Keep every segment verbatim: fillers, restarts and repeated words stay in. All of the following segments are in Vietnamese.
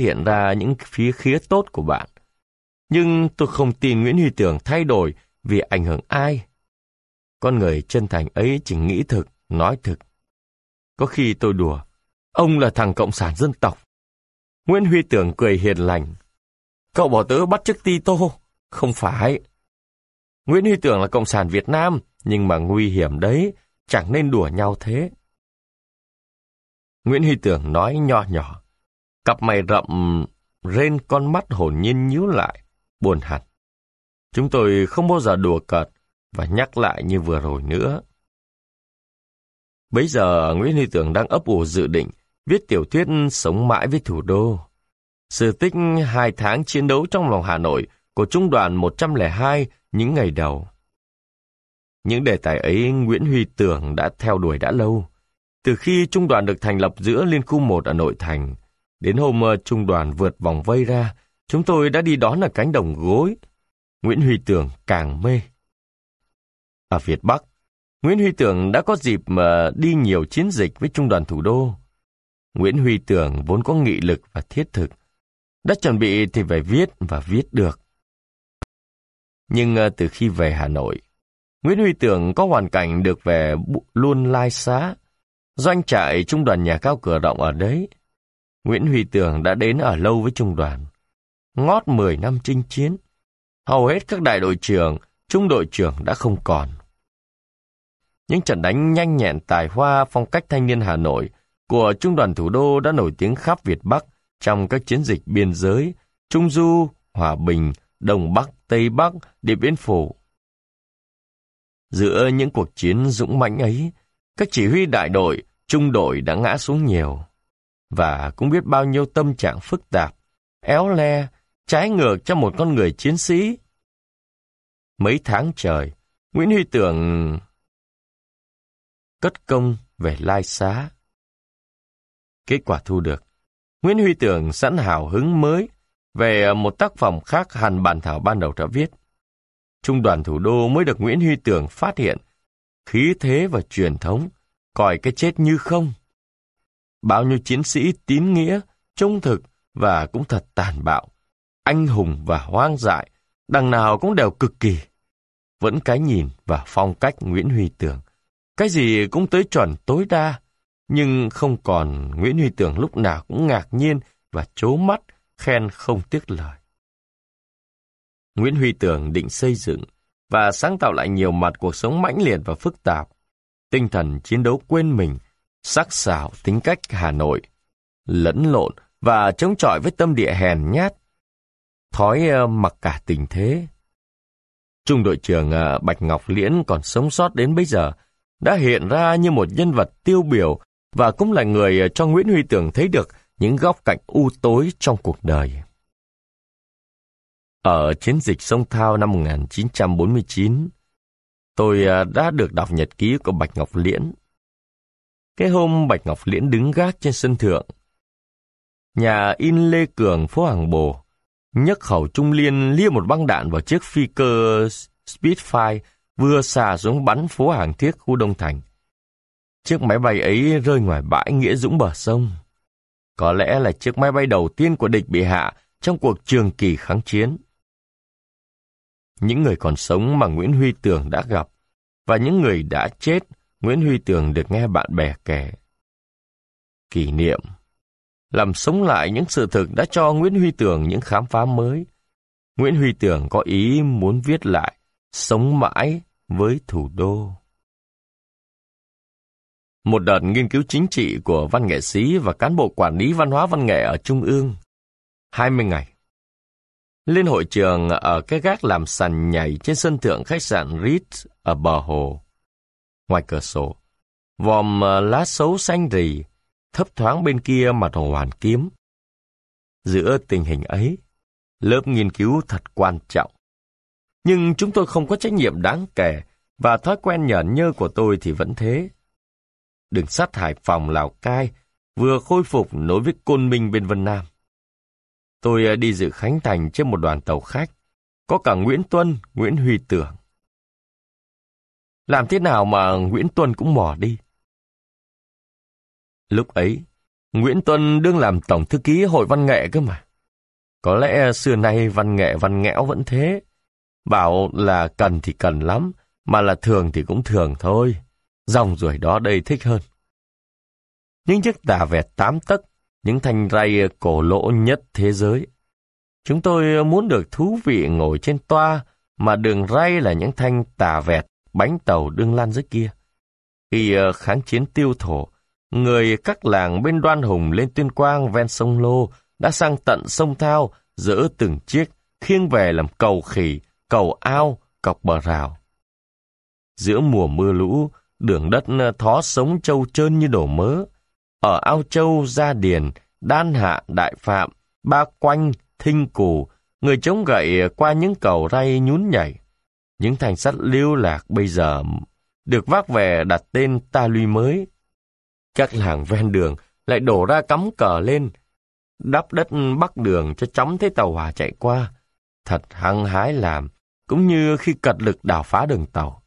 hiện ra những phía khía tốt của bạn. Nhưng tôi không tin Nguyễn Huy Tưởng thay đổi vì ảnh hưởng ai. Con người chân thành ấy chỉ nghĩ thực, nói thực. Có khi tôi đùa, ông là thằng cộng sản dân tộc. Nguyễn Huy Tưởng cười hiền lành. Cậu bảo tớ bắt chước Tito. Không phải. Nguyễn Huy Tưởng là cộng sản Việt Nam, nhưng mà nguy hiểm đấy, chẳng nên đùa nhau thế. Nguyễn Huy Tưởng nói nho nhỏ. Cặp mày rậm rên, con mắt hồn nhiên nhíu lại, buồn hẳn. Chúng tôi không bao giờ đùa cợt và nhắc lại như vừa rồi nữa. Bấy giờ Nguyễn Huy Tưởng đang ấp ủ dự định viết tiểu thuyết Sống mãi với thủ đô. Sự tích hai tháng chiến đấu trong lòng Hà Nội của Trung đoàn một trăm lẻ hai những ngày đầu. Những đề tài ấy Nguyễn Huy Tưởng đã theo đuổi đã lâu. Từ khi Trung đoàn được thành lập giữa Liên khu một ở nội thành, đến hôm Trung đoàn vượt vòng vây ra, chúng tôi đã đi đón ở cánh đồng gối. Nguyễn Huy Tưởng càng mê. Ở Việt Bắc, Nguyễn Huy Tưởng đã có dịp mà đi nhiều chiến dịch với Trung đoàn thủ đô. Nguyễn Huy Tưởng vốn có nghị lực và thiết thực. Đã chuẩn bị thì phải viết và viết được. Nhưng từ khi về Hà Nội, Nguyễn Huy Tưởng có hoàn cảnh được về luôn Lai Xá, doanh trại Trung đoàn Nhà Cao Cửa Rộng ở đấy. Nguyễn Huy Tưởng đã đến ở lâu với Trung đoàn. Ngót mười năm chinh chiến, hầu hết các đại đội trưởng, trung đội trưởng đã không còn. Những trận đánh nhanh nhẹn tài hoa phong cách thanh niên Hà Nội của Trung đoàn thủ đô đã nổi tiếng khắp Việt Bắc trong các chiến dịch biên giới, Trung Du, Hòa Bình, Đông Bắc, Tây Bắc, Điện Biên Phủ. Giữa những cuộc chiến dũng mãnh ấy, các chỉ huy đại đội, trung đội đã ngã xuống nhiều, và cũng biết bao nhiêu tâm trạng phức tạp, éo le, trái ngược cho một con người chiến sĩ. Mấy tháng trời, Nguyễn Huy Tưởng cất công về Lai Xá. Kết quả thu được, Nguyễn Huy Tưởng sẵn hào hứng mới về một tác phẩm khác hẳn bản thảo ban đầu đã viết. Trung đoàn thủ đô mới được Nguyễn Huy Tưởng phát hiện khí thế và truyền thống, coi cái chết như không. Bao nhiêu chiến sĩ tín nghĩa, trung thực và cũng thật tàn bạo, anh hùng và hoang dại, đằng nào cũng đều cực kỳ. Vẫn cái nhìn và phong cách Nguyễn Huy Tưởng, cái gì cũng tới chuẩn tối đa, nhưng không còn Nguyễn Huy Tưởng lúc nào cũng ngạc nhiên và trố mắt, khen không tiếc lời. Nguyễn Huy Tưởng định xây dựng và sáng tạo lại nhiều mặt cuộc sống mãnh liệt và phức tạp, tinh thần chiến đấu quên mình, sắc sảo tính cách Hà Nội, lẫn lộn và chống chọi với tâm địa hèn nhát, thói mặc cả tình thế. Trung đội trưởng Bạch Ngọc Liễn còn sống sót đến bây giờ, đã hiện ra như một nhân vật tiêu biểu và cũng là người cho Nguyễn Huy Tưởng thấy được những góc cạnh u tối trong cuộc đời. Ở chiến dịch Sông Thao năm một nghìn chín trăm bốn mươi chín, tôi đã được đọc nhật ký của Bạch Ngọc Liễn. Cái hôm Bạch Ngọc Liễn đứng gác trên sân thượng, nhà in Lê Cường, phố Hàng Bồ, nhấc khẩu trung liên lia một băng đạn vào chiếc phi cơ Spitfire vừa xà xuống bắn phố Hàng Thiếc, khu Đông Thành. Chiếc máy bay ấy rơi ngoài bãi Nghĩa Dũng bờ sông. Có lẽ là chiếc máy bay đầu tiên của địch bị hạ trong cuộc trường kỳ kháng chiến. Những người còn sống mà Nguyễn Huy Tưởng đã gặp, và những người đã chết, Nguyễn Huy Tưởng được nghe bạn bè kể. Kỷ niệm, làm sống lại những sự thực đã cho Nguyễn Huy Tưởng những khám phá mới. Nguyễn Huy Tưởng có ý muốn viết lại Sống mãi với thủ đô. Một đợt nghiên cứu chính trị của văn nghệ sĩ và cán bộ quản lý văn hóa văn nghệ ở Trung ương. hai mươi ngày. Lên hội trường ở cái gác làm sàn nhảy trên sân thượng khách sạn Ritz ở bờ hồ. Ngoài cửa sổ, vòm lá sấu xanh rì, thấp thoáng bên kia mặt hồ Hoàn Kiếm. Giữa tình hình ấy, lớp nghiên cứu thật quan trọng. Nhưng chúng tôi không có trách nhiệm đáng kể, và thói quen nhởn nhơ của tôi thì vẫn thế. Đường sắt Hải Phòng Lào Cai vừa khôi phục nối với Côn Minh bên Vân Nam. Tôi đi dự khánh thành trên một đoàn tàu khách, có cả Nguyễn Tuân, Nguyễn Huy Tưởng. Làm thế nào mà Nguyễn Tuân cũng mò đi? Lúc ấy, Nguyễn Tuân đương làm tổng thư ký hội văn nghệ cơ mà. Có lẽ xưa nay văn nghệ văn nghẽo vẫn thế. Bảo là cần thì cần lắm, mà là thường thì cũng thường thôi. Dòng ruổi đó đây thích hơn. Những chiếc tà vẹt tám tấc, những thanh ray cổ lỗ nhất thế giới. Chúng tôi muốn được thú vị ngồi trên toa, mà đường ray là những thanh tà vẹt, bánh tàu đương lan dưới kia. Khi kháng chiến tiêu thổ, người các làng bên Đoan Hùng lên Tuyên Quang ven sông Lô đã sang tận sông Thao, dỡ từng chiếc, khiêng về làm cầu khỉ, cầu ao, cọc bờ rào. Giữa mùa mưa lũ, đường đất thó sống trâu trơn như đổ mớ. Ở Ao Châu, Gia Điền, Đan Hạ, Đại Phạm, Ba Quanh, Thinh Cù, người chống gậy qua những cầu ray nhún nhảy. Những thành sắt lưu lạc bây giờ được vác về đặt tên ta luy mới. Các làng ven đường lại đổ ra cắm cờ lên, đắp đất bắc đường cho chóng thấy tàu hỏa chạy qua. Thật hăng hái làm, cũng như khi cật lực đào phá đường tàu.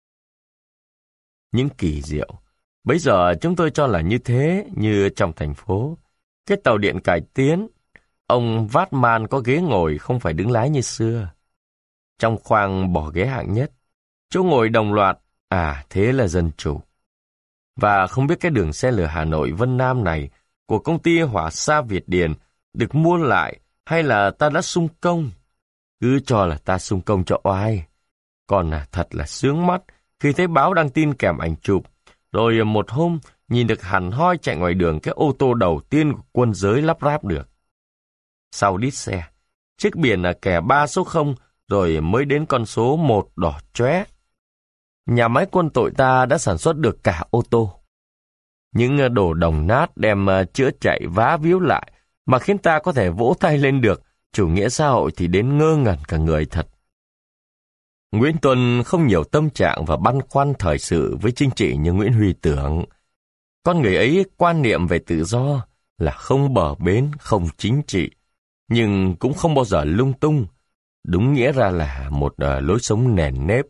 Những kỳ diệu, bấy giờ chúng tôi cho là như thế, như trong thành phố. Cái tàu điện cải tiến, ông vát man có ghế ngồi không phải đứng lái như xưa. Trong khoang bỏ ghế hạng nhất, chỗ ngồi đồng loạt, à thế là dân chủ. Và không biết cái đường xe lửa Hà Nội Vân Nam này của công ty Hỏa Sa Việt Điền được mua lại hay là ta đã sung công. Cứ cho là ta sung công cho oai. Còn à, thật là sướng mắt khi thấy báo đăng tin kèm ảnh chụp. Rồi một hôm nhìn được hẳn hoi chạy ngoài đường cái ô tô đầu tiên của quân giới lắp ráp được. Sau đít xe, chiếc biển là kẻ ba số không rồi mới đến con số một đỏ chóe. Nhà máy quân đội ta đã sản xuất được cả ô tô. Những đồ đồng nát đem chữa chạy vá víu lại mà khiến ta có thể vỗ tay lên được, chủ nghĩa xã hội thì đến ngơ ngẩn cả người thật. Nguyễn Tuân không nhiều tâm trạng và băn khoăn thời sự với chính trị như Nguyễn Huy tưởng. Con người ấy quan niệm về tự do là không bờ bến, không chính trị, nhưng cũng không bao giờ lung tung, đúng nghĩa ra là một uh, lối sống nền nếp.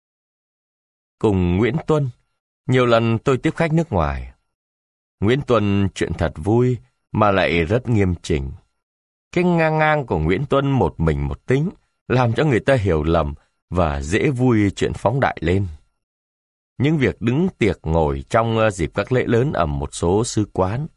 Cùng Nguyễn Tuân, nhiều lần tôi tiếp khách nước ngoài. Nguyễn Tuân chuyện thật vui mà lại rất nghiêm chỉnh. Cái ngang ngang của Nguyễn Tuân một mình một tính, làm cho người ta hiểu lầm và dễ vui chuyện phóng đại lên. Những việc đứng tiệc ngồi trong dịp các lễ lớn ở một số sứ quán.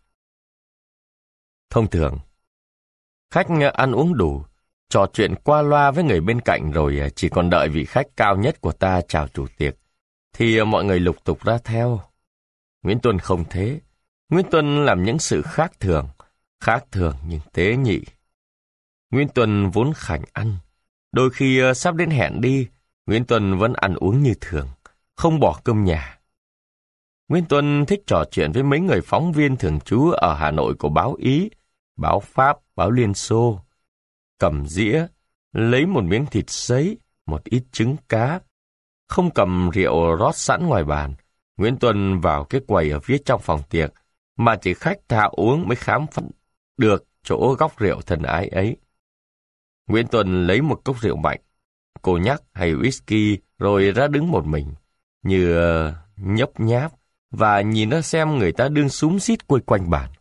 Thông thường, khách ăn uống đủ, trò chuyện qua loa với người bên cạnh rồi chỉ còn đợi vị khách cao nhất của ta chào chủ tiệc, thì mọi người lục tục ra theo. Nguyễn Tuân không thế. Nguyễn Tuân làm những sự khác thường, khác thường nhưng tế nhị. Nguyễn Tuân vốn khảnh ăn. Đôi khi sắp đến hẹn đi, Nguyễn Tuân vẫn ăn uống như thường, không bỏ cơm nhà. Nguyễn Tuân thích trò chuyện với mấy người phóng viên thường trú ở Hà Nội của báo Ý, báo Pháp, báo Liên Xô. Cầm dĩa, lấy một miếng thịt sấy, một ít trứng cá. Không cầm rượu rót sẵn ngoài bàn, Nguyễn Tuân vào cái quầy ở phía trong phòng tiệc, mà chỉ khách thạo uống mới khám phá được chỗ góc rượu thân ái ấy. Nguyễn Tuân lấy một cốc rượu mạnh, cô nhắc hay whisky, rồi ra đứng một mình, như uh, nhấp nháp, và nhìn nó xem người ta đương xúm xít quây quanh bàn.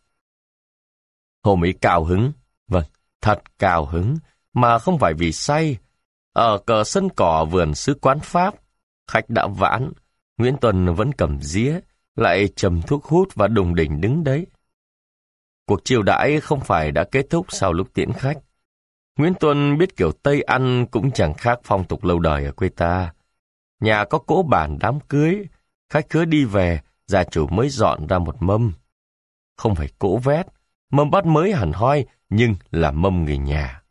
Hôm ấy cao hứng, vâng, thật cao hứng, mà không phải vì say. Ở cờ sân cỏ vườn sứ quán Pháp, khách đã vãn, Nguyễn Tuân vẫn cầm dĩa, lại chầm thuốc hút và đùng đỉnh đứng đấy. Cuộc chiêu đãi không phải đã kết thúc sau lúc tiễn khách. Nguyễn Tuân biết kiểu Tây ăn cũng chẳng khác phong tục lâu đời ở quê ta. Nhà có cỗ bàn đám cưới, khách khứa đi về, gia chủ mới dọn ra một mâm. Không phải cỗ vét, mâm bát mới hẳn hoi, nhưng là mâm người nhà.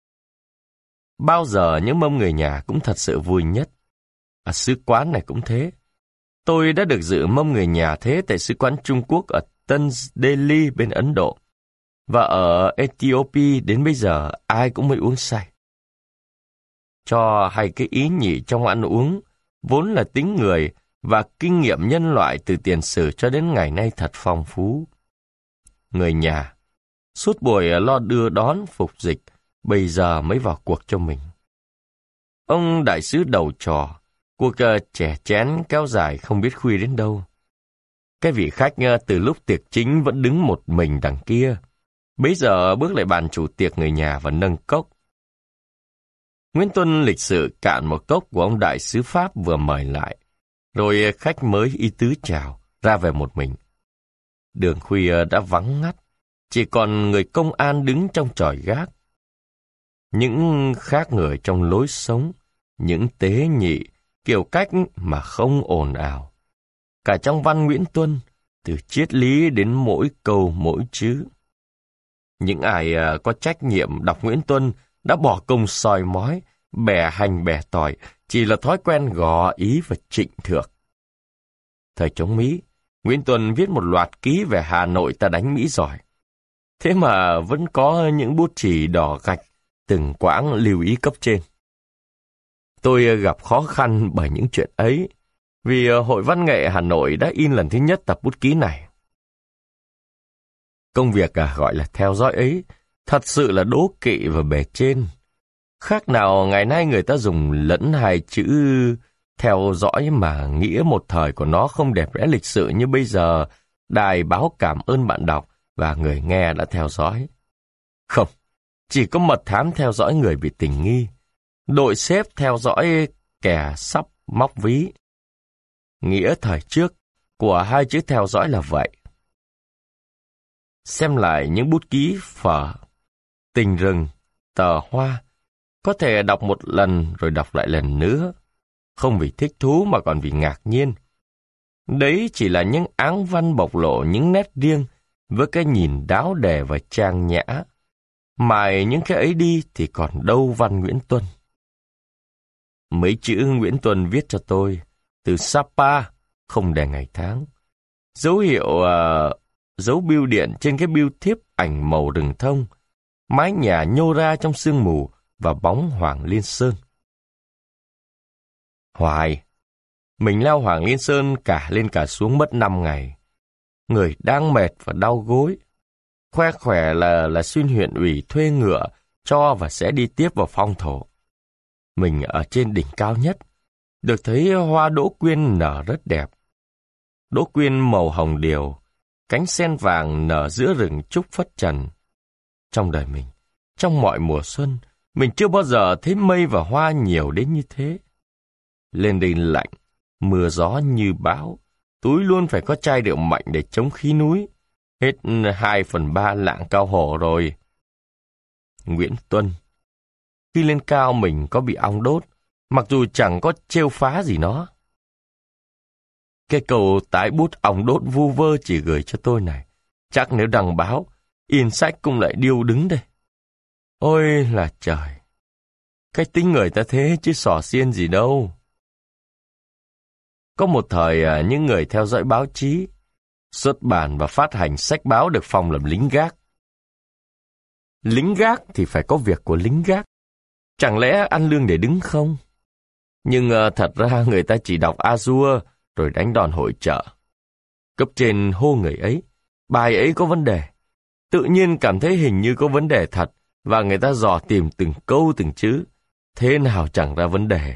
Bao giờ những mâm người nhà cũng thật sự vui nhất. Ở sứ quán này cũng thế. Tôi đã được dự mâm người nhà thế tại sứ quán Trung Quốc ở Tân Delhi bên Ấn Độ. Và ở Ethiopia đến bây giờ ai cũng mới uống say. Cho hay cái ý nhị trong ăn uống, vốn là tính người và kinh nghiệm nhân loại từ tiền sử cho đến ngày nay thật phong phú. Người nhà, suốt buổi lo đưa đón phục dịch, bây giờ mới vào cuộc cho mình. Ông đại sứ đầu trò, cuộc chè chén kéo dài không biết khuya đến đâu. Cái vị khách từ lúc tiệc chính vẫn đứng một mình đằng kia. Bấy giờ bước lại bàn chủ tiệc người nhà và nâng cốc. Nguyễn Tuân lịch sự cạn một cốc của ông đại sứ Pháp vừa mời lại. Rồi khách mới y tứ chào, ra về một mình. Đường khuya đã vắng ngắt, chỉ còn người công an đứng trong chòi gác. Những khác người trong lối sống, những tế nhị, kiểu cách mà không ồn ào. Cả trong văn Nguyễn Tuân, từ triết lý đến mỗi câu mỗi chữ. Những ai có trách nhiệm đọc Nguyễn Tuân đã bỏ công soi mói, bẻ hành bẻ tỏi, chỉ là thói quen gò ý và trịnh thược. Thời chống Mỹ, Nguyễn Tuân viết một loạt ký về Hà Nội ta đánh Mỹ giỏi. Thế mà vẫn có những bút chì đỏ gạch, từng quãng lưu ý cấp trên. Tôi gặp khó khăn bởi những chuyện ấy, vì Hội Văn nghệ Hà Nội đã in lần thứ nhất tập bút ký này. Công việc à, gọi là theo dõi ấy, thật sự là đố kỵ và bề trên. Khác nào ngày nay người ta dùng lẫn hai chữ theo dõi mà nghĩa một thời của nó không đẹp đẽ lịch sự như bây giờ, đài báo cảm ơn bạn đọc và người nghe đã theo dõi. Không, chỉ có mật thám theo dõi người bị tình nghi, đội xếp theo dõi kẻ sắp móc ví. Nghĩa thời trước của hai chữ theo dõi là vậy. Xem lại những bút ký Phở, Tình Rừng, Tờ Hoa, có thể đọc một lần rồi đọc lại lần nữa, không vì thích thú mà còn vì ngạc nhiên. Đấy chỉ là những áng văn bộc lộ những nét riêng với cái nhìn đáo đề và trang nhã. Mài những cái ấy đi thì còn đâu văn Nguyễn Tuân. Mấy chữ Nguyễn Tuân viết cho tôi, từ Sapa, không đề ngày tháng. Dấu hiệu, uh, dấu bưu điện trên cái bưu thiếp ảnh màu rừng thông, mái nhà nhô ra trong sương mù và bóng Hoàng Liên Sơn. Hoài, mình leo Hoàng Liên Sơn cả lên cả xuống mất năm ngày. Người đang mệt và đau gối. Khoe khỏe là là xin huyện ủy thuê ngựa cho và sẽ đi tiếp vào phong thổ. Mình ở trên đỉnh cao nhất, được thấy hoa đỗ quyên nở rất đẹp. Đỗ quyên màu hồng điều, cánh sen vàng nở giữa rừng trúc phất trần. Trong đời mình, trong mọi mùa xuân, mình chưa bao giờ thấy mây và hoa nhiều đến như thế. Lên đây lạnh, mưa gió như bão, túi luôn phải có chai rượu mạnh để chống khí núi. Hết hai phần ba lạng cao hổ rồi. Nguyễn Tuân. Khi lên cao mình có bị ong đốt, mặc dù chẳng có trêu phá gì nó. Cái câu tái bút ong đốt vu vơ chỉ gửi cho tôi này. Chắc nếu đăng báo, in sách cũng lại điêu đứng đây. Ôi là trời! Cái tính người ta thế chứ xỏ xiên gì đâu. Có một thời những người theo dõi báo chí, xuất bản và phát hành sách báo được phong làm lính gác. Lính gác thì phải có việc của lính gác. Chẳng lẽ ăn lương để đứng không? Nhưng uh, thật ra người ta chỉ đọc A-dua rồi đánh đòn hội chợ. Cấp trên hô người ấy, bài ấy có vấn đề. Tự nhiên cảm thấy hình như có vấn đề thật và người ta dò tìm từng câu từng chữ. Thế nào chẳng ra vấn đề.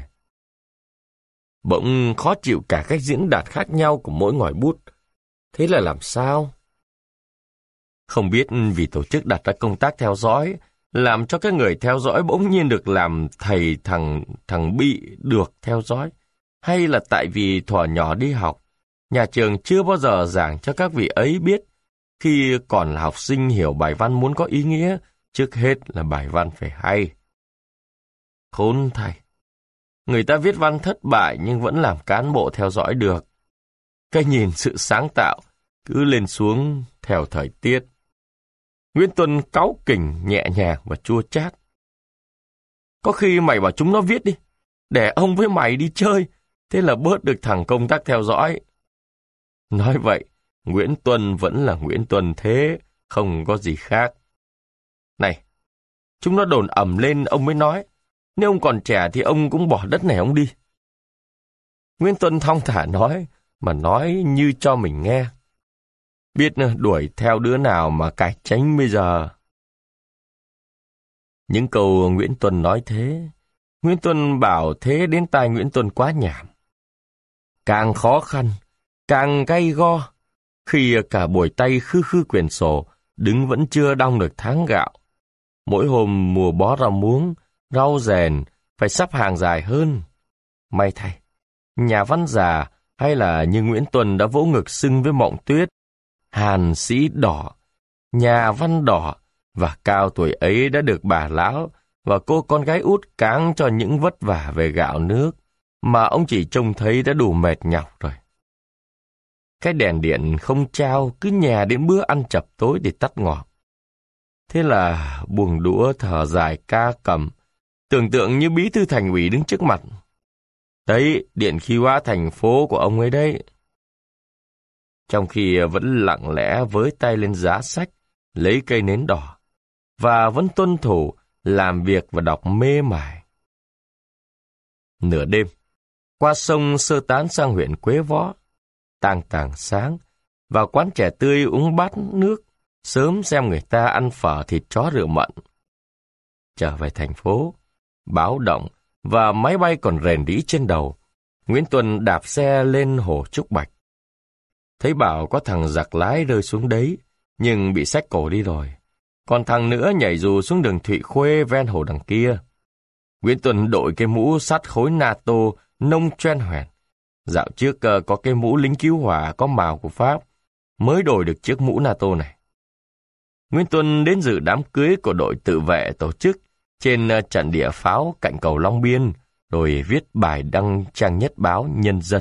Bỗng khó chịu cả cách diễn đạt khác nhau của mỗi ngòi bút. Thế là làm sao? Không biết vì tổ chức đặt ra công tác theo dõi, làm cho cái người theo dõi bỗng nhiên được làm thầy thằng thằng bị được theo dõi, hay là tại vì thuở nhỏ đi học, nhà trường chưa bao giờ giảng cho các vị ấy biết khi còn là học sinh hiểu bài văn muốn có ý nghĩa, trước hết là bài văn phải hay. Khốn thay! Người ta viết văn thất bại nhưng vẫn làm cán bộ theo dõi được. Cái nhìn sự sáng tạo cứ lên xuống theo thời tiết. Nguyễn Tuân cáu kỉnh nhẹ nhàng và chua chát. Có khi mày bảo chúng nó viết đi, để ông với mày đi chơi, thế là bớt được thằng công tác theo dõi. Nói vậy, Nguyễn Tuân vẫn là Nguyễn Tuân thế, không có gì khác. Này, chúng nó đồn ầm lên ông mới nói, nếu ông còn trẻ thì ông cũng bỏ đất này ông đi. Nguyễn Tuân thong thả nói, mà nói như cho mình nghe. Biết đuổi theo đứa nào mà cải tránh bây giờ. Những câu Nguyễn Tuân nói thế, Nguyễn Tuân bảo thế đến tai Nguyễn Tuân quá nhảm. Càng khó khăn, càng gay go, khi cả buổi tay khư khư quyển sổ, đứng vẫn chưa đong được tháng gạo. Mỗi hôm mùa bó rau muống, rau rèn, phải sắp hàng dài hơn. May thay, nhà văn già hay là như Nguyễn Tuần đã vỗ ngực xưng với Mộng Tuyết, hàn sĩ đỏ, nhà văn đỏ, và cao tuổi ấy đã được bà lão và cô con gái út cáng cho những vất vả về gạo nước mà ông chỉ trông thấy đã đủ mệt nhọc rồi. Cái đèn điện không trao cứ nhà đến bữa ăn chập tối để tắt ngọn. Thế là buông đũa thở dài ca cầm, tưởng tượng như bí thư thành ủy đứng trước mặt. Đấy, điện khí hóa thành phố của ông ấy đấy. Trong khi vẫn lặng lẽ với tay lên giá sách, lấy cây nến đỏ, và vẫn tuân thủ, làm việc và đọc mê mải. Nửa đêm, qua sông sơ tán sang huyện Quế Võ, tàng tàng sáng, vào quán chè tươi uống bát nước, sớm xem người ta ăn phở thịt chó rượu mận. Trở về thành phố, báo động và máy bay còn rền rĩ trên đầu, Nguyễn Tuần đạp xe lên hồ Trúc Bạch. Thấy bảo có thằng giặc lái rơi xuống đấy, nhưng bị xách cổ đi rồi. Còn thằng nữa nhảy dù xuống đường Thụy Khuê ven hồ đằng kia. Nguyễn Tuần đội cái mũ sắt khối NATO nông choen hoẻn. Dạo trước có cái mũ lính cứu hỏa có màu của Pháp, mới đổi được chiếc mũ NATO này. Nguyễn Tuần đến dự đám cưới của đội tự vệ tổ chức trên trận địa pháo cạnh cầu Long Biên, rồi viết bài đăng trang nhất báo Nhân dân.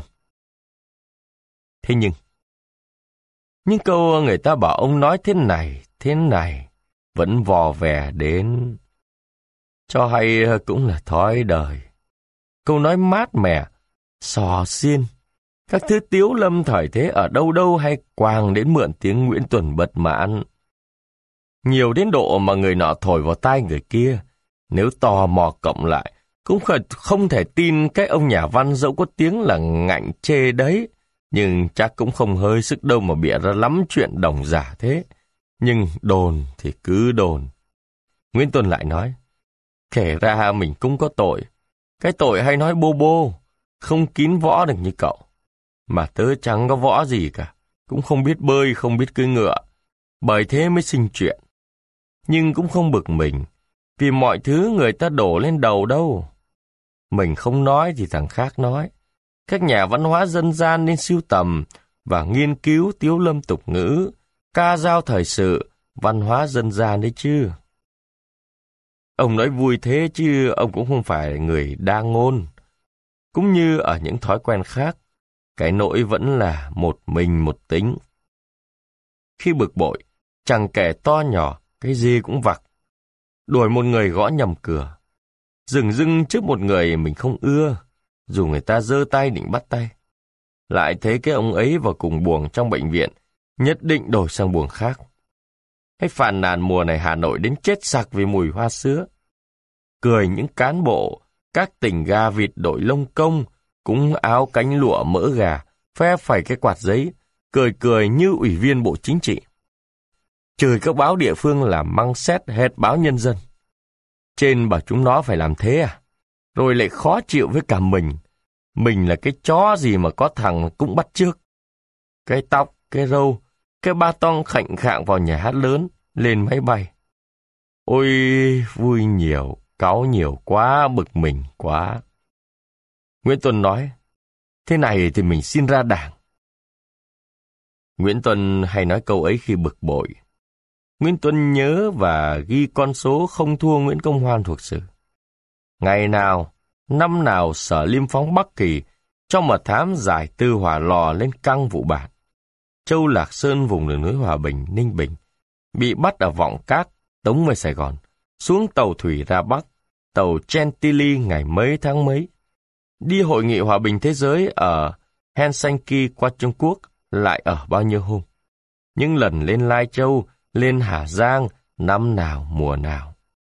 Thế nhưng, những câu người ta bảo ông nói thế này, thế này, vẫn vò vè đến. Cho hay cũng là thói đời. Câu nói mát mẻ, sò xiên, các thứ tiếu lâm thời thế ở đâu đâu hay quàng đến mượn tiếng Nguyễn Tuần bật mãn. Nhiều đến độ mà người nọ thổi vào tai người kia, nếu tò mò cộng lại, cũng không thể tin cái ông nhà văn dẫu có tiếng là ngạnh chê đấy, nhưng chắc cũng không hơi sức đâu mà bịa ra lắm chuyện đồng giả thế. Nhưng đồn thì cứ đồn. Nguyễn Tuần lại nói, kể ra mình cũng có tội. Cái tội hay nói bô bô, không kín võ được như cậu. Mà tớ chẳng có võ gì cả, cũng không biết bơi, không biết cưỡi ngựa. Bởi thế mới sinh chuyện. Nhưng cũng không bực mình, vì mọi thứ người ta đổ lên đầu đâu. Mình không nói thì thằng khác nói. Các nhà văn hóa dân gian nên sưu tầm và nghiên cứu tiếu lâm tục ngữ, ca dao thời sự, văn hóa dân gian đấy chứ. Ông nói vui thế chứ ông cũng không phải người đa ngôn. Cũng như ở những thói quen khác, cái nỗi vẫn là một mình một tính. Khi bực bội, chẳng kể to nhỏ, cái gì cũng vặc. Đuổi một người gõ nhầm cửa, dừng dưng trước một người mình không ưa, dù người ta giơ tay định bắt tay. Lại thấy cái ông ấy vào cùng buồng trong bệnh viện, nhất định đổi sang buồng khác. Hay phàn nàn mùa này Hà Nội đến chết sặc vì mùi hoa sữa. Cười những cán bộ, các tỉnh gà vịt đội lông công, cũng áo cánh lụa mỡ gà, phe phẩy cái quạt giấy, cười cười như ủy viên Bộ Chính trị. Chửi các báo địa phương là măng xét hệt báo Nhân dân. Trên bảo chúng nó phải làm thế à? Rồi lại khó chịu với cả mình. Mình là cái chó gì mà có thằng cũng bắt chước. Cái tóc, cái râu, cái ba tong khạnh khạng vào nhà hát lớn, lên máy bay. Ôi, vui nhiều, cáu nhiều quá, bực mình quá. Nguyễn Tuần nói, thế này thì mình xin ra đảng. Nguyễn Tuần hay nói câu ấy khi bực bội. Nguyễn Tuần nhớ và ghi con số không thua Nguyễn Công Hoan thuộc sử. Ngày nào, năm nào Sở Liêm Phóng Bắc Kỳ cho mật thám giải từ Hỏa Lò lên căng vụ bản. Châu Lạc Sơn vùng đường núi Hòa Bình, Ninh Bình, bị bắt ở Vọng Cát, tống về Sài Gòn, xuống tàu thủy ra Bắc, tàu Chantilly ngày mấy tháng mấy. Đi hội nghị hòa bình thế giới ở Helsinki qua Trung Quốc lại ở bao nhiêu hôm. Những lần lên Lai Châu, lên Hà Giang, năm nào mùa nào.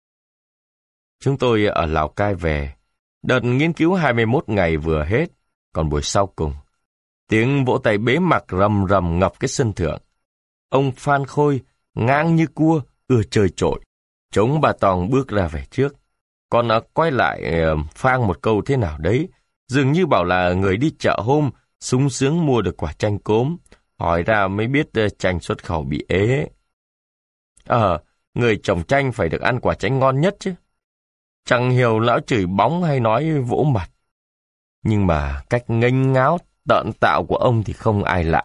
Chúng tôi ở Lào Cai về, đợt nghiên cứu hai mươi mốt ngày vừa hết, còn buổi sau cùng. Tiếng vỗ tay bế mạc rầm rầm ngập cái sân thượng. Ông Phan Khôi, ngang như cua, ưa chơi trội, chống bà Tòng bước ra về trước. Còn uh, quay lại uh, phang một câu thế nào đấy, dường như bảo là người đi chợ hôm, sung sướng mua được quả chanh cốm, Hỏi ra mới biết chanh xuất khẩu bị ế. Ờ, người trồng chanh phải được ăn quả chanh ngon nhất chứ. Chẳng hiểu lão chửi bóng hay nói vỗ mặt. Nhưng mà cách nghênh ngáo tợn tạo của ông thì không ai lạ.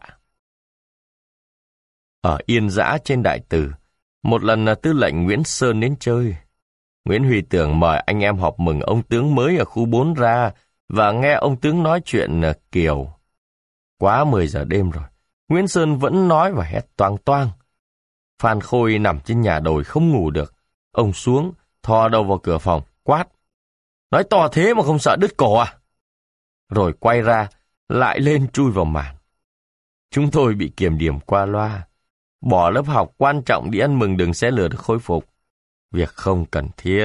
Ở Yên Dã trên Đại Từ, một lần tư lệnh Nguyễn Sơn đến chơi. Nguyễn Huy Tưởng mời anh em họp mừng ông tướng mới ở khu bốn ra và nghe ông tướng nói chuyện Kiều. Quá mười giờ đêm rồi, Nguyễn Sơn vẫn nói và hét toang toang. Phan Khôi nằm trên nhà đồi không ngủ được. Ông xuống, thò đầu vào cửa phòng, quát. Nói to thế mà không sợ đứt cổ à? Rồi quay ra, lại lên chui vào màn. Chúng tôi bị kiểm điểm qua loa. Bỏ lớp học quan trọng đi ăn mừng đường xe lửa được khôi phục. Việc không cần thiết.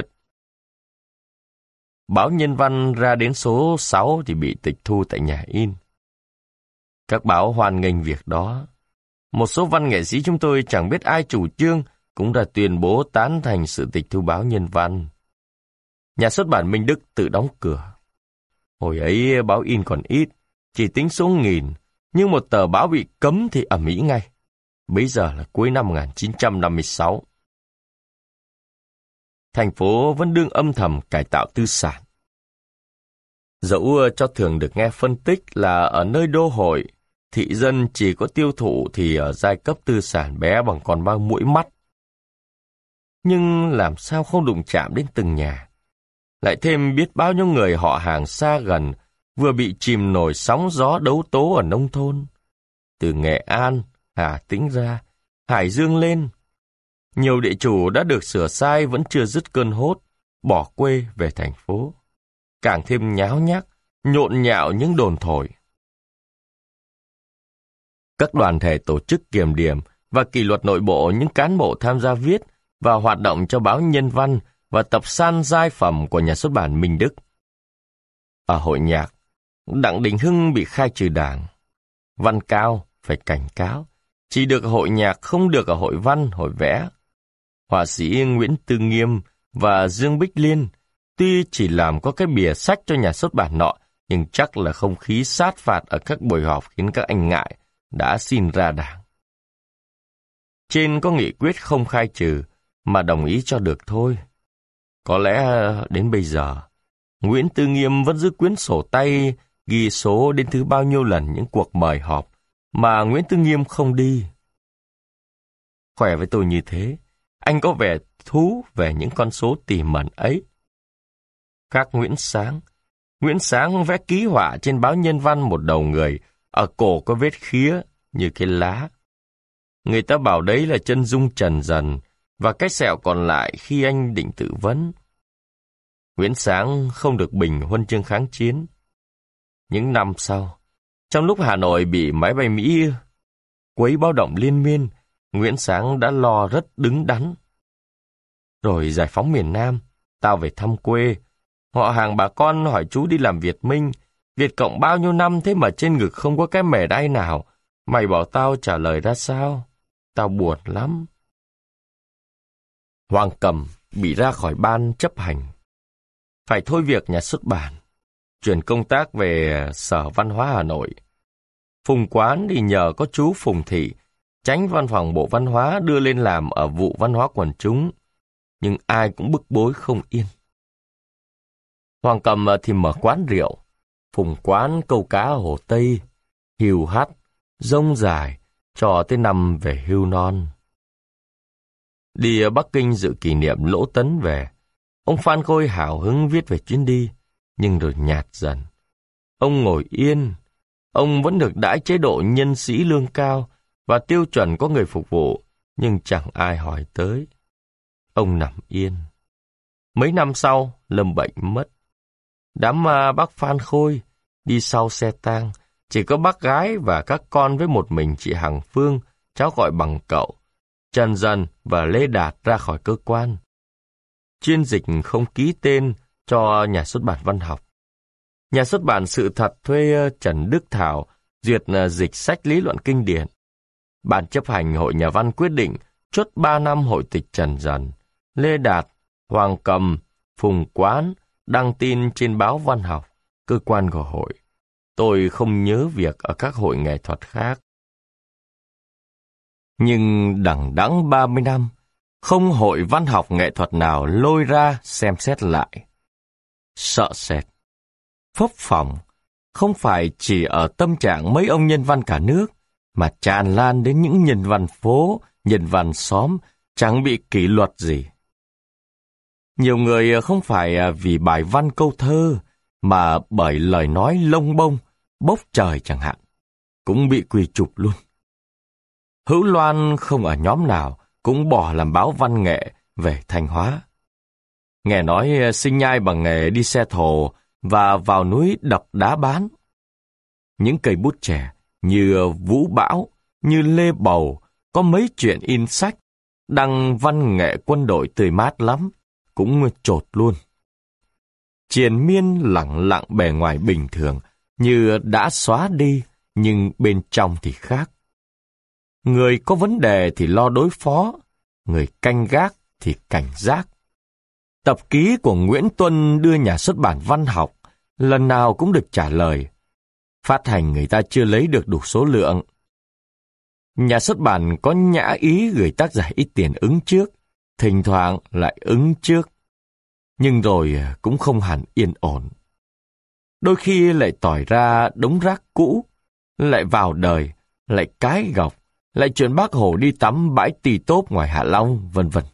Báo Nhân văn ra đến số sáu thì bị tịch thu tại nhà in. Các báo hoan nghênh việc đó. Một số văn nghệ sĩ chúng tôi chẳng biết ai chủ trương cũng đã tuyên bố tán thành sự tịch thu báo Nhân văn. Nhà xuất bản Minh Đức tự đóng cửa. Hồi ấy báo in còn ít, chỉ tính số nghìn, nhưng một tờ báo bị cấm thì ầm ĩ ngay. Bấy giờ là cuối năm một nghìn chín trăm năm mươi sáu. Thành phố vẫn đương âm thầm cải tạo tư sản. Dẫu cho thường được nghe phân tích là ở nơi đô hội, thị dân chỉ có tiêu thụ thì ở giai cấp tư sản bé bằng con bao mũi mắt. Nhưng làm sao không đụng chạm đến từng nhà? Lại thêm biết bao nhiêu người họ hàng xa gần vừa bị chìm nổi sóng gió đấu tố ở nông thôn. Từ Nghệ An, Hà Tĩnh ra, Hải Dương lên. Nhiều địa chủ đã được sửa sai vẫn chưa dứt cơn hốt, bỏ quê về thành phố. Càng thêm nháo nhác, nhộn nhạo những đồn thổi. Các đoàn thể tổ chức kiểm điểm và kỷ luật nội bộ những cán bộ tham gia viết và hoạt động cho báo Nhân văn và tập san giai phẩm của nhà xuất bản Minh Đức. Ở hội nhạc, Đặng Đình Hưng bị khai trừ đảng. Văn Cao phải cảnh cáo, chỉ được ở hội nhạc không được ở hội văn, hội vẽ. Họa sĩ Nguyễn Tư Nghiêm và Dương Bích Liên tuy chỉ làm có cái bìa sách cho nhà xuất bản nọ, nhưng chắc là không khí sát phạt ở các buổi họp khiến các anh ngại, đã xin ra đảng. Trên có nghị quyết không khai trừ, mà đồng ý cho được thôi. Có lẽ đến bây giờ, Nguyễn Tư Nghiêm vẫn giữ quyển sổ tay ghi số đến thứ bao nhiêu lần những cuộc mời họp mà Nguyễn Tư Nghiêm không đi. Khỏe với tôi như thế, anh có vẻ thú về những con số tỉ mẩn ấy. Khác Nguyễn Sáng, Nguyễn Sáng vẽ ký họa trên báo Nhân văn một đầu người, ở cổ có vết khía như cái lá. Người ta bảo đấy là chân dung Trần Dần, và cái sẹo còn lại khi anh định tự vấn. Nguyễn Sáng không được bình huân chương kháng chiến. Những năm sau, trong lúc Hà Nội bị máy bay Mỹ quấy báo động liên miên, Nguyễn Sáng đã lo rất đứng đắn. Rồi giải phóng miền Nam, tao về thăm quê. Họ hàng bà con hỏi chú đi làm Việt Minh, Việt Cộng bao nhiêu năm thế mà trên ngực không có cái mẻ đay nào. Mày bảo tao trả lời ra sao? Tao buồn lắm. Hoàng Cầm bị ra khỏi ban chấp hành. Phải thôi việc nhà xuất bản, chuyển công tác về Sở Văn hóa Hà Nội. Phùng Quán thì nhờ có chú Phùng Thị, chánh văn phòng Bộ Văn hóa đưa lên làm ở vụ văn hóa quần chúng. Nhưng ai cũng bức bối không yên. Hoàng Cầm thì mở quán rượu, Phùng Quán câu cá ở Hồ Tây, hiu hắt, rông dài, cho tới năm về hưu non. Đi ở Bắc Kinh dự kỷ niệm Lỗ Tấn về, ông Phan Khôi hào hứng viết về chuyến đi, nhưng rồi nhạt dần. Ông ngồi yên, ông vẫn được đãi chế độ nhân sĩ lương cao và tiêu chuẩn có người phục vụ, nhưng chẳng ai hỏi tới. Ông nằm yên. Mấy năm sau, lâm bệnh mất. Đám ma bác Phan Khôi đi sau xe tang, chỉ có bác gái và các con với một mình chị Hằng Phương, cháu gọi bằng cậu, Trần Dần và Lê Đạt ra khỏi cơ quan. Chuyên dịch không ký tên cho nhà xuất bản văn học. Nhà xuất bản Sự Thật thuê Trần Đức Thảo duyệt dịch sách lý luận kinh điển. Ban chấp hành Hội Nhà văn quyết định chốt ba năm hội tịch Trần Dần. Lê Đạt, Hoàng Cầm, Phùng Quán đăng tin trên báo Văn học, cơ quan của hội. Tôi không nhớ việc ở các hội nghệ thuật khác. Nhưng đằng đẵng ba mươi năm, không hội văn học nghệ thuật nào lôi ra xem xét lại. Sợ sệt, phấp phỏng, không phải chỉ ở tâm trạng mấy ông nhân văn cả nước, mà tràn lan đến những nhân văn phố, nhân văn xóm, chẳng bị kỷ luật gì. Nhiều người không phải vì bài văn câu thơ, mà bởi lời nói lông bông, bốc trời chẳng hạn, cũng bị quy chụp luôn. Hữu Loan không ở nhóm nào cũng bỏ làm báo văn nghệ về Thanh Hóa. Nghe nói sinh nhai bằng nghề đi xe thồ và vào núi đập đá bán. Những cây bút trẻ như Vũ Bão, như Lê Bầu có mấy chuyện in sách, đăng văn nghệ quân đội tươi mát lắm, cũng chột luôn. Triền Miên lẳng lặng bề ngoài bình thường, như đã xóa đi, nhưng bên trong thì khác. Người có vấn đề thì lo đối phó, người canh gác thì cảnh giác. Tập ký của Nguyễn Tuân đưa nhà xuất bản văn học, lần nào cũng được trả lời. Phát hành người ta chưa lấy được đủ số lượng. Nhà xuất bản có nhã ý gửi tác giả ít tiền ứng trước, thỉnh thoảng lại ứng trước. Nhưng rồi cũng không hẳn yên ổn. Đôi khi lại tỏi ra đống rác cũ, lại vào đời, lại cái gọc, lại chuyện Bác Hồ đi tắm bãi Tì Tốp ngoài Hạ Long, vân vân.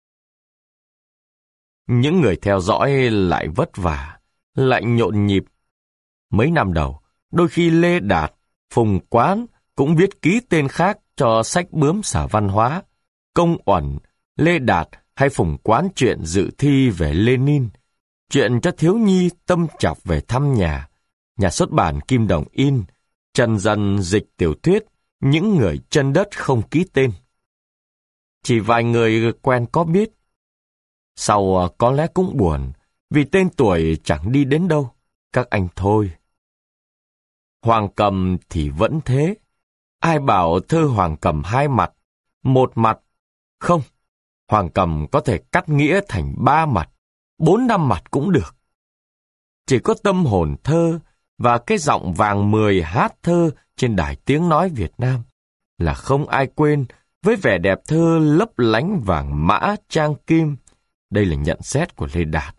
Những người theo dõi lại vất vả, lại nhộn nhịp. Mấy năm đầu, đôi khi Lê Đạt, Phùng Quán cũng viết ký tên khác cho sách bướm Sở Văn Hóa. Công Uẩn, Lê Đạt hay Phùng Quán chuyện dự thi về Lenin, chuyện cho thiếu nhi tâm trọc về thăm nhà, nhà xuất bản Kim Đồng in, Trần Dần dịch tiểu thuyết, những người chân đất không ký tên. Chỉ vài người quen có biết. Sau có lẽ cũng buồn, vì tên tuổi chẳng đi đến đâu, các anh thôi. Hoàng Cầm thì vẫn thế. Ai bảo thơ Hoàng Cầm hai mặt, một mặt? Không, Hoàng Cầm có thể cắt nghĩa thành ba mặt, bốn năm mặt cũng được. Chỉ có tâm hồn thơ và cái giọng vàng mười hát thơ trên đài tiếng nói Việt Nam là không ai quên, với vẻ đẹp thơ lấp lánh vàng mã trang kim. Đây là nhận xét của Lê Đạt.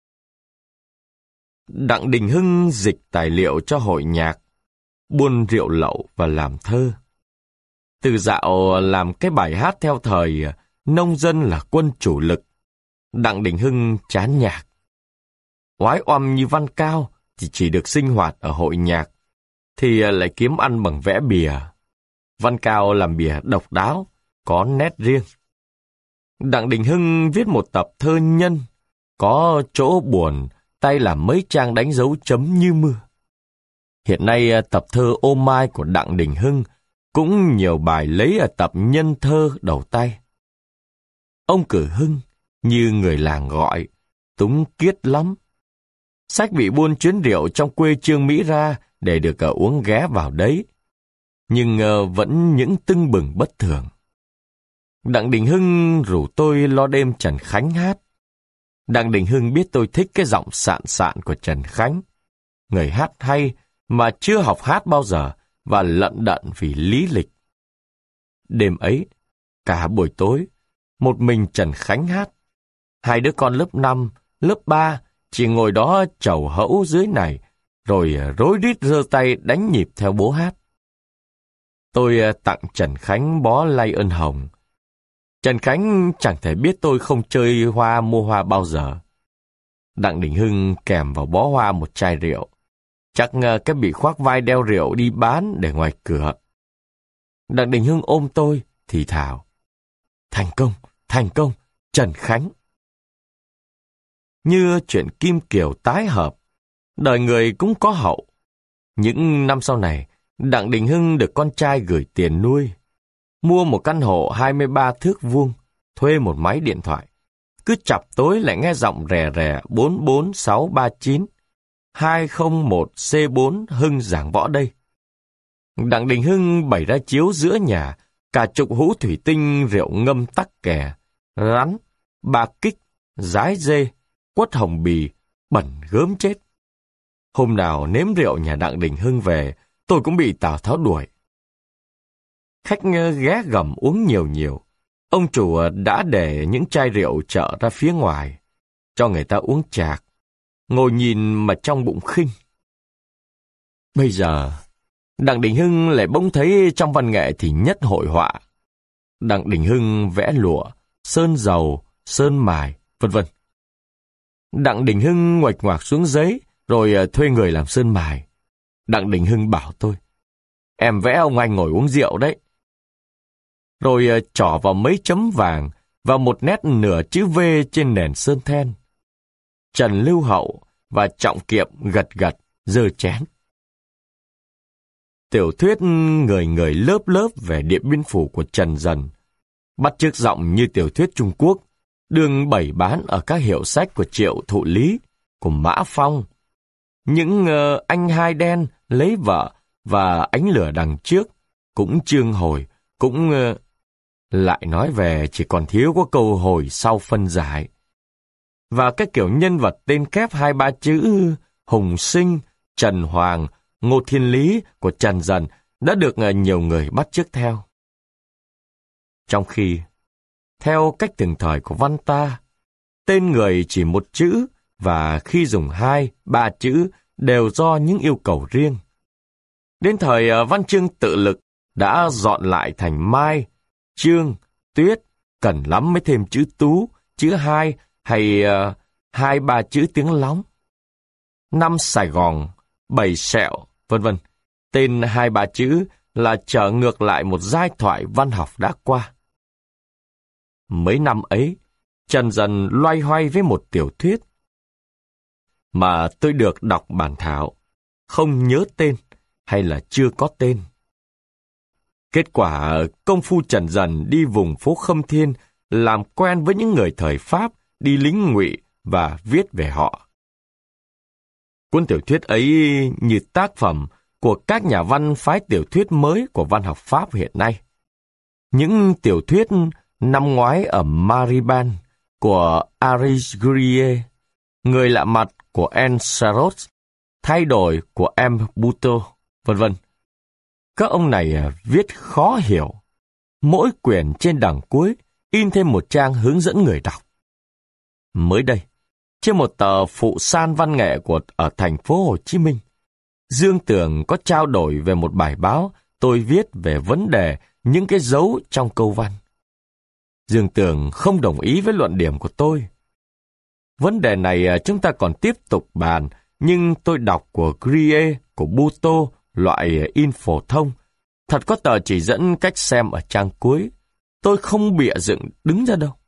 Đặng Đình Hưng dịch tài liệu cho hội nhạc, buôn rượu lậu và làm thơ. Từ dạo làm cái bài hát theo thời nông dân là quân chủ lực, Đặng Đình Hưng chán nhạc. Oái oăm như Văn Cao thì chỉ được sinh hoạt ở hội nhạc, thì lại kiếm ăn bằng vẽ bìa. Văn Cao làm bìa độc đáo, có nét riêng. Đặng Đình Hưng viết một tập thơ nhân, có chỗ buồn, tay làm mấy trang đánh dấu chấm như mưa. Hiện nay tập thơ Ô Mai của Đặng Đình Hưng cũng nhiều bài lấy ở tập nhân thơ đầu tay. Ông Cử Hưng, như người làng gọi, túng kiết lắm. Sách bị buôn chuyến rượu trong quê Trương Mỹ ra để được ở uống ghé vào đấy. Nhưng uh, vẫn những tưng bừng bất thường. Đặng Đình Hưng rủ tôi lo đêm Trần Khánh hát. Đặng Đình Hưng biết tôi thích cái giọng sạn sạn của Trần Khánh. Người hát hay mà chưa học hát bao giờ và lận đận vì lý lịch. Đêm ấy, cả buổi tối, một mình Trần Khánh hát. Hai đứa con lớp năm, lớp ba chỉ ngồi đó chầu hẫu dưới này, rồi rối rít giơ tay đánh nhịp theo bố hát. Tôi tặng Trần Khánh bó lay ơn hồng. Trần Khánh chẳng thể biết tôi không chơi hoa mua hoa bao giờ. Đặng Đình Hưng kèm vào bó hoa một chai rượu. Chắc cái bị khoác vai đeo rượu đi bán để ngoài cửa. Đặng Đình Hưng ôm tôi, thì thào. Thành công, thành công, Trần Khánh. Như chuyện Kim Kiều tái hợp, đời người cũng có hậu. Những năm sau này, Đặng Đình Hưng được con trai gửi tiền nuôi. Mua một căn hộ hai mươi ba thước vuông, thuê một máy điện thoại. Cứ chập tối lại nghe giọng rè rè bốn bốn sáu ba chín, hai không một C bốn Hưng giảng võ đây. Đặng Đình Hưng bày ra chiếu giữa nhà, cả chục hũ thủy tinh rượu ngâm tắc kè, rắn, bạc kích, dái dê, quất hồng bì, bẩn gớm chết. Hôm nào nếm rượu nhà Đặng Đình Hưng về, tôi cũng bị Tào Tháo đuổi. Khách ghé gầm uống nhiều nhiều. Ông chủ đã để những chai rượu chở ra phía ngoài, cho người ta uống chạc, ngồi nhìn mà trong bụng khinh. Bây giờ, Đặng Đình Hưng lại bỗng thấy trong văn nghệ thì nhất hội họa. Đặng Đình Hưng vẽ lụa, sơn dầu, sơn mài, vân vân. Đặng Đình Hưng ngoạch ngoạc xuống giấy, rồi thuê người làm sơn mài. Đặng Đình Hưng bảo tôi, em vẽ ông anh ngồi uống rượu đấy. Rồi trỏ vào mấy chấm vàng và một nét nửa chữ V trên nền sơn then. Trần Lưu Hậu và Trọng Kiệm gật gật, giơ chén. Tiểu thuyết người người lớp lớp về Điện Biên Phủ của Trần Dần, bắt chước giọng như tiểu thuyết Trung Quốc, đương bày bán ở các hiệu sách của Triệu Thụ Lý, của Mã Phong. Những uh, anh hai đen lấy vợ và ánh lửa đằng trước, cũng chương hồi, cũng uh, lại nói về chỉ còn thiếu có câu hồi sau phân giải. Và các kiểu nhân vật tên kép hai ba chữ Hùng Sinh, Trần Hoàng, Ngô Thiên Lý của Trần Dần đã được uh, nhiều người bắt chước theo. Trong khi, theo cách từng thời của văn ta, tên người chỉ một chữ và khi dùng hai, ba chữ đều do những yêu cầu riêng. Đến thời uh, văn chương tự lực đã dọn lại thành Mai, Trương, Tuyết, cần lắm mới thêm chữ Tú, chữ Hai hay uh, hai ba chữ tiếng Lóng. Năm Sài Gòn, Bảy Sẹo, vân vân. Tên hai ba chữ là trở ngược lại một giai thoại văn học đã qua. Mấy năm ấy, Trần Dần loay hoay với một tiểu thuyết mà tôi được đọc bản thảo, không nhớ tên hay là chưa có tên. Kết quả, công phu Trần Dần đi vùng phố Khâm Thiên, làm quen với những người thời Pháp, đi lính ngụy và viết về họ. Cuốn tiểu thuyết ấy như tác phẩm của các nhà văn phái tiểu thuyết mới của văn học Pháp hiện nay. Những tiểu thuyết năm ngoái ở Mariban của Aris Gurrier, Người lạ mặt của Anne Sarot, Thay đổi của M. Buteau, vân vân. Các ông này viết khó hiểu. Mỗi quyển trên đằng cuối in thêm một trang hướng dẫn người đọc. Mới đây, trên một tờ phụ san văn nghệ của ở thành phố Hồ Chí Minh, Dương Tường có trao đổi về một bài báo tôi viết về vấn đề những cái dấu trong câu văn. Dương Tường không đồng ý với luận điểm của tôi. Vấn đề này chúng ta còn tiếp tục bàn, nhưng tôi đọc của Grie, của Buteau, loại in phổ thông. Thật có tờ chỉ dẫn cách xem ở trang cuối. Tôi không bịa dựng đứng ra đâu.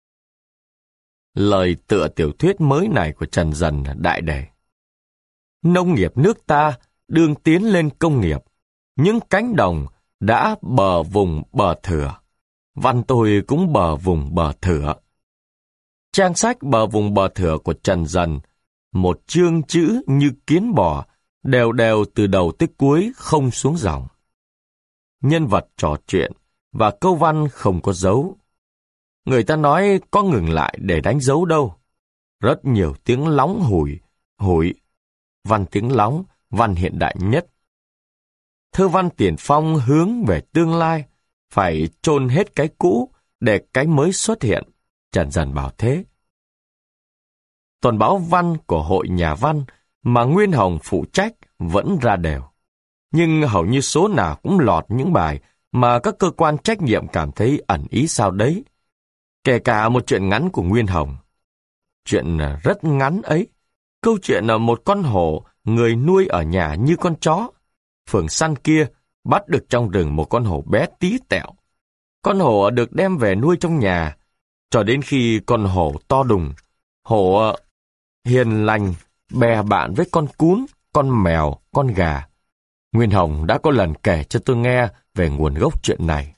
Lời tựa tiểu thuyết mới này của Trần Dần đại đề. Nông nghiệp nước ta đương tiến lên công nghiệp. Những cánh đồng đã bờ vùng bờ thửa. Văn tôi cũng bờ vùng bờ thửa. Trang sách bờ vùng bờ thửa của Trần Dần, một chương chữ như kiến bò, đều đều từ đầu tới cuối không xuống dòng. Nhân vật trò chuyện và câu văn không có dấu. Người ta nói có ngừng lại để đánh dấu đâu. Rất nhiều tiếng lóng hủi, hủi. Văn tiếng lóng, văn hiện đại nhất. Thơ văn tiền phong hướng về tương lai, phải chôn hết cái cũ để cái mới xuất hiện. Trần Dần bảo thế. Tuần báo văn của Hội Nhà văn mà Nguyên Hồng phụ trách vẫn ra đều. Nhưng hầu như số nào cũng lọt những bài mà các cơ quan trách nhiệm cảm thấy ẩn ý sao đấy. Kể cả một chuyện ngắn của Nguyên Hồng. Chuyện rất ngắn ấy, câu chuyện một con hổ người nuôi ở nhà như con chó. Phường săn kia bắt được trong rừng một con hổ bé tí tẹo. Con hổ được đem về nuôi trong nhà, cho đến khi con hổ to đùng. Hổ hiền lành, bè bạn với con cún, con mèo, con gà. Nguyên Hồng đã có lần kể cho tôi nghe về nguồn gốc chuyện này.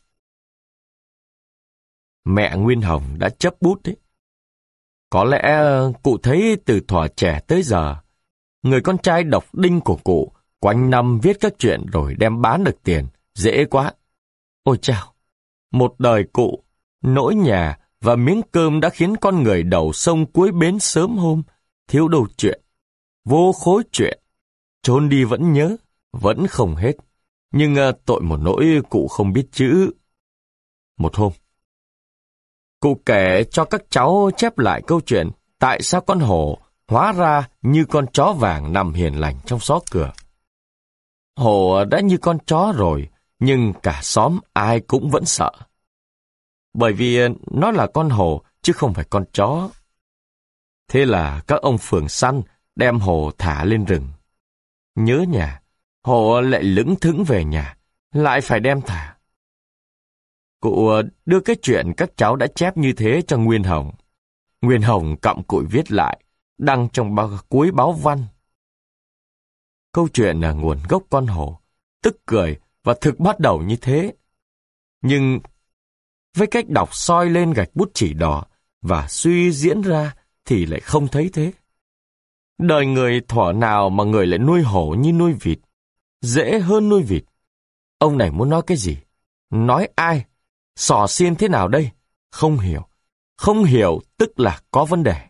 Mẹ Nguyên Hồng đã chấp bút đấy. Có lẽ cụ thấy từ thuở trẻ tới giờ, người con trai độc đinh của cụ quanh năm viết các chuyện rồi đem bán được tiền, dễ quá. Ôi chao, một đời cụ, nỗi nhà và miếng cơm đã khiến con người đầu sông cuối bến sớm hôm, thiếu đâu chuyện, vô khối chuyện, trốn đi vẫn nhớ, vẫn không hết. nhưng tội một nỗi cụ không biết chữ. Một hôm, cụ kể cho các cháu chép lại câu chuyện tại sao con hổ hóa ra như con chó vàng nằm hiền lành trong xó cửa. Hổ đã như con chó rồi, nhưng cả xóm ai cũng vẫn sợ. Bởi vì nó là con hổ chứ không phải con chó. Thế là các ông phường săn đem hổ thả lên rừng. Nhớ nhà, hổ lại lững thững về nhà, lại phải đem thả. Cụ đưa cái chuyện các cháu đã chép như thế cho Nguyên Hồng. Nguyên Hồng cặm cụi viết lại, đăng trong báo, cuối báo văn. Câu chuyện là nguồn gốc con hổ, tức cười và thực bắt đầu như thế. Nhưng với cách đọc soi lên gạch bút chỉ đỏ và suy diễn ra thì lại không thấy thế. Đời người thuở nào mà người lại nuôi hổ như nuôi vịt, dễ hơn nuôi vịt. Ông này muốn nói cái gì? Nói ai? Xỏ xiên thế nào đây? Không hiểu. Không hiểu tức là có vấn đề.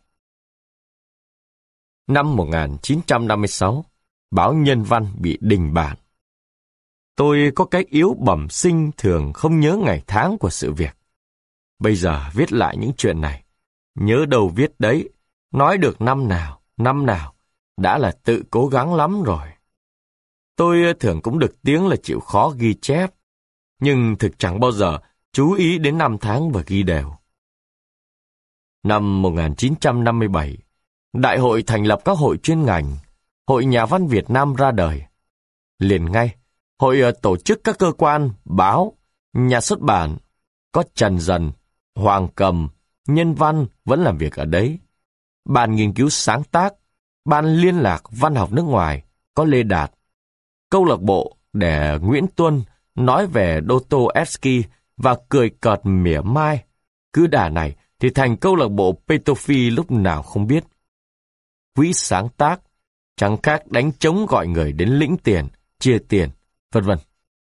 Năm một nghìn chín trăm năm mươi sáu, báo Nhân văn bị đình bản. Tôi có cái yếu bẩm sinh thường không nhớ ngày tháng của sự việc. Bây giờ viết lại những chuyện này, nhớ đâu viết đấy, nói được năm nào, năm nào, đã là tự cố gắng lắm rồi. Tôi thường cũng được tiếng là chịu khó ghi chép, nhưng thực chẳng bao giờ chú ý đến năm tháng và ghi đều. Năm một nghìn chín trăm năm mươi bảy, Đại hội thành lập các hội chuyên ngành, Hội Nhà văn Việt Nam ra đời. Liền ngay, hội tổ chức các cơ quan, báo, nhà xuất bản, có Trần Dần, Hoàng Cầm, Nhân văn vẫn làm việc ở đấy. Ban nghiên cứu sáng tác, ban liên lạc văn học nước ngoài, có Lê Đạt. Câu lạc bộ để Nguyễn Tuân nói về Dostoevsky và cười cợt mỉa mai. Cứ đà này thì thành câu lạc bộ Petofi lúc nào không biết. Quỹ sáng tác, chẳng khác đánh trống gọi người đến lĩnh tiền, chia tiền, vân vân.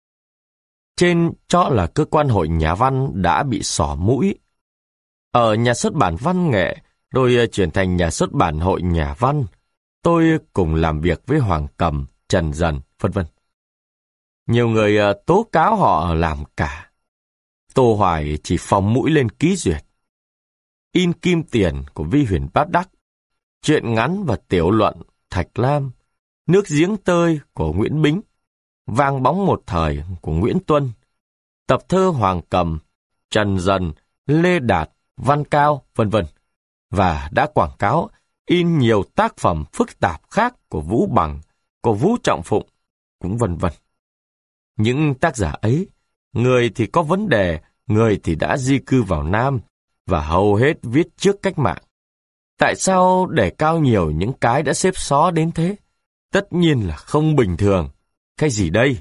Trên cho là cơ quan hội nhà văn đã bị xỏ mũi. Ở nhà xuất bản văn nghệ, rồi chuyển thành nhà xuất bản hội nhà văn, tôi cùng làm việc với Hoàng Cầm, Trần Dần, vân vân. Nhiều người tố cáo họ làm cả. Tô Hoài chỉ phóng mũi lên ký duyệt. In kim tiền của Vi Huyền Bát Đắc, truyện ngắn và tiểu luận Thạch Lam, Nước giếng tơi của Nguyễn Bính, Vang bóng một thời của Nguyễn Tuân, tập thơ Hoàng Cầm, Trần Dần, Lê Đạt, Văn Cao, vân vân, và đã quảng cáo in nhiều tác phẩm phức tạp khác của Vũ Bằng, của Vũ Trọng Phụng, cũng vân vân. Những tác giả ấy, người thì có vấn đề, người thì đã di cư vào Nam, và hầu hết viết trước cách mạng. Tại sao để cao nhiều những cái đã xếp xó đến thế? Tất nhiên là không bình thường. Cái gì đây?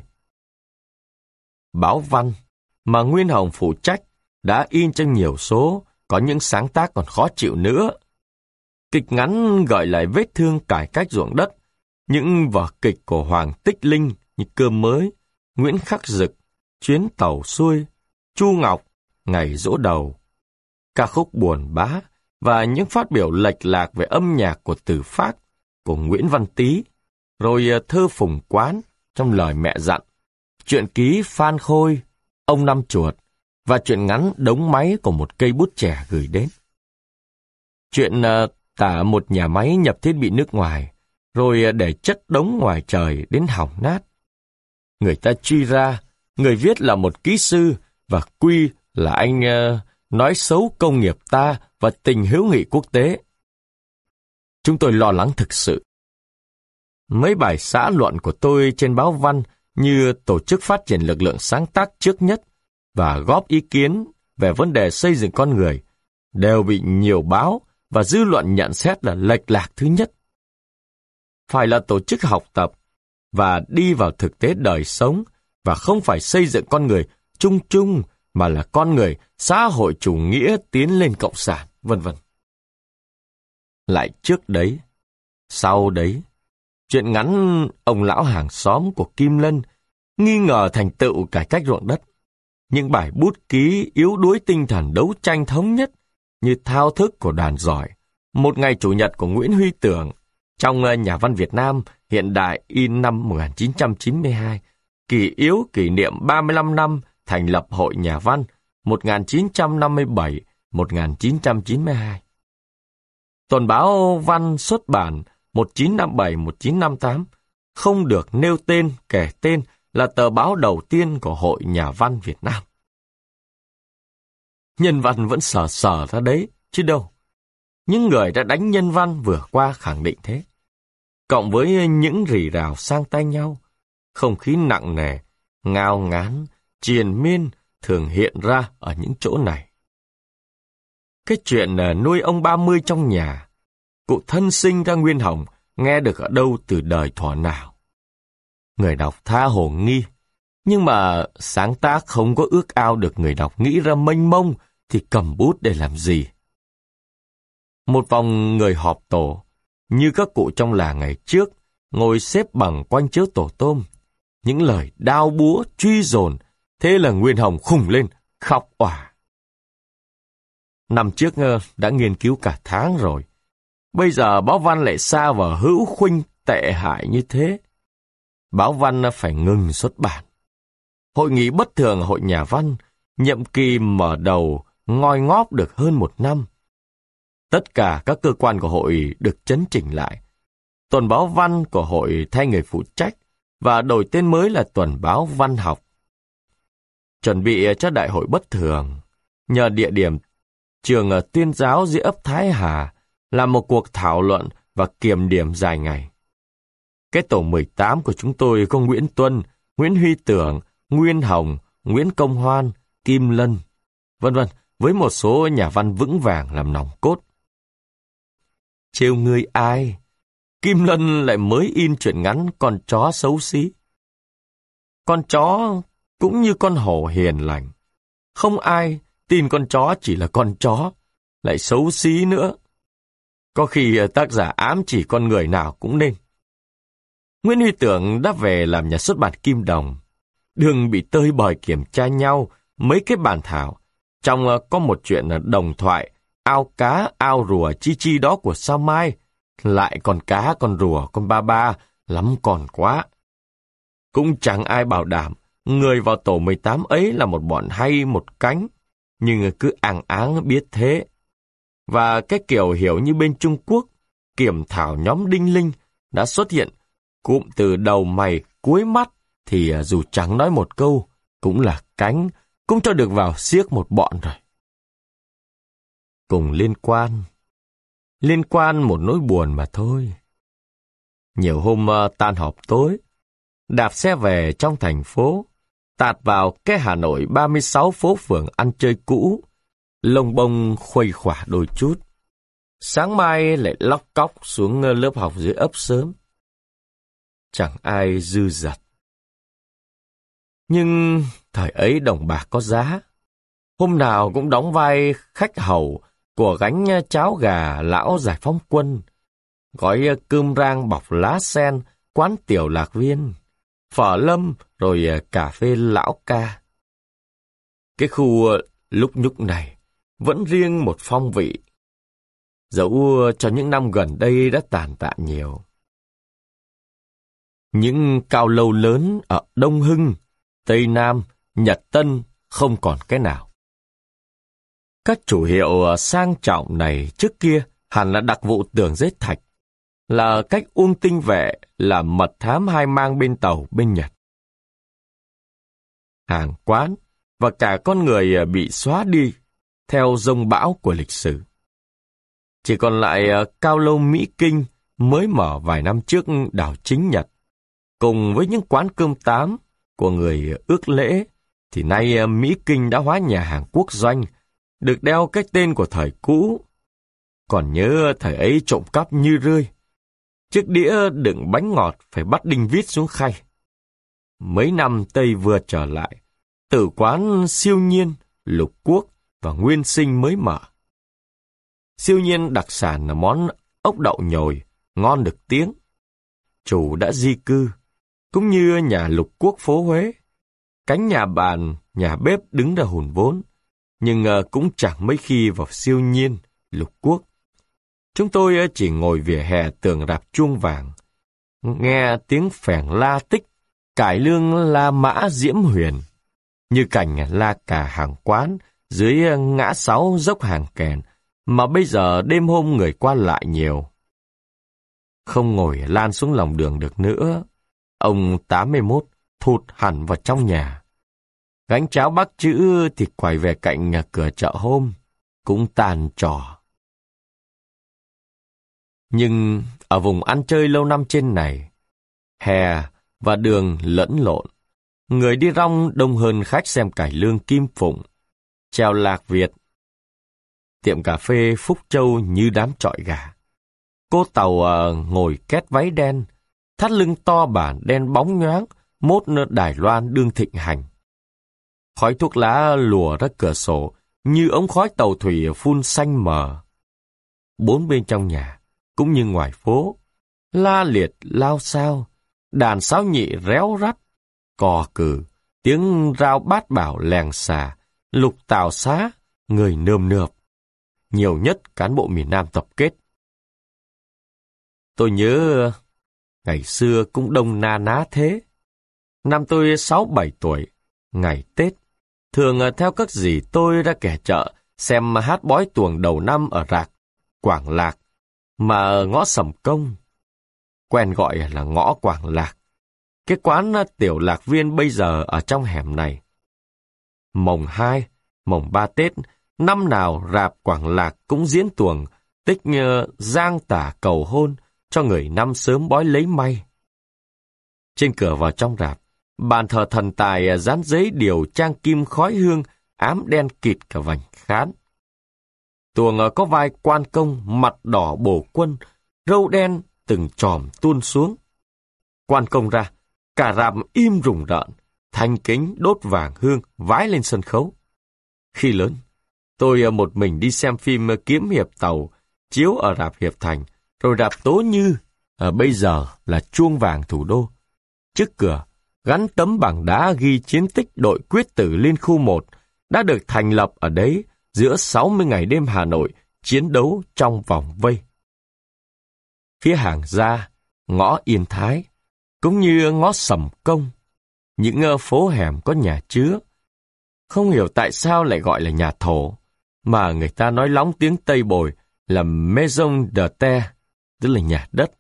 Báo văn mà Nguyên Hồng phụ trách đã in trong nhiều số, có những sáng tác còn khó chịu nữa. Kịch ngắn gợi lại vết thương cải cách ruộng đất, những vở kịch của Hoàng Tích Linh như Cơm Mới, Nguyễn Khắc Dực, Chuyến tàu xuôi, Chu Ngọc, Ngày Dỗ Đầu, ca khúc buồn bã và những phát biểu lệch lạc về âm nhạc của Từ Phác, của Nguyễn Văn Tý, rồi thơ Phùng Quán trong Lời Mẹ Dặn, truyện ký Phan Khôi, Ông Năm Chuột và truyện ngắn Đống Máy của một cây bút trẻ gửi đến. Chuyện uh, tả một nhà máy nhập thiết bị nước ngoài, rồi để chất đống ngoài trời đến hỏng nát. Người ta truy ra, người viết là một kỹ sư và quy là anh uh, nói xấu công nghiệp ta và tình hữu nghị quốc tế. Chúng tôi lo lắng thực sự. Mấy bài xã luận của tôi trên báo văn như tổ chức phát triển lực lượng sáng tác trước nhất và góp ý kiến về vấn đề xây dựng con người đều bị nhiều báo và dư luận nhận xét là lệch lạc thứ nhất. Phải là tổ chức học tập và đi vào thực tế đời sống và không phải xây dựng con người chung chung mà là con người xã hội chủ nghĩa tiến lên cộng sản, vân vân. Lại trước đấy, sau đấy, chuyện ngắn Ông Lão Hàng Xóm của Kim Lân nghi ngờ thành tựu cải cách ruộng đất. Những bài bút ký yếu đuối tinh thần đấu tranh thống nhất như Thao thức của Đàn Giỏi, Một ngày Chủ nhật của Nguyễn Huy Tưởng trong Nhà văn Việt Nam hiện đại in năm một nghìn chín trăm chín mươi hai, kỷ yếu kỷ niệm ba mươi lăm năm thành lập Hội Nhà văn một nghìn chín trăm năm mươi bảy đến một nghìn chín trăm chín mươi hai. Tuần báo văn xuất bản một nghìn chín trăm năm mươi bảy đến một nghìn chín trăm năm mươi tám không được nêu tên kể tên là tờ báo đầu tiên của Hội Nhà văn Việt Nam. Nhân văn vẫn sờ sờ ra đấy, chứ đâu. Những người đã đánh nhân văn vừa qua khẳng định thế. Cộng với những rì rào sang tay nhau, không khí nặng nề, ngao ngán, triền miên thường hiện ra ở những chỗ này. Cái chuyện nuôi ông ba mươi trong nhà, cụ thân sinh ra Nguyên Hồng nghe được ở đâu từ đời thuở nào. Người đọc tha hồ nghi, nhưng mà sáng tác không có ước ao được người đọc nghĩ ra mênh mông thì cầm bút để làm gì. Một vòng người họp tổ, như các cụ trong làng ngày trước, ngồi xếp bằng quanh chiếu tổ tôm. Những lời đao búa truy dồn, thế là Nguyên Hồng khùng lên, khóc òa. Năm trước đã nghiên cứu cả tháng rồi, bây giờ báo văn lại xa vào hữu khuynh tệ hại như thế. Báo văn phải ngừng xuất bản. Hội nghị bất thường Hội Nhà văn, nhiệm kỳ mở đầu ngoi ngóp được hơn một năm. Tất cả các cơ quan của hội được chấn chỉnh lại. Tuần báo văn của hội thay người phụ trách và đổi tên mới là Tuần báo Văn học. Chuẩn bị cho đại hội bất thường, nhờ địa điểm trường Tuyên giáo dưới ấp Thái Hà là một cuộc thảo luận và kiểm điểm dài ngày. Cái tổ mười tám của chúng tôi có Nguyễn Tuân, Nguyễn Huy Tưởng, Nguyên Hồng, Nguyễn Công Hoan, Kim Lân, vân vân, với một số nhà văn vững vàng làm nòng cốt. Trêu ngươi ai? Kim Lân lại mới in truyện ngắn Con chó xấu xí. Con chó cũng như con hổ hiền lành. Không ai tin con chó chỉ là con chó, lại xấu xí nữa. Có khi tác giả ám chỉ con người nào cũng nên. Nguyễn Huy Tưởng đã về làm nhà xuất bản Kim Đồng. Đừng bị tơi bời kiểm tra nhau mấy cái bản thảo. Trong có một chuyện đồng thoại ao cá, ao rùa chi chi đó của Sao Mai. Lại còn cá, con rùa, con ba ba, lắm còn quá. Cũng chẳng ai bảo đảm người vào tổ mười tám ấy là một bọn hay một cánh, nhưng cứ áng áng biết thế. Và cái kiểu hiểu như bên Trung Quốc, kiểm thảo nhóm Đinh Linh đã xuất hiện cụm từ đầu mày cuối mắt thì dù chẳng nói một câu, cũng là cánh, cũng cho được vào xiếc một bọn rồi. Cùng liên quan, liên quan một nỗi buồn mà thôi. Nhiều hôm uh, tan họp tối, đạp xe về trong thành phố, tạt vào cái Hà Nội ba mươi sáu phố phường ăn chơi cũ, lông bông khuây khỏa đôi chút. Sáng mai lại lóc cóc xuống lớp học dưới ấp sớm. Chẳng ai dư dật. Nhưng thời ấy đồng bạc có giá. Hôm nào cũng đóng vai khách hầu của gánh cháo gà lão giải phóng quân, gói cơm rang bọc lá sen, quán tiểu lạc viên, phở lâm rồi cà phê lão ca. Cái khu lúc nhúc này vẫn riêng một phong vị, dẫu cho những năm gần đây đã tàn tạ nhiều. Những cao lầu lớn ở Đông Hưng, Tây Nam, Nhật Tân không còn cái nào. Các chủ hiệu sang trọng này trước kia hẳn là đặc vụ tường giết thạch, là cách Uông Tinh Vệ làm mật thám hai mang bên tàu bên Nhật. Hàng quán và cả con người bị xóa đi theo dông bão của lịch sử. Chỉ còn lại cao lâu Mỹ Kinh mới mở vài năm trước đảo chính Nhật, cùng với những quán cơm tám của người ước lễ, thì nay Mỹ Kinh đã hóa nhà hàng quốc doanh, được đeo cái tên của thời cũ. Còn nhớ thời ấy trộm cắp như rươi, chiếc đĩa đựng bánh ngọt phải bắt đinh vít xuống khay. Mấy năm Tây vừa trở lại, tử quán Siêu Nhiên, Lục Quốc và Nguyên Sinh mới mở. Siêu Nhiên đặc sản là món ốc đậu nhồi, ngon được tiếng. Chủ đã di cư, cũng như nhà Lục Quốc phố Huế. Cánh nhà bàn, nhà bếp đứng ra hùn vốn, nhưng cũng chẳng mấy khi vào Siêu Nhiên, Lục Quốc. Chúng tôi chỉ ngồi vỉa hè tường rạp chuông vàng, nghe tiếng phèn la tích, cải lương La Mã Diễm Huyền, như cảnh la cà hàng quán dưới ngã sáu dốc hàng kèn, mà bây giờ đêm hôm người qua lại nhiều. Không ngồi lan xuống lòng đường được nữa, ông tám mươi mốt thụt hẳn vào trong nhà. Gánh cháo bác chữ thì quay về cạnh cửa chợ hôm, cũng tàn trò. Nhưng ở vùng ăn chơi lâu năm trên này, hè và đường lẫn lộn, người đi rong đông hơn khách xem cải lương Kim Phụng, treo lạc Việt. Tiệm cà phê Phúc Châu như đám trọi gà. Cô tàu uh, ngồi két váy đen, thắt lưng to bản đen bóng nhoáng, mốt Đài Loan đương thịnh hành. Khói thuốc lá lùa ra cửa sổ như ống khói tàu thủy phun xanh mờ. Bốn bên trong nhà, cũng như ngoài phố, la liệt lao xao, đàn sáo nhị réo rắt, cò cừ, tiếng rao bát bảo lèng xà, lục tào xá, người nơm nượp. Nhiều nhất cán bộ miền Nam tập kết. Tôi nhớ ngày xưa cũng đông na ná thế. Năm tôi sáu bảy tuổi, ngày Tết, thường theo các dì tôi ra kẻ chợ xem hát bói tuồng đầu năm ở rạc Quảng Lạc, mà ngõ Sầm Công, quen gọi là ngõ Quảng Lạc. Cái quán tiểu lạc viên bây giờ ở trong hẻm này. Mồng hai, mồng ba Tết, năm nào rạp Quảng Lạc cũng diễn tuồng, tích như giang tả cầu hôn cho người năm sớm bói lấy may. Trên cửa vào trong rạp, bàn thờ thần tài dán giấy điều trang kim khói hương, ám đen kịt cả vành khán. Tuồng có vai quan công, mặt đỏ bổ quân, râu đen từng chòm tuôn xuống. Quan công ra, cả rạp im rùng rợn, thanh kính đốt vàng hương vái lên sân khấu. Khi lớn, tôi một mình đi xem phim Kiếm Hiệp Tàu, chiếu ở rạp Hiệp Thành, rồi rạp Tố Như, ở bây giờ là Chuông Vàng Thủ Đô. Trước cửa, gắn tấm bảng đá ghi chiến tích đội quyết tử Liên khu một, đã được thành lập ở đấy giữa sáu mươi ngày đêm Hà Nội chiến đấu trong vòng vây. Phía hàng ra, ngõ Yên Thái, cũng như ngõ Sầm Công, những phố hẻm có nhà chứa. Không hiểu tại sao lại gọi là nhà thổ, mà người ta nói lóng tiếng Tây Bồi là Maison de Terre, tức là nhà đất.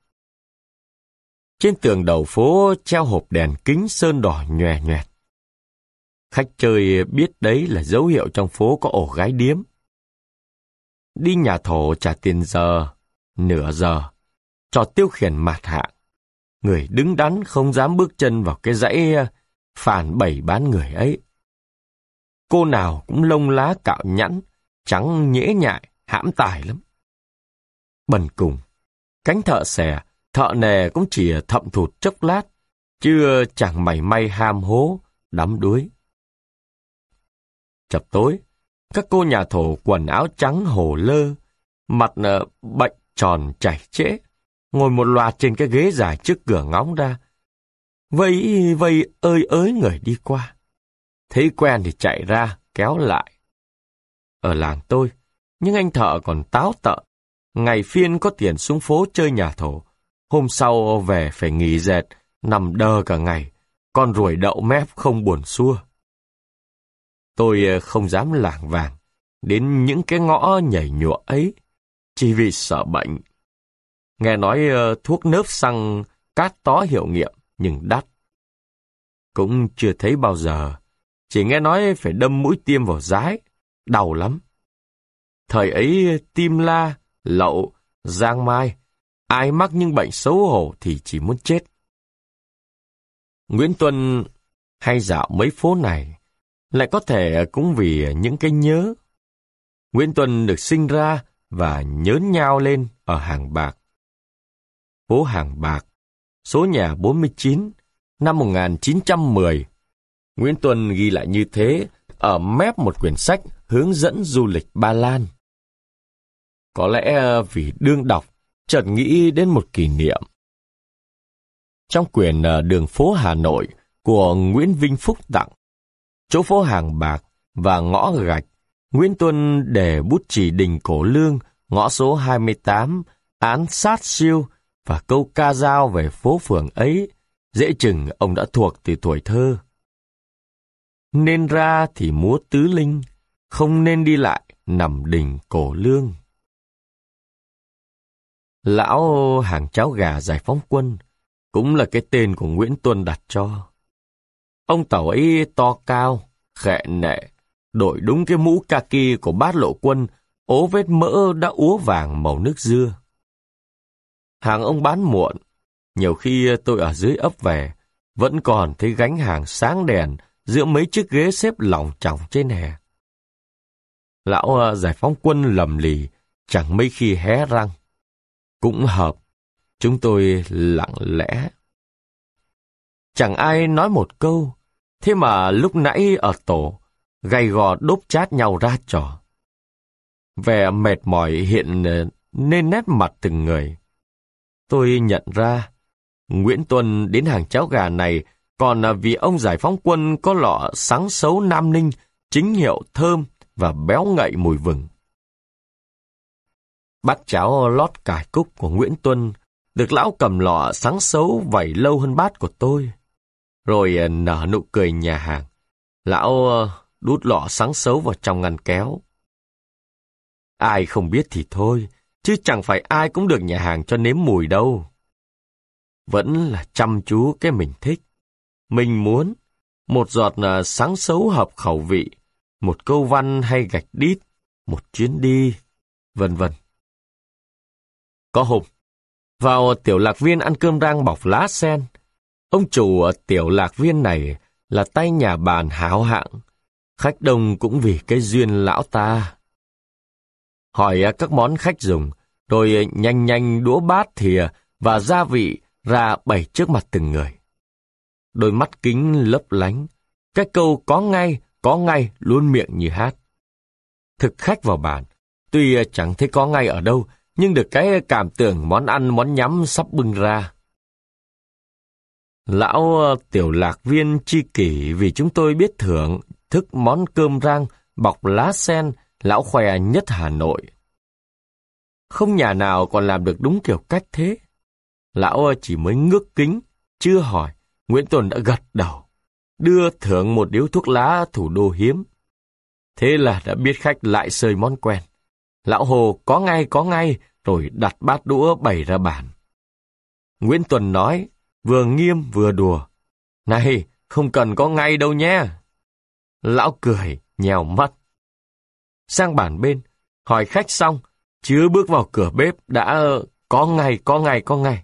Trên tường đầu phố treo hộp đèn kính sơn đỏ nhòe nhòe. Khách chơi biết đấy là dấu hiệu trong phố có ổ gái điếm. Đi nhà thổ trả tiền giờ, nửa giờ, trò tiêu khiển mạt hạng. Người đứng đắn không dám bước chân vào cái dãy phàn bày bán người ấy. Cô nào cũng lông lá cạo nhẵn, trắng nhễ nhại, hãm tài lắm. Bần cùng, cánh thợ xẻ, thợ nề cũng chỉ thậm thụt chốc lát, chứ chẳng mảy may ham hố, đắm đuối. Chập tối, các cô nhà thổ quần áo trắng hồ lơ, mặt bệnh tròn chảy trễ, ngồi một loạt trên cái ghế dài trước cửa ngóng ra, vây vây ơi ới người đi qua. Thấy quen thì chạy ra, kéo lại. Ở làng tôi, những anh thợ còn táo tợn, ngày phiên có tiền xuống phố chơi nhà thổ, hôm sau về phải nghỉ dệt, nằm đơ cả ngày, con ruồi đậu mép không buồn xua. Tôi không dám lảng vàng đến những cái ngõ nhảy nhụa ấy, chỉ vì sợ bệnh. Nghe nói thuốc nớp xăng cát tó hiệu nghiệm, nhưng đắt. Cũng chưa thấy bao giờ, chỉ nghe nói phải đâm mũi tiêm vào dái, đau lắm. Thời ấy tim la, lậu, giang mai, ai mắc những bệnh xấu hổ thì chỉ muốn chết. Nguyễn Tuân hay dạo mấy phố này, lại có thể cũng vì những cái nhớ. Nguyễn Tuân được sinh ra và nhớn nhao lên ở Hàng Bạc. Phố Hàng Bạc, số nhà bốn mươi chín, năm một nghìn chín trăm mười. Nguyễn Tuân ghi lại như thế ở mép một quyển sách hướng dẫn du lịch Ba Lan. Có lẽ vì đương đọc, chợt nghĩ đến một kỷ niệm. Trong quyển Đường phố Hà Nội của Nguyễn Vinh Phúc tặng, chỗ phố Hàng Bạc và ngõ gạch, Nguyễn Tuân để bút chỉ Đình Cổ Lương, ngõ số hai mươi tám, án sát siêu và câu ca dao về phố phường ấy Dễ chừng ông đã thuộc từ tuổi thơ. Nên ra thì múa tứ linh, không nên đi lại nằm đình cổ lương. Lão hàng cháo gà giải phóng quân cũng là cái tên của Nguyễn Tuân đặt cho. Ông tàu ấy to cao, khệ nệ, đội đúng cái mũ kaki của bát lộ quân, ố vết mỡ đã úa vàng màu nước dưa. Hàng ông bán muộn, nhiều khi tôi ở dưới ấp về, vẫn còn thấy gánh hàng sáng đèn giữa mấy chiếc ghế xếp lỏng chỏng trên hè. Lão giải phóng quân lầm lì, chẳng mấy khi hé răng. Cũng hợp, chúng tôi lặng lẽ. Chẳng ai nói một câu, thế mà lúc nãy ở tổ, gay gò đốp chát nhau ra trò. Vẻ mệt mỏi hiện nên nét mặt từng người. Tôi nhận ra, Nguyễn Tuân đến hàng cháo gà này còn vì ông giải phóng quân có lọ sáng xấu Nam Ninh, chính hiệu thơm và béo ngậy mùi vừng. Bát cháo lót cải cúc của Nguyễn Tuân được lão cầm lọ sáng xấu vẩy lâu hơn bát của tôi. Rồi nở nụ cười nhà hàng. Lão đút lọ sáng xấu vào trong ngăn kéo. Ai không biết thì thôi, chứ chẳng phải ai cũng được nhà hàng cho nếm mùi đâu. Vẫn là chăm chú cái mình thích. Mình muốn một giọt sáng xấu hợp khẩu vị, một câu văn hay gạch đít, một chuyến đi, vân vân. Có hôm, vào tiểu lạc viên ăn cơm rang bọc lá sen. Ông chủ ở tiểu lạc viên này là tay nhà bàn háo hạng. Khách đông cũng vì cái duyên lão ta. Hỏi các món khách dùng, rồi nhanh nhanh đũa bát thìa và gia vị ra bày trước mặt từng người. Đôi mắt kính lấp lánh, cái câu có ngay, có ngay luôn miệng như hát. Thực khách vào bàn, tuy chẳng thấy có ngay ở đâu, nhưng được cái cảm tưởng món ăn món nhắm sắp bưng ra. Lão tiểu lạc viên chi kỷ vì chúng tôi biết thưởng thức món cơm rang bọc lá sen, lão khoe nhất Hà Nội. Không nhà nào còn làm được đúng kiểu cách thế. Lão chỉ mới ngước kính, chưa hỏi, Nguyễn Tuân đã gật đầu, đưa thưởng một điếu thuốc lá thủ đô hiếm. Thế là đã biết khách lại sơi món quen. Lão hồ có ngay có ngay, rồi đặt bát đũa bày ra bàn. Nguyễn Tuân nói, vừa nghiêm vừa đùa, này, không cần có ngay đâu nhé. Lão cười, nhèo mắt. Sang bàn bên, hỏi khách xong, chưa bước vào cửa bếp đã có ngay, có ngay, có ngay.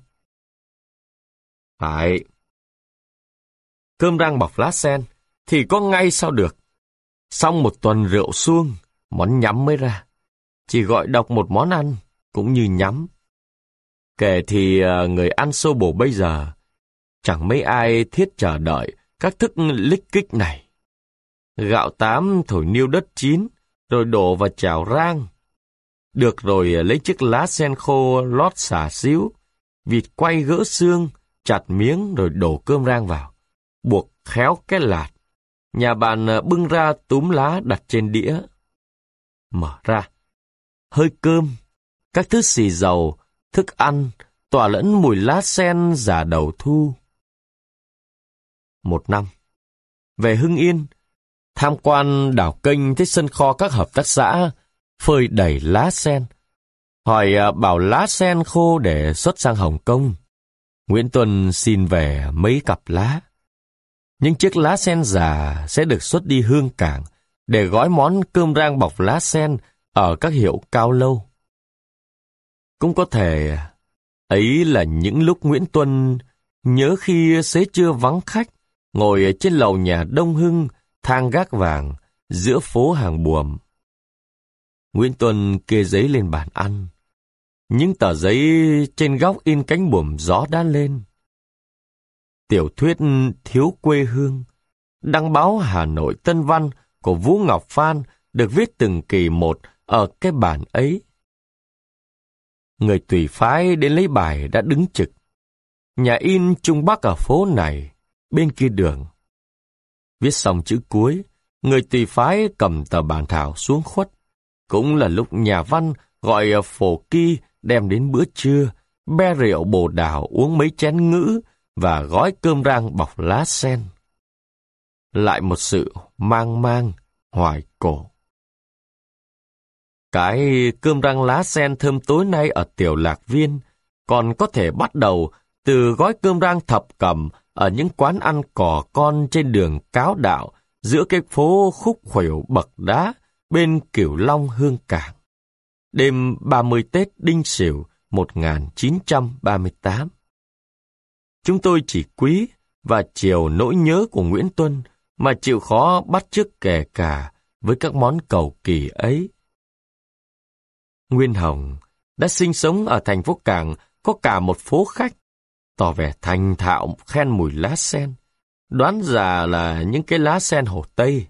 Phải. Cơm rang bọc lá sen, thì có ngay sao được. Xong một tuần rượu suông, món nhắm mới ra. Chỉ gọi đọc một món ăn, cũng như nhắm. Kể thì người ăn xô bổ bây giờ, chẳng mấy ai thiết chờ đợi các thức lích kích này. Gạo tám thổi niêu đất chín, rồi đổ vào chảo rang. Được rồi lấy chiếc lá sen khô lót xả xíu, vịt quay gỡ xương, chặt miếng rồi đổ cơm rang vào, buộc khéo cái lạt. Nhà bàn bưng ra túm lá đặt trên đĩa. Mở ra, hơi cơm, các thứ xì dầu, thức ăn, tỏa lẫn mùi lá sen giả đầu thu. Một năm, về Hưng Yên, tham quan đảo kênh thấy sân kho các hợp tác xã, phơi đầy lá sen. Hỏi bảo lá sen khô để xuất sang Hồng Kông. Nguyễn Tuân xin về mấy cặp lá. Những chiếc lá sen già sẽ được xuất đi Hương Cảng để gói món cơm rang bọc lá sen ở các hiệu cao lâu. Cũng có thể ấy là những lúc Nguyễn Tuân nhớ khi xế trưa vắng khách, ngồi trên lầu nhà Đông Hưng, thang gác vàng, giữa phố hàng buồm. Nguyễn Tuân kê giấy lên bàn ăn. Những tờ giấy trên góc in cánh buồm gió đã lên. Tiểu thuyết Thiếu quê hương, đăng báo Hà Nội Tân Văn của Vũ Ngọc Phan được viết từng kỳ một ở cái bản ấy. Người tùy phái đến lấy bài đã đứng trực. Nhà in Trung Bắc ở phố này, bên kia đường. Viết xong chữ cuối, người tùy phái cầm tờ bản thảo xuống khuất. Cũng là lúc nhà văn gọi phổ ki đem đến bữa trưa, be rượu bồ đào uống mấy chén ngữ, và gói cơm rang bọc lá sen. Lại một sự mang mang, hoài cổ. Cái cơm rang lá sen thơm tối nay ở Tiểu Lạc Viên còn có thể bắt đầu từ gói cơm rang thập cẩm ở những quán ăn cò con trên đường Cáo Đạo giữa cái phố khúc khuỷu bậc đá bên Cửu Long Hương Cảng. Đêm ba mươi Tết Đinh Sửu một nghìn chín trăm ba mươi tám. Chúng tôi chỉ quý và chiều nỗi nhớ của Nguyễn Tuân mà chịu khó bắt chước kể cả với các món cầu kỳ ấy. Nguyên Hồng đã sinh sống ở thành phố Cảng có cả một phố khách, tỏ vẻ thành thạo khen mùi lá sen, đoán ra là những cái lá sen Hồ Tây.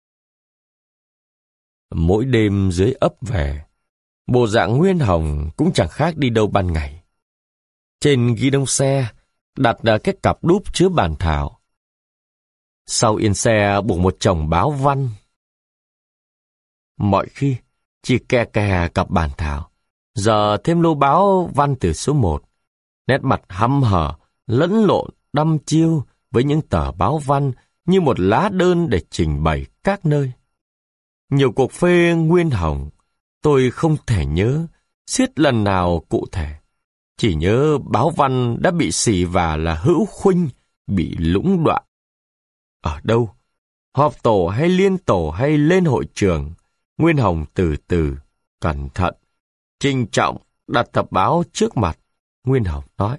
Mỗi đêm dưới ấp về, bộ dạng Nguyên Hồng cũng chẳng khác đi đâu ban ngày. Trên ghi đông xe đặt cái cặp đúp chứa bàn thảo. Sau yên xe buộc một chồng báo văn. Mọi khi chỉ kè kè cặp bàn thảo, giờ thêm lô báo văn từ số một. Nét mặt hăm hở, lẫn lộn, đăm chiêu với những tờ báo văn như một lá đơn để trình bày các nơi. Nhiều cuộc phê Nguyên Hồng, tôi không thể nhớ, xiết lần nào cụ thể. Chỉ nhớ báo văn đã bị xỉ vả là hữu khuynh, bị lũng đoạn. Ở đâu, họp tổ hay liên tổ hay lên hội trường, Nguyên Hồng từ từ, cẩn thận, trinh trọng đặt tập báo trước mặt. Nguyên Hồng nói: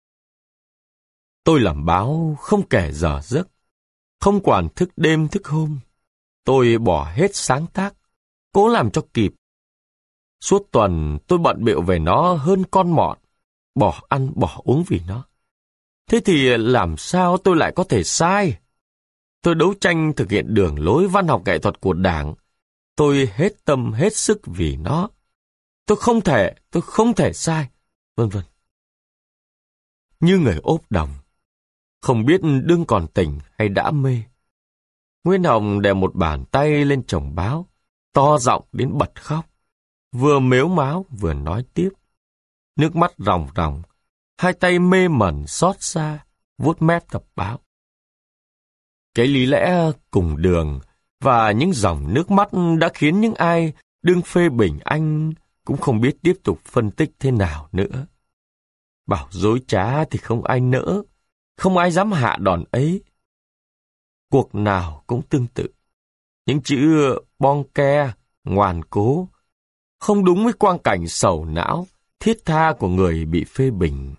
Tôi làm báo không kể giờ giấc, không quản thức đêm thức hôm. Tôi bỏ hết sáng tác, cố làm cho kịp. Suốt tuần tôi bận bịu về nó hơn con mọn, bỏ ăn bỏ uống vì nó. Thế thì làm sao tôi lại có thể sai? Tôi đấu tranh thực hiện đường lối văn học nghệ thuật của Đảng. Tôi hết tâm hết sức vì nó. Tôi không thể, tôi không thể sai, vân vân. Như người ốp đồng, không biết đương còn tỉnh hay đã mê. Nguyên Hồng đè một bàn tay lên chồng báo, to giọng đến bật khóc. Vừa mếu máo vừa nói tiếp. Nước mắt ròng ròng, hai tay mê mẩn xót xa, vuốt mép tập báo. Cái lý lẽ cùng đường và những dòng nước mắt đã khiến những ai đương phê bình anh cũng không biết tiếp tục phân tích thế nào nữa. Bảo dối trá thì không ai nỡ, không ai dám hạ đòn ấy. Cuộc nào cũng tương tự. Những chữ bon ke, ngoan cố, không đúng với quang cảnh sầu não, thiết tha của người bị phê bình.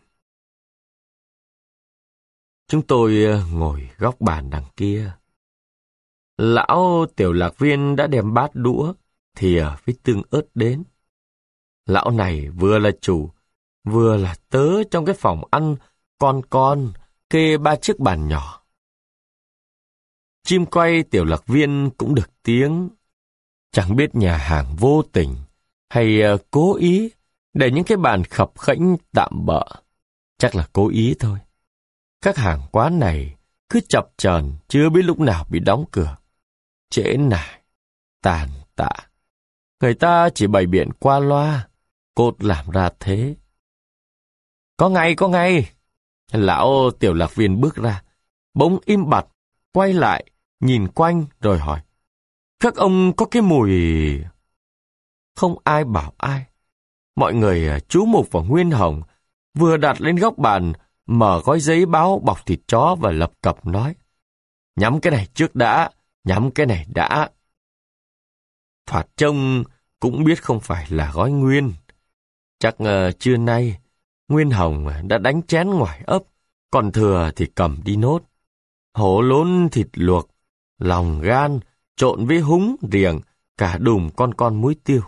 Chúng tôi ngồi góc bàn đằng kia. Lão Tiểu Lạc Viên đã đem bát đũa, thìa với tương ớt đến. Lão này vừa là chủ, vừa là tớ trong cái phòng ăn con con kê ba chiếc bàn nhỏ. Chim quay Tiểu Lạc Viên cũng được tiếng. Chẳng biết nhà hàng vô tình hay cố ý để những cái bàn khập khễnh tạm bợ. Chắc là cố ý thôi. Các hàng quán này cứ chập chờn chưa biết lúc nào bị đóng cửa. Trễ nải, tàn tạ. Người ta chỉ bày biện qua loa, cốt làm ra thế. Có ngay, có ngay. Lão Tiểu Lạc Viên bước ra, bỗng im bặt, quay lại, nhìn quanh rồi hỏi. Các ông có cái mùi... Không ai bảo ai. Mọi người chú mục vào Nguyên Hồng, vừa đặt lên góc bàn, mở gói giấy báo bọc thịt chó và lập cập nói. Nhắm cái này trước đã, nhắm cái này đã. Thoạt trông cũng biết không phải là gói nguyên. Chắc uh, trưa nay, Nguyên Hồng đã đánh chén ngoài ấp, còn thừa thì cầm đi nốt. Hổ lốn thịt luộc, lòng gan, trộn với húng, riềng, cả đùm con con muối tiêu.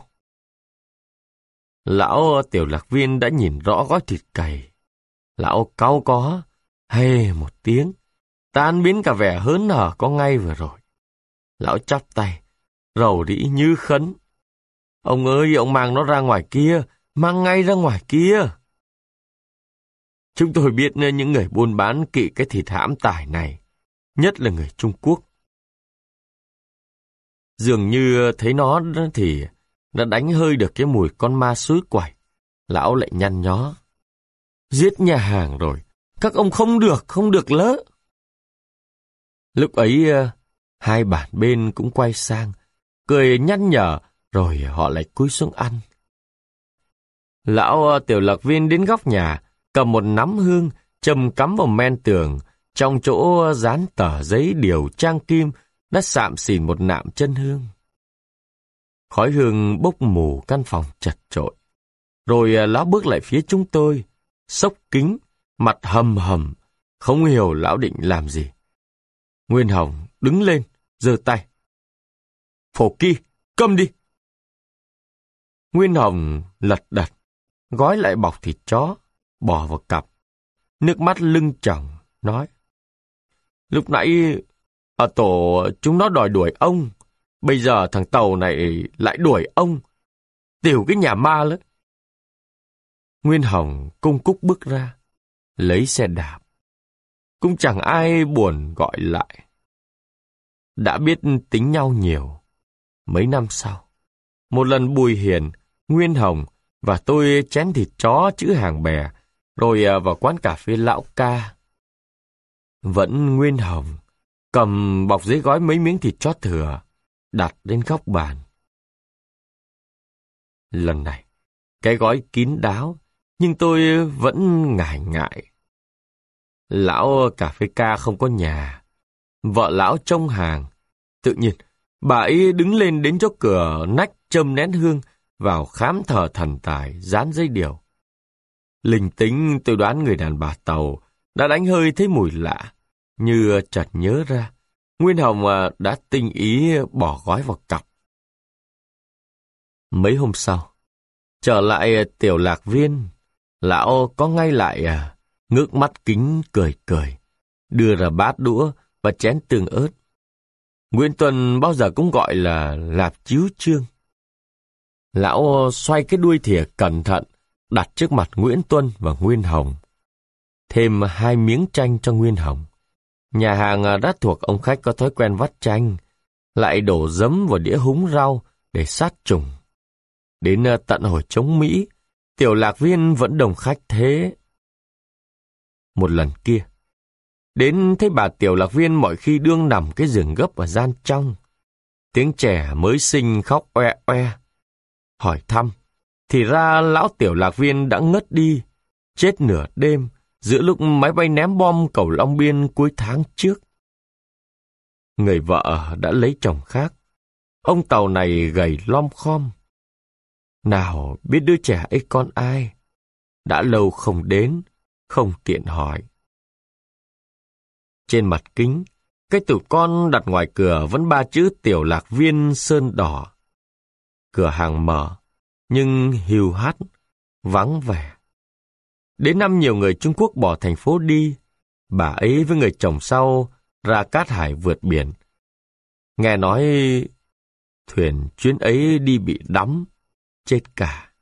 Lão Tiểu Lạc Viên đã nhìn rõ gói thịt cày. Lão cáu có, hay một tiếng, tan biến cả vẻ hớn hở có ngay vừa rồi. Lão chắp tay, rầu rĩ như khấn. Ông ơi, ông mang nó ra ngoài kia, mang ngay ra ngoài kia. Chúng tôi biết những người buôn bán kỵ cái thịt hãm tải này, nhất là người Trung Quốc. Dường như thấy nó thì đã đánh hơi được cái mùi con ma suối quẩy. Lão lại nhăn nhó. Giết nhà hàng rồi, Các ông không được, không được lỡ. Lúc ấy, hai bản bên cũng quay sang, cười nhăn nhở, rồi họ lại cúi xuống ăn. Lão tiểu lạc viên đến góc nhà, cầm một nắm hương, châm cắm vào men tường, trong chỗ dán tờ giấy điều trang kim, đã sạm xỉn một nạm chân hương. Khói hương bốc mù căn phòng chật chội. Rồi lão bước lại phía chúng tôi, xốc kính, mặt hầm hầm, không hiểu lão định làm gì. Nguyên Hồng đứng lên, giơ tay. Phổ Kỳ, câm đi! Nguyên Hồng lật đật, gói lại bọc thịt chó, bỏ vào cặp. Nước mắt lưng tròng, nói. Lúc nãy, ở tổ chúng nó đòi đuổi ông. Bây giờ thằng Tàu này lại đuổi ông. Tiểu cái nhà ma lắm. Nguyên Hồng cung cúc bước ra, lấy xe đạp. Cũng chẳng ai buồn gọi lại. Đã biết tính nhau nhiều. Mấy năm sau, một lần Bùi Hiền, Nguyên Hồng và tôi chén thịt chó chữ hàng bè, rồi vào quán cà phê Lão Ca. Vẫn Nguyên Hồng cầm bọc giấy gói mấy miếng thịt chó thừa, đặt lên góc bàn. Lần này, cái gói kín đáo, nhưng tôi vẫn ngại ngại. Lão cà phê ca không có nhà, vợ lão trông hàng. Tự nhiên, bà ấy đứng lên đến chỗ cửa nách châm nén hương vào khám thờ thần tài, dán giấy điều. Linh tính tôi đoán người đàn bà Tàu đã đánh hơi thấy mùi lạ, như chợt nhớ ra. Nguyên Hồng đã tinh ý bỏ gói vào cặp. Mấy hôm sau, trở lại tiểu lạc viên, lão có ngay lại à, ngước mắt kính cười cười, đưa ra bát đũa và chén tương ớt. Nguyễn Tuân bao giờ cũng gọi là lạp chiếu trương. Lão xoay cái đuôi thìa cẩn thận, đặt trước mặt Nguyễn Tuân và Nguyên Hồng. Thêm hai miếng chanh cho Nguyên Hồng. Nhà hàng đã thuộc ông khách có thói quen vắt chanh, lại đổ giấm vào đĩa húng rau để sát trùng. Đến tận hồi chống Mỹ, tiểu lạc viên vẫn đông khách thế. Một lần kia, đến thấy bà tiểu lạc viên mọi khi đương nằm cái giường gấp ở gian trong. Tiếng trẻ mới sinh khóc oe oe. Hỏi thăm, thì ra lão tiểu lạc viên đã ngất đi, chết nửa đêm, giữa lúc máy bay ném bom cầu Long Biên cuối tháng trước. Người vợ đã lấy chồng khác. Ông Tàu này gầy lom khom. Nào biết đứa trẻ ấy con ai? Đã lâu không đến, không tiện hỏi. Trên mặt kính, cái tủ con đặt ngoài cửa vẫn ba chữ tiểu lạc viên sơn đỏ. Cửa hàng mở, nhưng hiu hắt, vắng vẻ. Đến năm nhiều người Trung Quốc bỏ thành phố đi, bà ấy với người chồng sau ra Cát Hải vượt biển. Nghe nói thuyền chuyến ấy đi bị đắm, chết cả.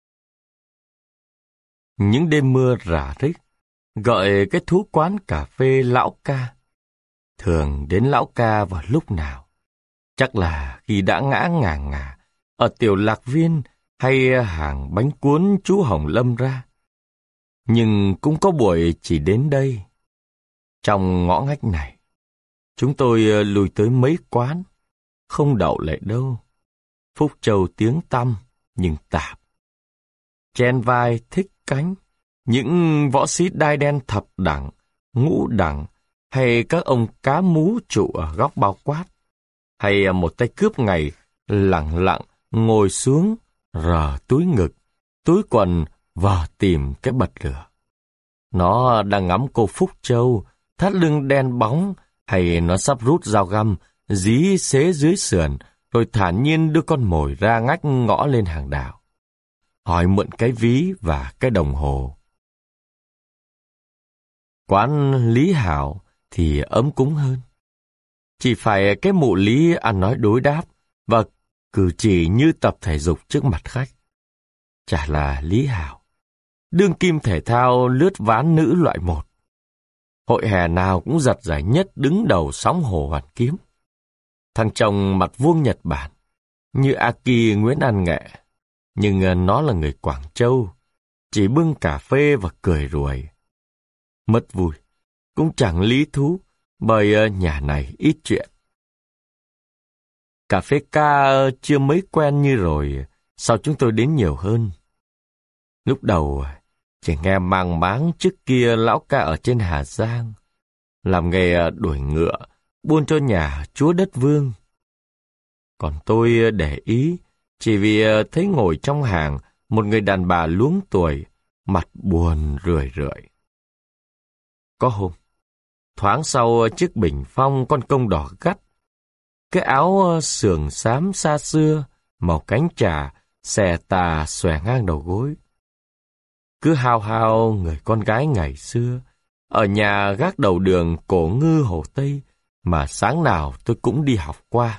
Những đêm mưa rả rích, gọi cái thú quán cà phê Lão Ca. Thường đến Lão Ca vào lúc nào? Chắc là khi đã ngã ngả ngả ở tiểu lạc viên hay hàng bánh cuốn chú Hồng Lâm ra. Nhưng cũng có buổi chỉ đến đây. Trong ngõ ngách này, chúng tôi lùi tới mấy quán, không đậu lại đâu. Phúc Châu tiếng tăm, nhưng tạp. Chen vai thích cánh, những võ sĩ đai đen thập đẳng, ngũ đẳng, hay các ông cá mú trụ ở góc bao quát, hay một tay cướp ngày lặng lặng ngồi xuống, rờ túi ngực, túi quần vờ tìm cái bật lửa. Nó đang ngắm cô Phúc Châu, thắt lưng đen bóng, hay nó sắp rút dao găm, dí xế dưới sườn, rồi thản nhiên đưa con mồi ra ngách ngõ lên hàng đào. Hỏi mượn cái ví và cái đồng hồ. Quán Lý Hảo thì ấm cúng hơn. Chỉ phải cái mụ Lý ăn nói đối đáp và cử chỉ như tập thể dục trước mặt khách. Chả là Lý Hảo. Đương kim thể thao lướt ván nữ loại một. Hội hè nào cũng giật giải nhất đứng đầu sóng Hồ Hoàn Kiếm. Thằng chồng mặt vuông Nhật Bản, như Aki Nguyễn An Nghệ. Nhưng nó là người Quảng Châu, chỉ bưng cà phê và cười ruồi. Mất vui, cũng chẳng lý thú, bởi nhà này ít chuyện. Cà phê ca chưa mấy quen như rồi, sau chúng tôi đến nhiều hơn. Lúc đầu, chỉ nghe mang máng trước kia lão ca ở trên Hà Giang, làm nghề đuổi ngựa, buôn cho nhà chúa đất vương. Còn tôi để ý, chỉ vì thấy ngồi trong hàng một người đàn bà luống tuổi, mặt buồn rười rượi. Có hôm, thoáng sau chiếc bình phong con công đỏ gắt, cái áo sườn xám xa xưa, màu cánh trà, xè tà xòe ngang đầu gối. Cứ hao hao người con gái ngày xưa, ở nhà gác đầu đường Cổ Ngư Hồ Tây, mà sáng nào tôi cũng đi học qua.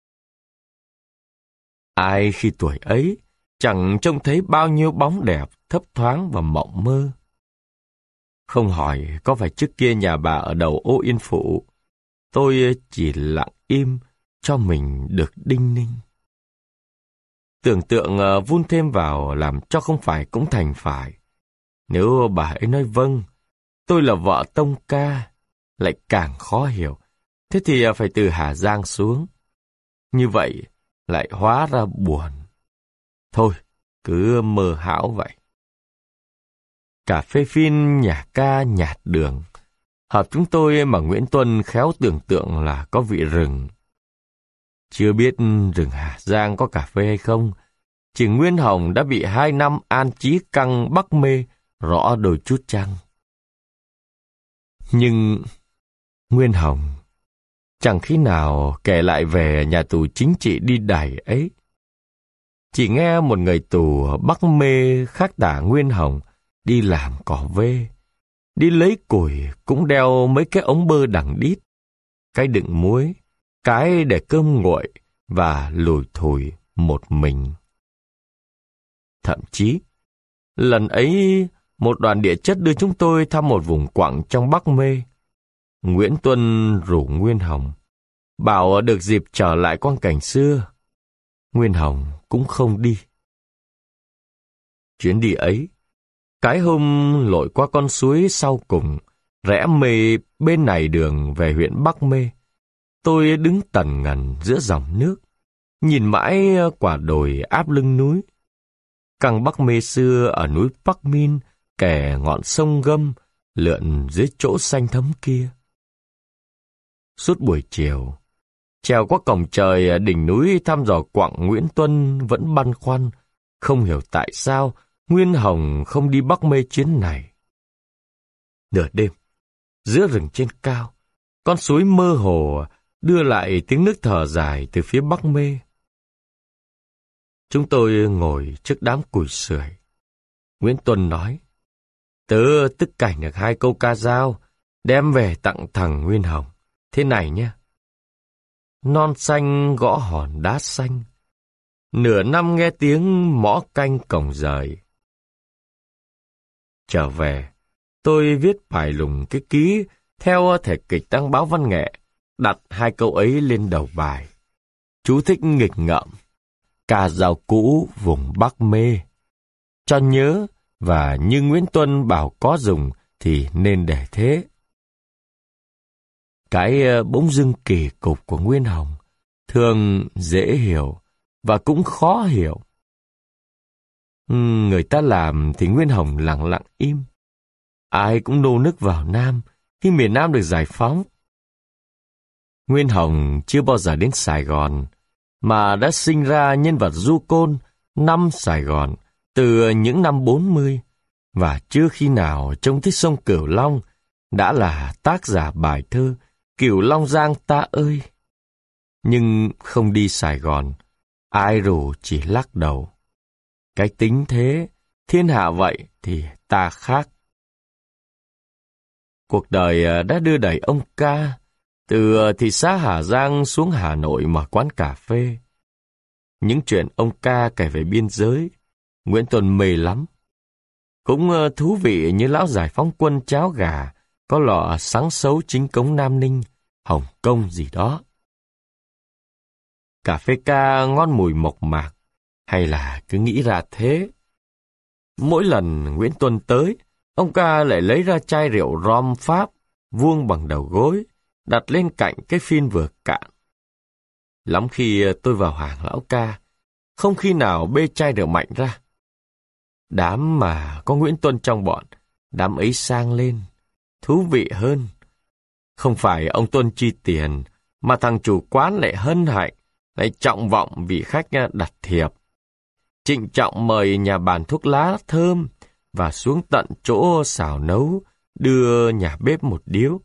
Ai khi tuổi ấy, chẳng trông thấy bao nhiêu bóng đẹp, thấp thoáng và mộng mơ. Không hỏi có phải trước kia nhà bà ở đầu ô Yên Phụ, tôi chỉ lặng im cho mình được đinh ninh. Tưởng tượng vun thêm vào làm cho không phải cũng thành phải. Nếu bà ấy nói vâng, tôi là vợ tông ca, lại càng khó hiểu. Thế thì phải từ Hà Giang xuống. Như vậy lại hóa ra buồn. Thôi, cứ mơ hão vậy. Cà phê phin, nhà ca, nhạt đường. Hợp chúng tôi mà Nguyễn Tuân khéo tưởng tượng là có vị rừng. Chưa biết rừng Hà Giang có cà phê hay không, chỉ Nguyên Hồng đã bị hai năm an chí căng Bắc mê, rõ đôi chút chăng. Nhưng Nguyên Hồng chẳng khi nào kể lại về nhà tù chính trị đi đày ấy. Chỉ nghe một người tù Bắc mê khác tả Nguyên Hồng đi làm cỏ vê, đi lấy củi cũng đeo mấy cái ống bơ đằng đít, cái đựng muối, cái để cơm nguội và lủi thủi một mình. Thậm chí, lần ấy một đoàn địa chất đưa chúng tôi thăm một vùng quặng trong Bắc mê. Nguyễn Tuân rủ Nguyên Hồng, bảo được dịp trở lại quang cảnh xưa. Nguyên Hồng cũng không đi. Chuyến đi ấy, cái hôm lội qua con suối sau cùng, rẽ mê bên này đường về huyện Bắc Mê, tôi đứng tần ngần giữa dòng nước, nhìn mãi quả đồi áp lưng núi. Căng Bắc Mê xưa ở núi Bắc Min, kè ngọn sông Gâm, lượn dưới chỗ xanh thấm kia. Suốt buổi chiều, trèo qua cổng trời đỉnh núi thăm dò quặng, Nguyễn Tuân vẫn băn khoăn, không hiểu tại sao Nguyên Hồng không đi Bắc Mê chuyến này. Nửa đêm, giữa rừng trên cao, con suối mơ hồ đưa lại tiếng nước thở dài từ phía Bắc Mê. Chúng tôi ngồi trước đám củi sưởi. Nguyễn Tuân nói, tớ tức cảnh được hai câu ca dao, đem về tặng thằng Nguyên Hồng. Thế này nhé. Non xanh gõ hòn đá xanh, nửa năm nghe tiếng mõ canh cổng rời. Trở về, tôi viết bài lùng cái ký theo thể kịch đăng báo văn nghệ, đặt hai câu ấy lên đầu bài. Chú thích nghịch ngợm, ca dao cũ vùng Bắc Mê. Cho nhớ, và như Nguyễn Tuân bảo có dùng thì nên để thế. Cái bỗng dưng kỳ cục của Nguyên Hồng thường dễ hiểu và cũng khó hiểu. Người ta làm thì Nguyên Hồng lặng lặng im. Ai cũng nô nức vào Nam khi miền Nam được giải phóng. Nguyên Hồng chưa bao giờ đến Sài Gòn, mà đã sinh ra nhân vật du côn năm Sài Gòn từ những năm bốn mươi, và chưa khi nào trông thấy sông Cửu Long, đã là tác giả bài thơ Cửu Long Giang ta ơi. Nhưng không đi Sài Gòn, ai rủ chỉ lắc đầu. Cái tính thế, thiên hạ vậy thì ta khác. Cuộc đời đã đưa đẩy ông ca từ thị xã Hà Giang xuống Hà Nội mở quán cà phê. Những chuyện ông ca kể về biên giới, Nguyễn Tuân mê lắm. Cũng thú vị như lão giải phóng quân cháo gà, có lọ sáng xấu chính cống Nam Ninh, Hồng Kông gì đó. Cà phê ca ngon mùi mộc mạc, hay là cứ nghĩ ra thế? Mỗi lần Nguyễn Tuân tới, Ông ca lại lấy ra chai rượu rom Pháp, vuông bằng đầu gối, đặt lên cạnh cái phin vừa cạn. Lắm khi tôi vào hàng lão ca, không khi nào bê chai rượu mạnh ra. Đám mà có Nguyễn Tuân trong bọn, đám ấy sang lên, thú vị hơn. Không phải ông Tuân chi tiền, mà thằng chủ quán lại hân hạnh, lại trọng vọng vị khách đặt thiệp. Trịnh trọng mời nhà bàn thuốc lá thơm và xuống tận chỗ xào nấu, đưa nhà bếp một điếu.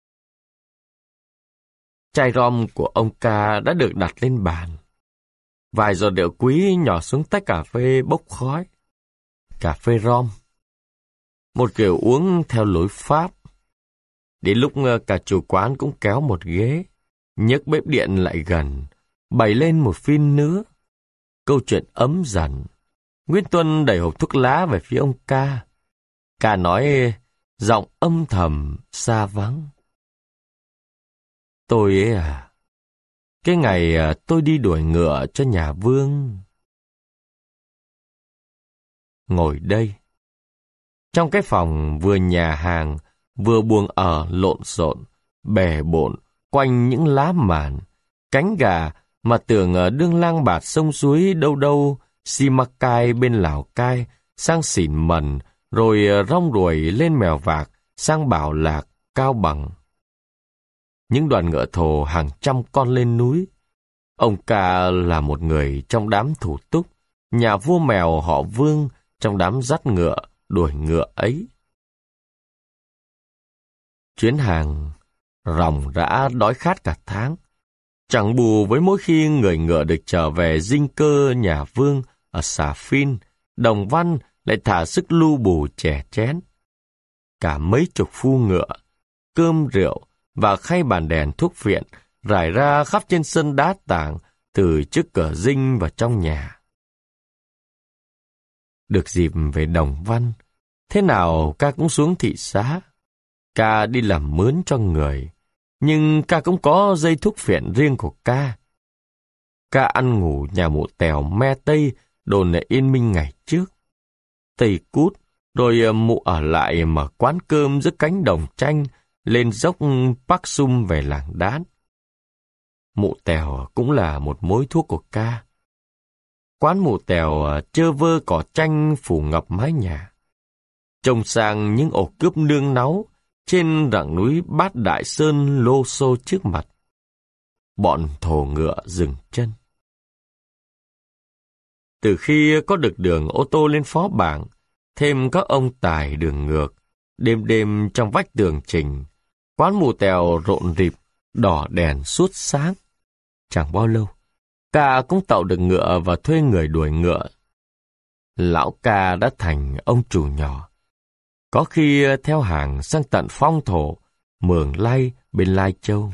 Chai rom của ông ca đã được đặt lên bàn. Vài giọt rượu quý nhỏ xuống tách cà phê bốc khói. Cà phê rom. Một kiểu uống theo lối Pháp. Đến lúc cả chủ quán cũng kéo một ghế, nhấc bếp điện lại gần, bày lên một phin nữa. Câu chuyện ấm dần. Nguyễn Tuân đẩy hộp thuốc lá về phía ông ca. Ca nói giọng âm thầm, xa vắng. Tôi ấy à, cái ngày tôi đi đuổi ngựa cho nhà Vương. Ngồi đây, trong cái phòng vừa nhà hàng, vừa buồng ở lộn xộn, bè bộn, quanh những lá màn, cánh gà mà tưởng đương lang bạt sông suối đâu đâu, Simacai bên Lào Cai, sang Xỉn Mần, rồi rong ruổi lên Mèo Vạc, sang Bảo Lạc, Cao Bằng. Những đoàn ngựa thồ hàng trăm con lên núi. Ông ca là một người trong đám thủ túc, nhà vua mèo họ Vương trong đám dắt ngựa, đuổi ngựa ấy. Chuyến hàng ròng rã đói khát cả tháng, chẳng bù với mỗi khi người ngựa được trở về dinh cơ nhà Vương ở Xà Phin, Đồng Văn lại thả sức lu bù chè chén. Cả mấy chục phu ngựa, cơm rượu và khay bàn đèn thuốc viện rải ra khắp trên sân đá tảng, từ trước cửa dinh và trong nhà. Được dịp về Đồng Văn, thế nào ca cũng xuống thị xã. Ca đi làm mướn cho người, nhưng ca cũng có dây thuốc phiện riêng của ca. Ca ăn ngủ nhà mụ Tèo Me Tây đồn ở Yên Minh ngày trước. Tây cút, rồi mụ ở lại mở quán cơm giữa cánh đồng chanh lên dốc Park Sum về làng Đán. Mụ Tèo cũng là một mối thuốc của ca. Quán mụ Tèo chơ vơ cỏ chanh phủ ngập mái nhà. Trông sang những ổ cướp nương náu trên rặng núi Bát Đại Sơn lô xô trước mặt. Bọn thồ ngựa dừng chân. Từ khi có được đường ô tô lên Phó Bảng, thêm các ông tài đường ngược, đêm đêm trong vách tường trình, quán mù Tèo rộn rịp, đỏ đèn suốt sáng. Chẳng bao lâu, ca cũng tậu được ngựa và thuê người đuổi ngựa. Lão ca đã thành ông chủ nhỏ. Có khi theo hàng sang tận Phong Thổ, Mường Lay bên Lai Châu.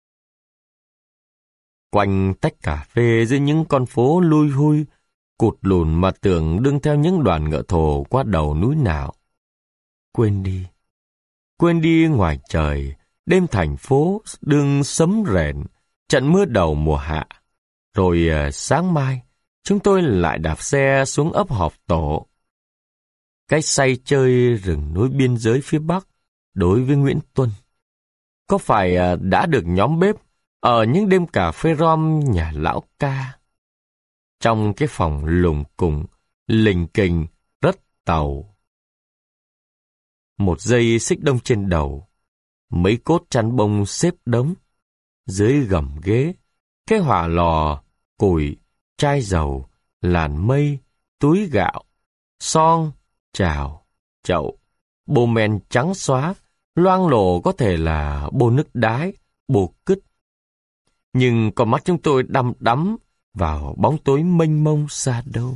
Quanh tách cà phê giữa những con phố lui hui, cụt lùn mà tưởng đương theo những đoàn ngựa thồ qua đầu núi nào. Quên đi, quên đi ngoài trời, đêm thành phố đương sấm rền, trận mưa đầu mùa hạ. Rồi sáng mai, chúng tôi lại đạp xe xuống ấp Họp Tổ. Cái say chơi rừng núi biên giới phía Bắc đối với Nguyễn Tuân, có phải đã được nhóm bếp ở những đêm cà phê rom nhà lão ca? Trong cái phòng lùng cùng, lình kình, rất tàu. Một dây xích đông trên đầu, mấy cốt chăn bông xếp đống. Dưới gầm ghế, cái hỏa lò, củi, chai dầu, làn mây, túi gạo, son, chảo, chậu, bô men trắng xóa, loang lổ có thể là bô nước đái, bô cứt. Nhưng con mắt chúng tôi đăm đắm vào bóng tối mênh mông xa đâu.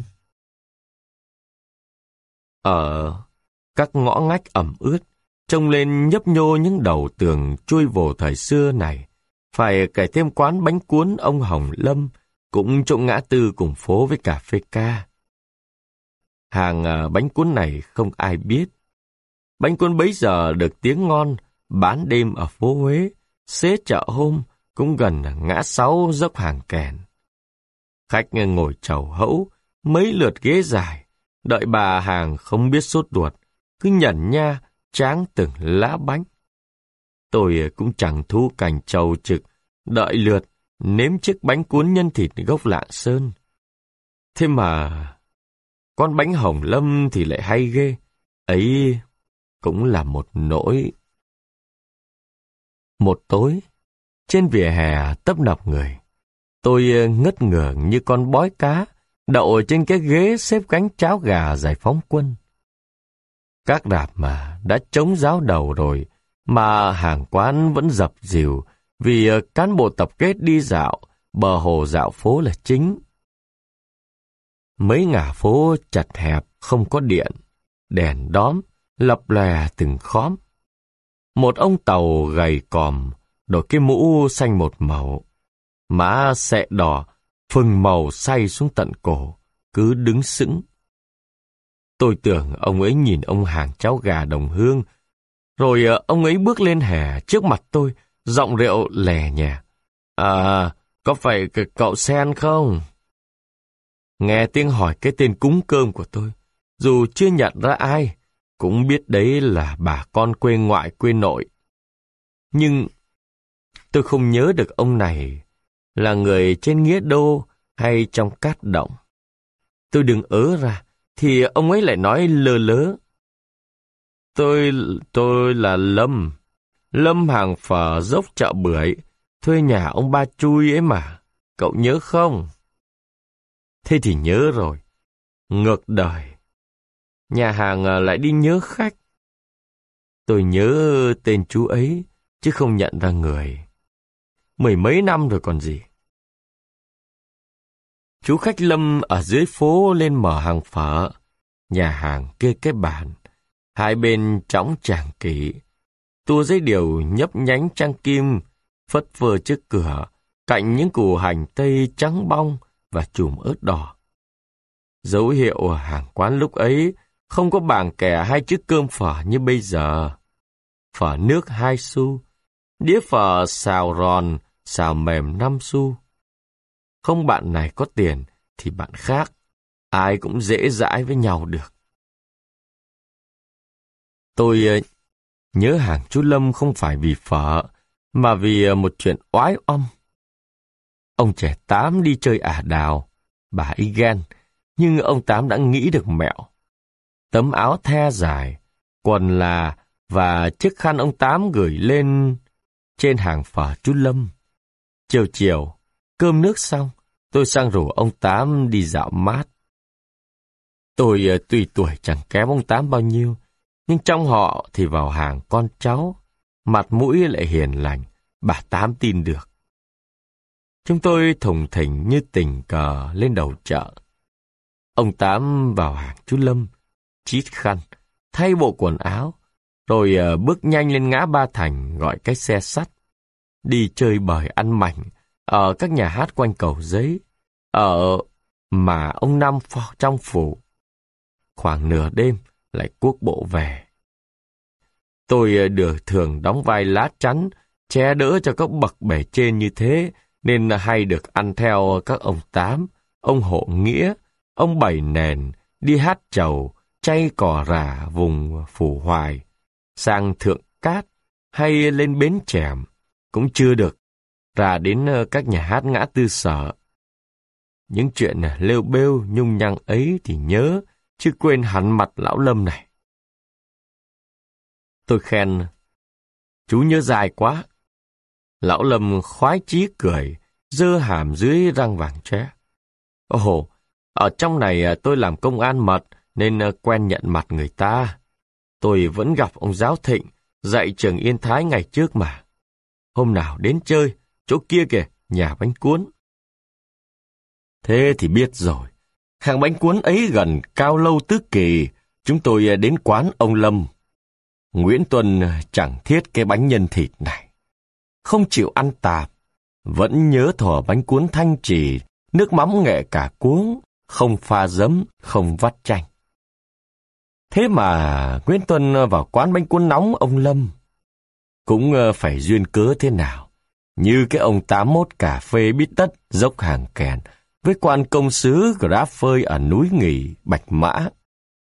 Ở các ngõ ngách ẩm ướt, trông lên nhấp nhô những đầu tường chui vồ thời xưa này, phải kể thêm quán bánh cuốn ông Hồng Lâm, cũng chỗ ngã tư cùng phố với cà phê ca. Hàng bánh cuốn này không ai biết. Bánh cuốn bấy giờ được tiếng ngon, bán đêm ở phố Huế, xế chợ hôm, cũng gần ngã sáu dốc Hàng Kèn. Khách ngồi chầu hẫu, mấy lượt ghế dài, đợi bà hàng không biết sốt ruột, cứ nhẩn nha, tráng từng lá bánh. Tôi cũng chẳng thu cành trầu trực, đợi lượt, nếm chiếc bánh cuốn nhân thịt gốc Lạng Sơn. Thế mà, con bánh hồng lâm thì lại hay ghê, ấy cũng là một nỗi. Một tối, trên vỉa hè tấp nập người, tôi ngất ngưởng như con bói cá, đậu trên cái ghế xếp gánh cháo gà Giải Phóng Quân. Các rạp mà đã trống ráo đầu rồi, mà hàng quán vẫn dập dìu, vì cán bộ tập kết đi dạo, bờ hồ dạo phố là chính. Mấy ngả phố chật hẹp, không có điện, đèn đóm, lập lòe từng khóm. Một ông tàu gầy còm, đội cái mũ xanh một màu, má xẹ đỏ, phừng màu say xuống tận cổ, cứ đứng sững. Tôi tưởng ông ấy nhìn ông hàng cháo gà đồng hương, rồi ông ấy bước lên hè trước mặt tôi, giọng rượu lè nhè. À, có phải cậu Sen không? Nghe tiếng hỏi cái tên cúng cơm của tôi, dù chưa nhận ra ai, cũng biết đấy là bà con quê ngoại quê nội. Nhưng tôi không nhớ được ông này là người trên Nghĩa Đô hay trong Cát Động. Tôi đừng ớ ra, thì ông ấy lại nói lơ lớ. Tôi, tôi là Lâm, Lâm hàng phở dốc chợ Bưởi, thuê nhà ông ba Chui ấy mà, cậu nhớ không? Thế thì nhớ rồi, ngược đời. Nhà hàng lại đi nhớ khách. Tôi nhớ tên chú ấy, chứ không nhận ra người. Mười mấy năm rồi còn gì. Chú khách Lâm ở dưới phố lên mở hàng phở. Nhà hàng kê cái bàn, hai bên trống tràng kỹ. Tua giấy điều nhấp nhánh trang kim, phất phơ trước cửa, cạnh những củ hành tây trắng bong và chùm ớt đỏ. Dấu hiệu hàng quán lúc ấy không có bảng kẻ hai chiếc cơm phở như bây giờ. Phở nước hai xu, đĩa phở xào ròn, xào mềm năm xu. Không bạn này có tiền thì bạn khác, ai cũng dễ dãi với nhau được. Tôi nhớ hàng chú Lâm không phải vì phở, mà vì một chuyện oái oăm. Ông trẻ Tám đi chơi ả đào, bà ấy ghen, nhưng ông Tám đã nghĩ được mẹo. Tấm áo the dài, quần là và chiếc khăn ông Tám gửi lên trên hàng phở chú Lâm. Chiều chiều, cơm nước xong, tôi sang rủ ông Tám đi dạo mát. Tôi tuy tuổi chẳng kém ông Tám bao nhiêu, nhưng trong họ thì vào hàng con cháu, mặt mũi lại hiền lành, bà Tám tin được. Chúng tôi thùng thình như tình cờ lên đầu chợ. Ông Tám vào hàng chú Lâm, chít khăn, thay bộ quần áo, rồi bước nhanh lên ngã Ba Thành gọi cái xe sắt, đi chơi bời ăn mảnh ở các nhà hát quanh Cầu Giấy, ở mà ông Năm trong phủ. Khoảng nửa đêm lại cuốc bộ về. Tôi được thường đóng vai lá chắn, che đỡ cho các bậc bề trên như thế, nên hay được ăn theo các ông Tám, ông Hộ Nghĩa, ông Bảy Nền, đi hát chầu, chay cò rả vùng Phủ Hoài, sang Thượng Cát hay lên Bến Chèm, cũng chưa được ra đến các nhà hát ngã tư Sở. Những chuyện lêu bêu nhung nhăng ấy thì nhớ, chứ quên hẳn mặt lão Lâm này. Tôi khen, chú nhớ dài quá. Lão Lâm khoái chí cười, giơ hàm dưới răng vàng chóe. Ồ, ở trong này tôi làm công an mật nên quen nhận mặt người ta. Tôi vẫn gặp ông Giáo Thịnh dạy trường Yên Thái ngày trước mà. Hôm nào đến chơi, chỗ kia kìa, nhà bánh cuốn. Thế thì biết rồi. Hàng bánh cuốn ấy gần Cao Lâu Tứ Kỳ, chúng tôi đến quán ông Lâm. Nguyễn Tuân chẳng thiết cái bánh nhân thịt này. Không chịu ăn tạp, vẫn nhớ thuở bánh cuốn Thanh Trì, nước mắm nghệ cả cuống, không pha giấm, không vắt chanh. Thế mà Nguyễn Tuân vào quán bánh cuốn nóng ông Lâm. Cũng phải duyên cớ thế nào, như cái ông tám mốt cà phê bít tất dốc hàng kèn, với quan công sứ grab phơi ở núi nghỉ Bạch Mã.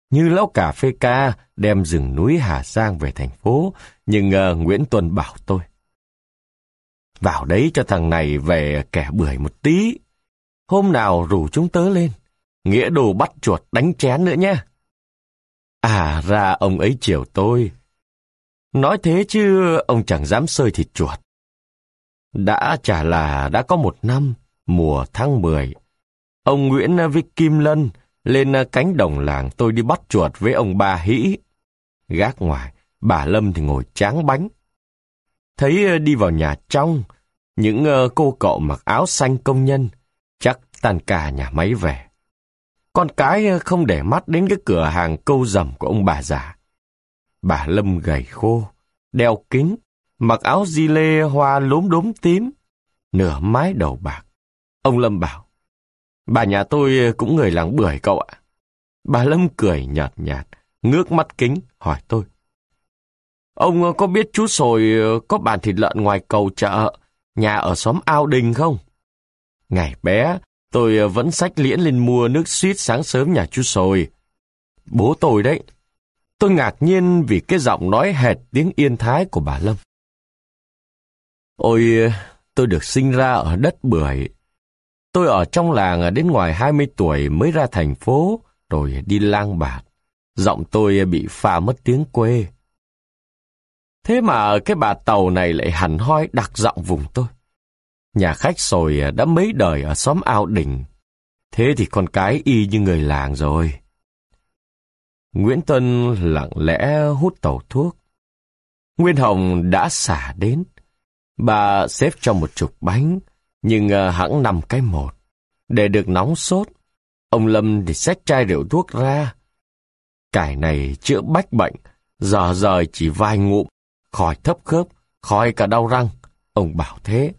như lão cà phê ca đem rừng núi Hà Giang về thành phố, nhưng uh, Nguyễn Tuân bảo tôi: vào đấy cho thằng này về kẻ bưởi một tí. Hôm nào rủ chúng tớ lên, nghĩa đồ bắt chuột đánh chén nữa nhé. À ra ông ấy chiều tôi. Nói thế chứ ông chẳng dám xơi thịt chuột. Đã chả là đã có một năm, mùa tháng mười, ông Nguyễn với Kim Lân lên cánh đồng làng tôi đi bắt chuột với ông Ba Hĩ. Gác ngoài, bà Lâm thì ngồi tráng bánh. Thấy đi vào nhà trong, những cô cậu mặc áo xanh công nhân, chắc tan ca nhà máy về. Con cái không để mắt đến cái cửa hàng câu rầm của ông bà già. Bà Lâm gầy khô, đeo kính, mặc áo di lê hoa lốm đốm tím, nửa mái đầu bạc. Ông Lâm bảo: bà nhà tôi cũng người làng Bưởi cậu ạ. Bà Lâm cười nhạt nhạt, ngước mắt kính, hỏi tôi: ông có biết chú Sồi có bàn thịt lợn ngoài cầu chợ, nhà ở xóm Ao Đình không? Ngày bé, tôi vẫn xách liễn lên mua nước suýt sáng sớm nhà chú Sồi. Bố tôi đấy. Tôi ngạc nhiên vì cái giọng nói hệt tiếng Yên Thái của bà Lâm. Ôi, tôi được sinh ra ở đất Bưởi. Tôi ở trong làng đến ngoài hai mươi tuổi mới ra thành phố, rồi đi lang bạt. Giọng tôi bị pha mất tiếng quê. Thế mà cái bà Tàu này lại hẳn hoi đặc giọng vùng tôi. Nhà khách Sồi đã mấy đời ở xóm Ao Đình. Thế thì con cái y như người làng rồi. Nguyễn Tuân lặng lẽ hút tàu thuốc. Nguyên Hồng đã xả đến. Bà xếp cho một chục bánh, nhưng hẵng năm cái một. Để được nóng sốt, ông Lâm thì xách chai rượu thuốc ra. Cải này chữa bách bệnh, giờ rời chỉ vài ngụm, khỏi thấp khớp, khỏi cả đau răng. Ông bảo thế.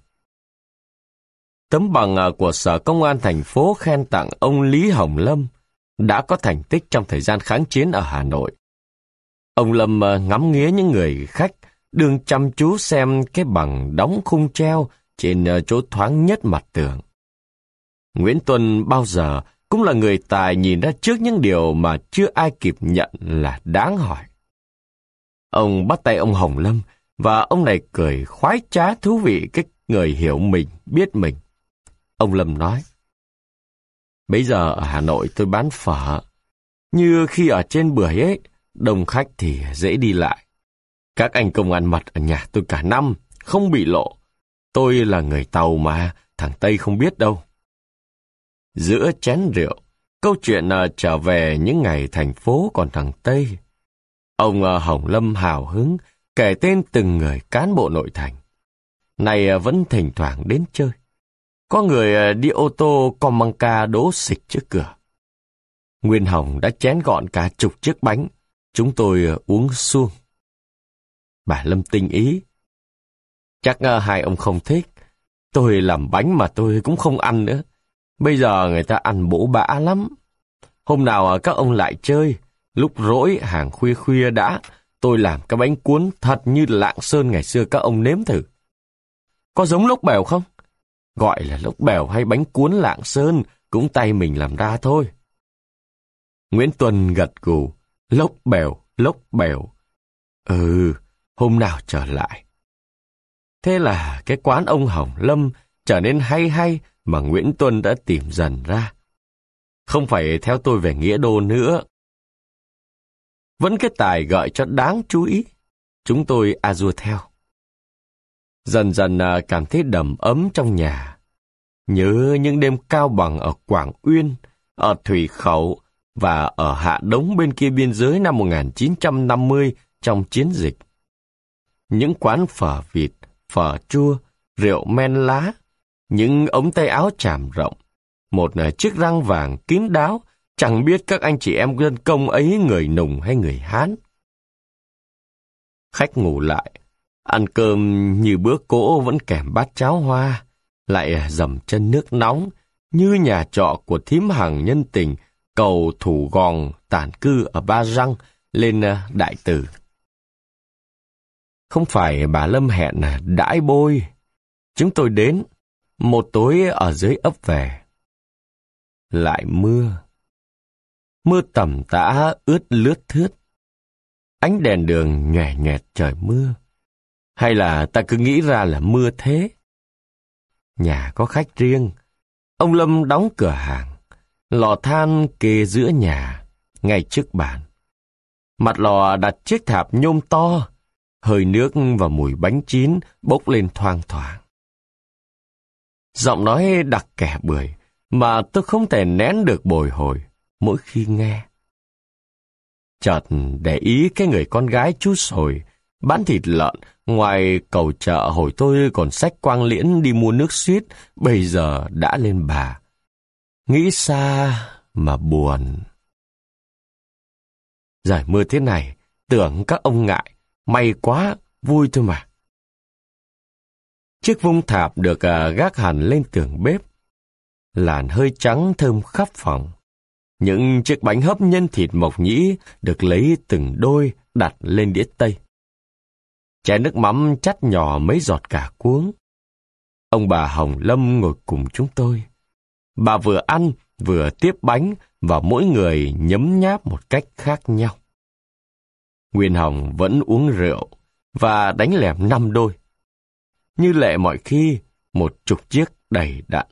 Tấm bằng của Sở Công an thành phố khen tặng ông Lý Hồng Lâm đã có thành tích trong thời gian kháng chiến ở Hà Nội. Ông Lâm ngắm nghía những người khách đương chăm chú xem cái bằng đóng khung treo trên chỗ thoáng nhất mặt tường. Nguyễn Tuân bao giờ cũng là người tài nhìn ra trước những điều mà chưa ai kịp nhận là đáng hỏi. Ông bắt tay ông Hồng Lâm, và ông này cười khoái trá thú vị cái người hiểu mình, biết mình. Ông Lâm nói: bây giờ ở Hà Nội tôi bán phở. Như khi ở trên Bưởi ấy, đông khách thì dễ đi lại. Các anh công an mật ở nhà tôi cả năm, không bị lộ. Tôi là người Tàu mà, thằng Tây không biết đâu. Giữa chén rượu, câu chuyện uh, trở về những ngày thành phố còn thằng Tây. Ông uh, Hồng Lâm hào hứng kể tên từng người cán bộ nội thành. Này uh, vẫn thỉnh thoảng đến chơi. Có người uh, đi ô tô con măng ca đỗ xịch trước cửa. Nguyên Hồng đã chén gọn cả chục chiếc bánh. Chúng tôi uh, uống suông. Bà Lâm tinh ý: chắc uh, hai ông không thích. Tôi làm bánh mà tôi cũng không ăn nữa. Bây giờ người ta ăn bổ bã lắm. Hôm nào các ông lại chơi, lúc rỗi hàng khuya khuya đã, tôi làm cái bánh cuốn thật như Lạng Sơn ngày xưa các ông nếm thử. Có giống lốc bèo không? Gọi là lốc bèo hay bánh cuốn Lạng Sơn, cũng tay mình làm ra thôi. Nguyễn Tuân gật gù: lốc bèo, lốc bèo. Ừ, hôm nào trở lại. Thế là cái quán ông Hồng Lâm trở nên hay hay mà Nguyễn Tuân đã tìm dần ra. Không phải theo tôi về Nghĩa Đô nữa. Vẫn cái tài gợi cho đáng chú ý. Chúng tôi a dua theo. Dần dần cảm thấy đầm ấm trong nhà. Nhớ những đêm cao bằng ở Quảng Uyên, ở Thủy Khẩu và ở Hạ Đống bên kia biên giới năm một nghìn chín trăm năm mươi trong chiến dịch. Những quán phở vịt, phở chua, rượu men lá, những ống tay áo chàm rộng, một chiếc răng vàng kín đáo, chẳng biết các anh chị em dân công ấy người Nùng hay người Hán. Khách ngủ lại, ăn cơm như bữa cỗ vẫn kèm bát cháo hoa, lại dầm chân nước nóng, như nhà trọ của thím Hằng nhân tình, cầu Thủ Gòn tản cư ở Ba Răng lên Đại Từ. Không phải bà Lâm hẹn đãi bôi. Chúng tôi đến, một tối ở dưới ấp về. Lại mưa. Mưa tầm tã ướt lướt thướt. Ánh đèn đường nhòe nhòe trời mưa. Hay là ta cứ nghĩ ra là mưa thế? Nhà có khách riêng. Ông Lâm đóng cửa hàng. Lò than kê giữa nhà, ngay trước bàn. Mặt lò đặt chiếc thạp nhôm to. Hơi nước và mùi bánh chín bốc lên thoang thoảng. Giọng nói đặc kẻ bưởi mà tôi không thể nén được bồi hồi mỗi khi nghe. Chợt để ý cái người con gái chú Sồi bán thịt lợn ngoài cầu chợ hồi tôi còn xách quang liễn đi mua nước suýt, bây giờ đã lên bà. Nghĩ xa mà buồn. Trời mưa thế này, tưởng các ông ngại, may quá, vui thôi mà. Chiếc vung thạp được uh, gác hẳn lên tường bếp. Làn hơi trắng thơm khắp phòng. Những chiếc bánh hấp nhân thịt mộc nhĩ được lấy từng đôi đặt lên đĩa tây. Chén nước mắm chắt nhỏ mấy giọt cả cuống. Ông bà Hồng Lâm ngồi cùng chúng tôi. Bà vừa ăn vừa tiếp bánh và mỗi người nhấm nháp một cách khác nhau. Nguyên Hồng vẫn uống rượu và đánh lẻm năm đôi. Như lệ mọi khi, một chục chiếc đầy đặn.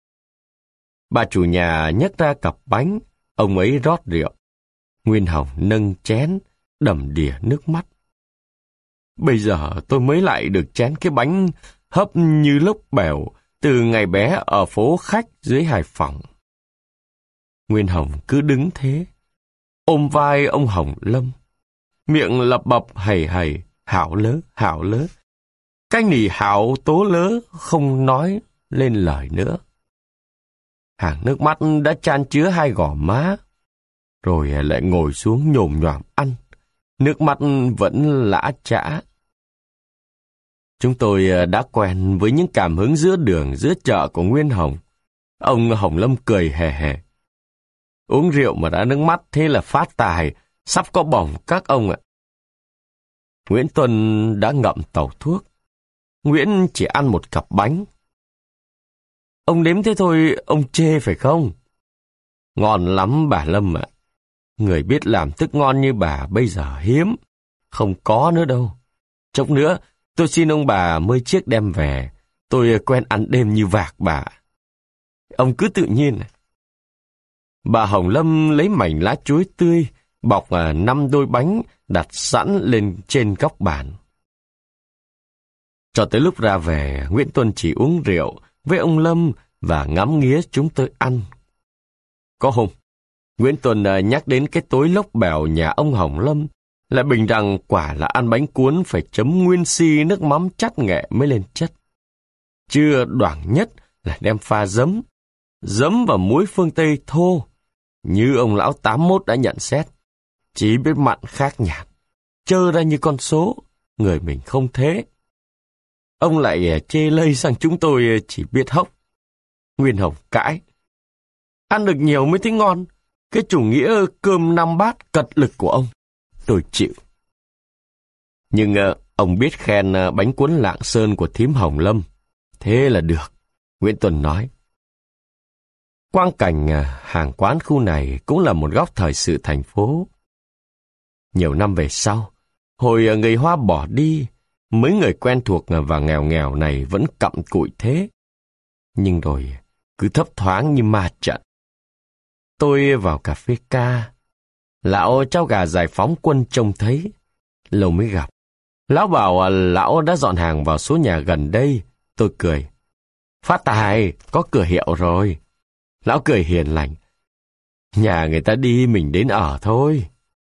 Bà chủ nhà nhấc ra cặp bánh, ông ấy rót rượu. Nguyên Hồng nâng chén, đầm đìa nước mắt. Bây giờ tôi mới lại được chén cái bánh hấp như lốc bèo từ ngày bé ở phố khách dưới Hải Phòng. Nguyên Hồng cứ đứng thế, ôm vai ông Hồng Lâm, miệng lập bập hầy hầy, hảo lớ, hảo lớ. Cái nỉ hảo tố lớ không nói lên lời nữa. Hàng nước mắt đã chan chứa hai gò má, rồi lại ngồi xuống nhồm nhoàm ăn. Nước mắt vẫn lã chã. Chúng tôi đã quen với những cảm hứng giữa đường, giữa chợ của Nguyên Hồng. Ông Hồng Lâm cười hề hề. Uống rượu mà đã nước mắt thế là phát tài, sắp có bỏng các ông ạ. Nguyễn Tuân đã ngậm tàu thuốc. Nguyễn chỉ ăn một cặp bánh. Ông đếm thế thôi, ông chê phải không? Ngon lắm bà Lâm ạ. Người biết làm thức ngon như bà bây giờ hiếm, không có nữa đâu. Chốc nữa, tôi xin ông bà mươi chiếc đem về. Tôi quen ăn đêm như vạc bà. Ông cứ tự nhiên. Bà Hồng Lâm lấy mảnh lá chuối tươi, bọc năm đôi bánh đặt sẵn lên trên góc bàn. Cho tới lúc ra về, Nguyễn Tuân chỉ uống rượu với ông Lâm và ngắm nghía chúng tôi ăn. Có hôm, Nguyễn Tuân nhắc đến cái tối lốc bèo nhà ông Hồng Lâm, lại bình rằng quả là ăn bánh cuốn phải chấm nguyên si nước mắm chắt nghệ mới lên chất. Chưa đoảng nhất là đem pha giấm, giấm và muối phương Tây thô, như ông lão tám mốt đã nhận xét. Chỉ biết mặn khác nhạt, trơ ra như con số, người mình không thế. Ông lại chê lây sang chúng tôi chỉ biết hốc. Nguyên Hồng cãi. Ăn được nhiều mới thấy ngon. Cái chủ nghĩa cơm năm bát cật lực của ông, tôi chịu. Nhưng uh, ông biết khen uh, bánh cuốn Lạng Sơn của thím Hồng Lâm. Thế là được, Nguyễn Tuân nói. Quang cảnh uh, hàng quán khu này cũng là một góc thời sự thành phố. Nhiều năm về sau, hồi uh, người Hoa bỏ đi, mấy người quen thuộc và nghèo nghèo này vẫn cặm cụi thế. Nhưng rồi cứ thấp thoáng như ma trận. Tôi vào cà phê ca. Lão cháu gà giải phóng quân trông thấy. Lâu mới gặp. Lão bảo lão đã dọn hàng vào số nhà gần đây. Tôi cười. Phát tài, có cửa hiệu rồi. Lão cười hiền lành. Nhà người ta đi mình đến ở thôi.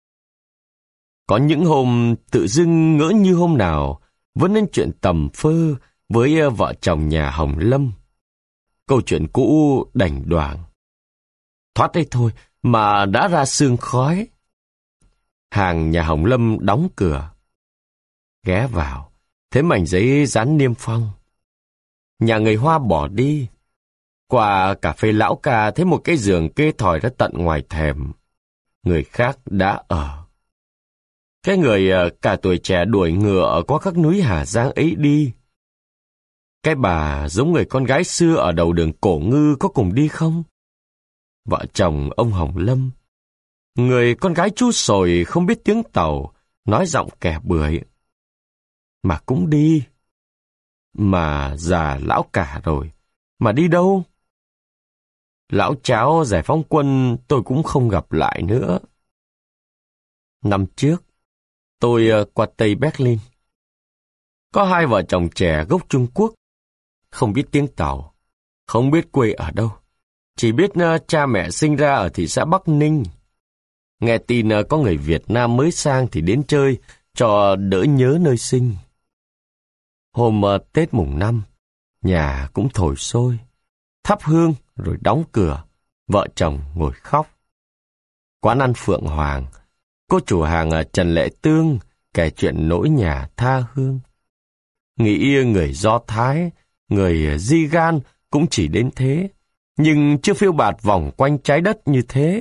Có những hôm tự dưng ngỡ như hôm nào vẫn nên chuyện tầm phơ với vợ chồng nhà Hồng Lâm. Câu chuyện cũ đành đoảng. Thoát đây thôi mà đã ra sương khói. Hàng nhà Hồng Lâm đóng cửa. Ghé vào, thấy mảnh giấy dán niêm phong. Nhà người Hoa bỏ đi. Qua cà phê lão ca thấy một cái giường kê thòi ra tận ngoài thềm. Người khác đã ở. Cái người cả tuổi trẻ đuổi ngựa qua các núi Hà Giang ấy đi. Cái bà giống người con gái xưa ở đầu đường Cổ Ngư có cùng đi không? Vợ chồng ông Hồng Lâm, Người con gái chú Sồi không biết tiếng Tàu, nói giọng kẻ bưởi. Mà cũng đi. Mà già lão cả rồi, mà đi đâu? Lão Cháo giải phóng quân tôi cũng không gặp lại nữa. Năm trước, tôi qua Tây Berlin. Có hai vợ chồng trẻ gốc Trung Quốc, không biết tiếng Tàu, không biết quê ở đâu. Chỉ biết cha mẹ sinh ra ở thị xã Bắc Ninh. Nghe tin có người Việt Nam mới sang thì đến chơi, cho đỡ nhớ nơi sinh. Hôm Tết mùng năm, nhà cũng thổi sôi, thắp hương rồi đóng cửa, vợ chồng ngồi khóc. Quán ăn Phượng Hoàng, cô chủ hàng Trần Lệ Tương kể chuyện nỗi nhà tha hương. Nghĩ người Do Thái, người Di Gan cũng chỉ đến thế, nhưng chưa phiêu bạt vòng quanh trái đất như thế.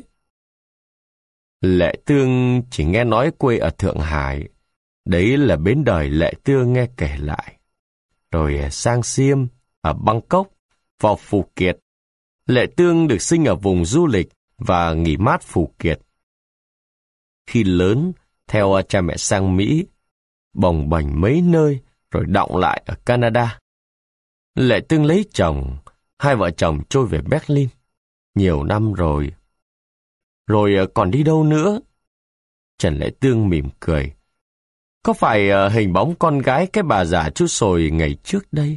Lệ Tương chỉ nghe nói quê ở Thượng Hải, đấy là bến đời Lệ Tương nghe kể lại. Rồi sang Xiêm, ở Bangkok, vào Phù Kiệt. Lệ Tương được sinh ở vùng du lịch và nghỉ mát Phù Kiệt. Khi lớn, theo cha mẹ sang Mỹ, bồng bềnh mấy nơi rồi đọng lại ở Canada. Lệ Tương lấy chồng, hai vợ chồng trôi về Berlin. Nhiều năm rồi. Rồi còn đi đâu nữa? Trần Lệ Tương mỉm cười. Có phải hình bóng con gái cái bà già chú Sồi ngày trước đây?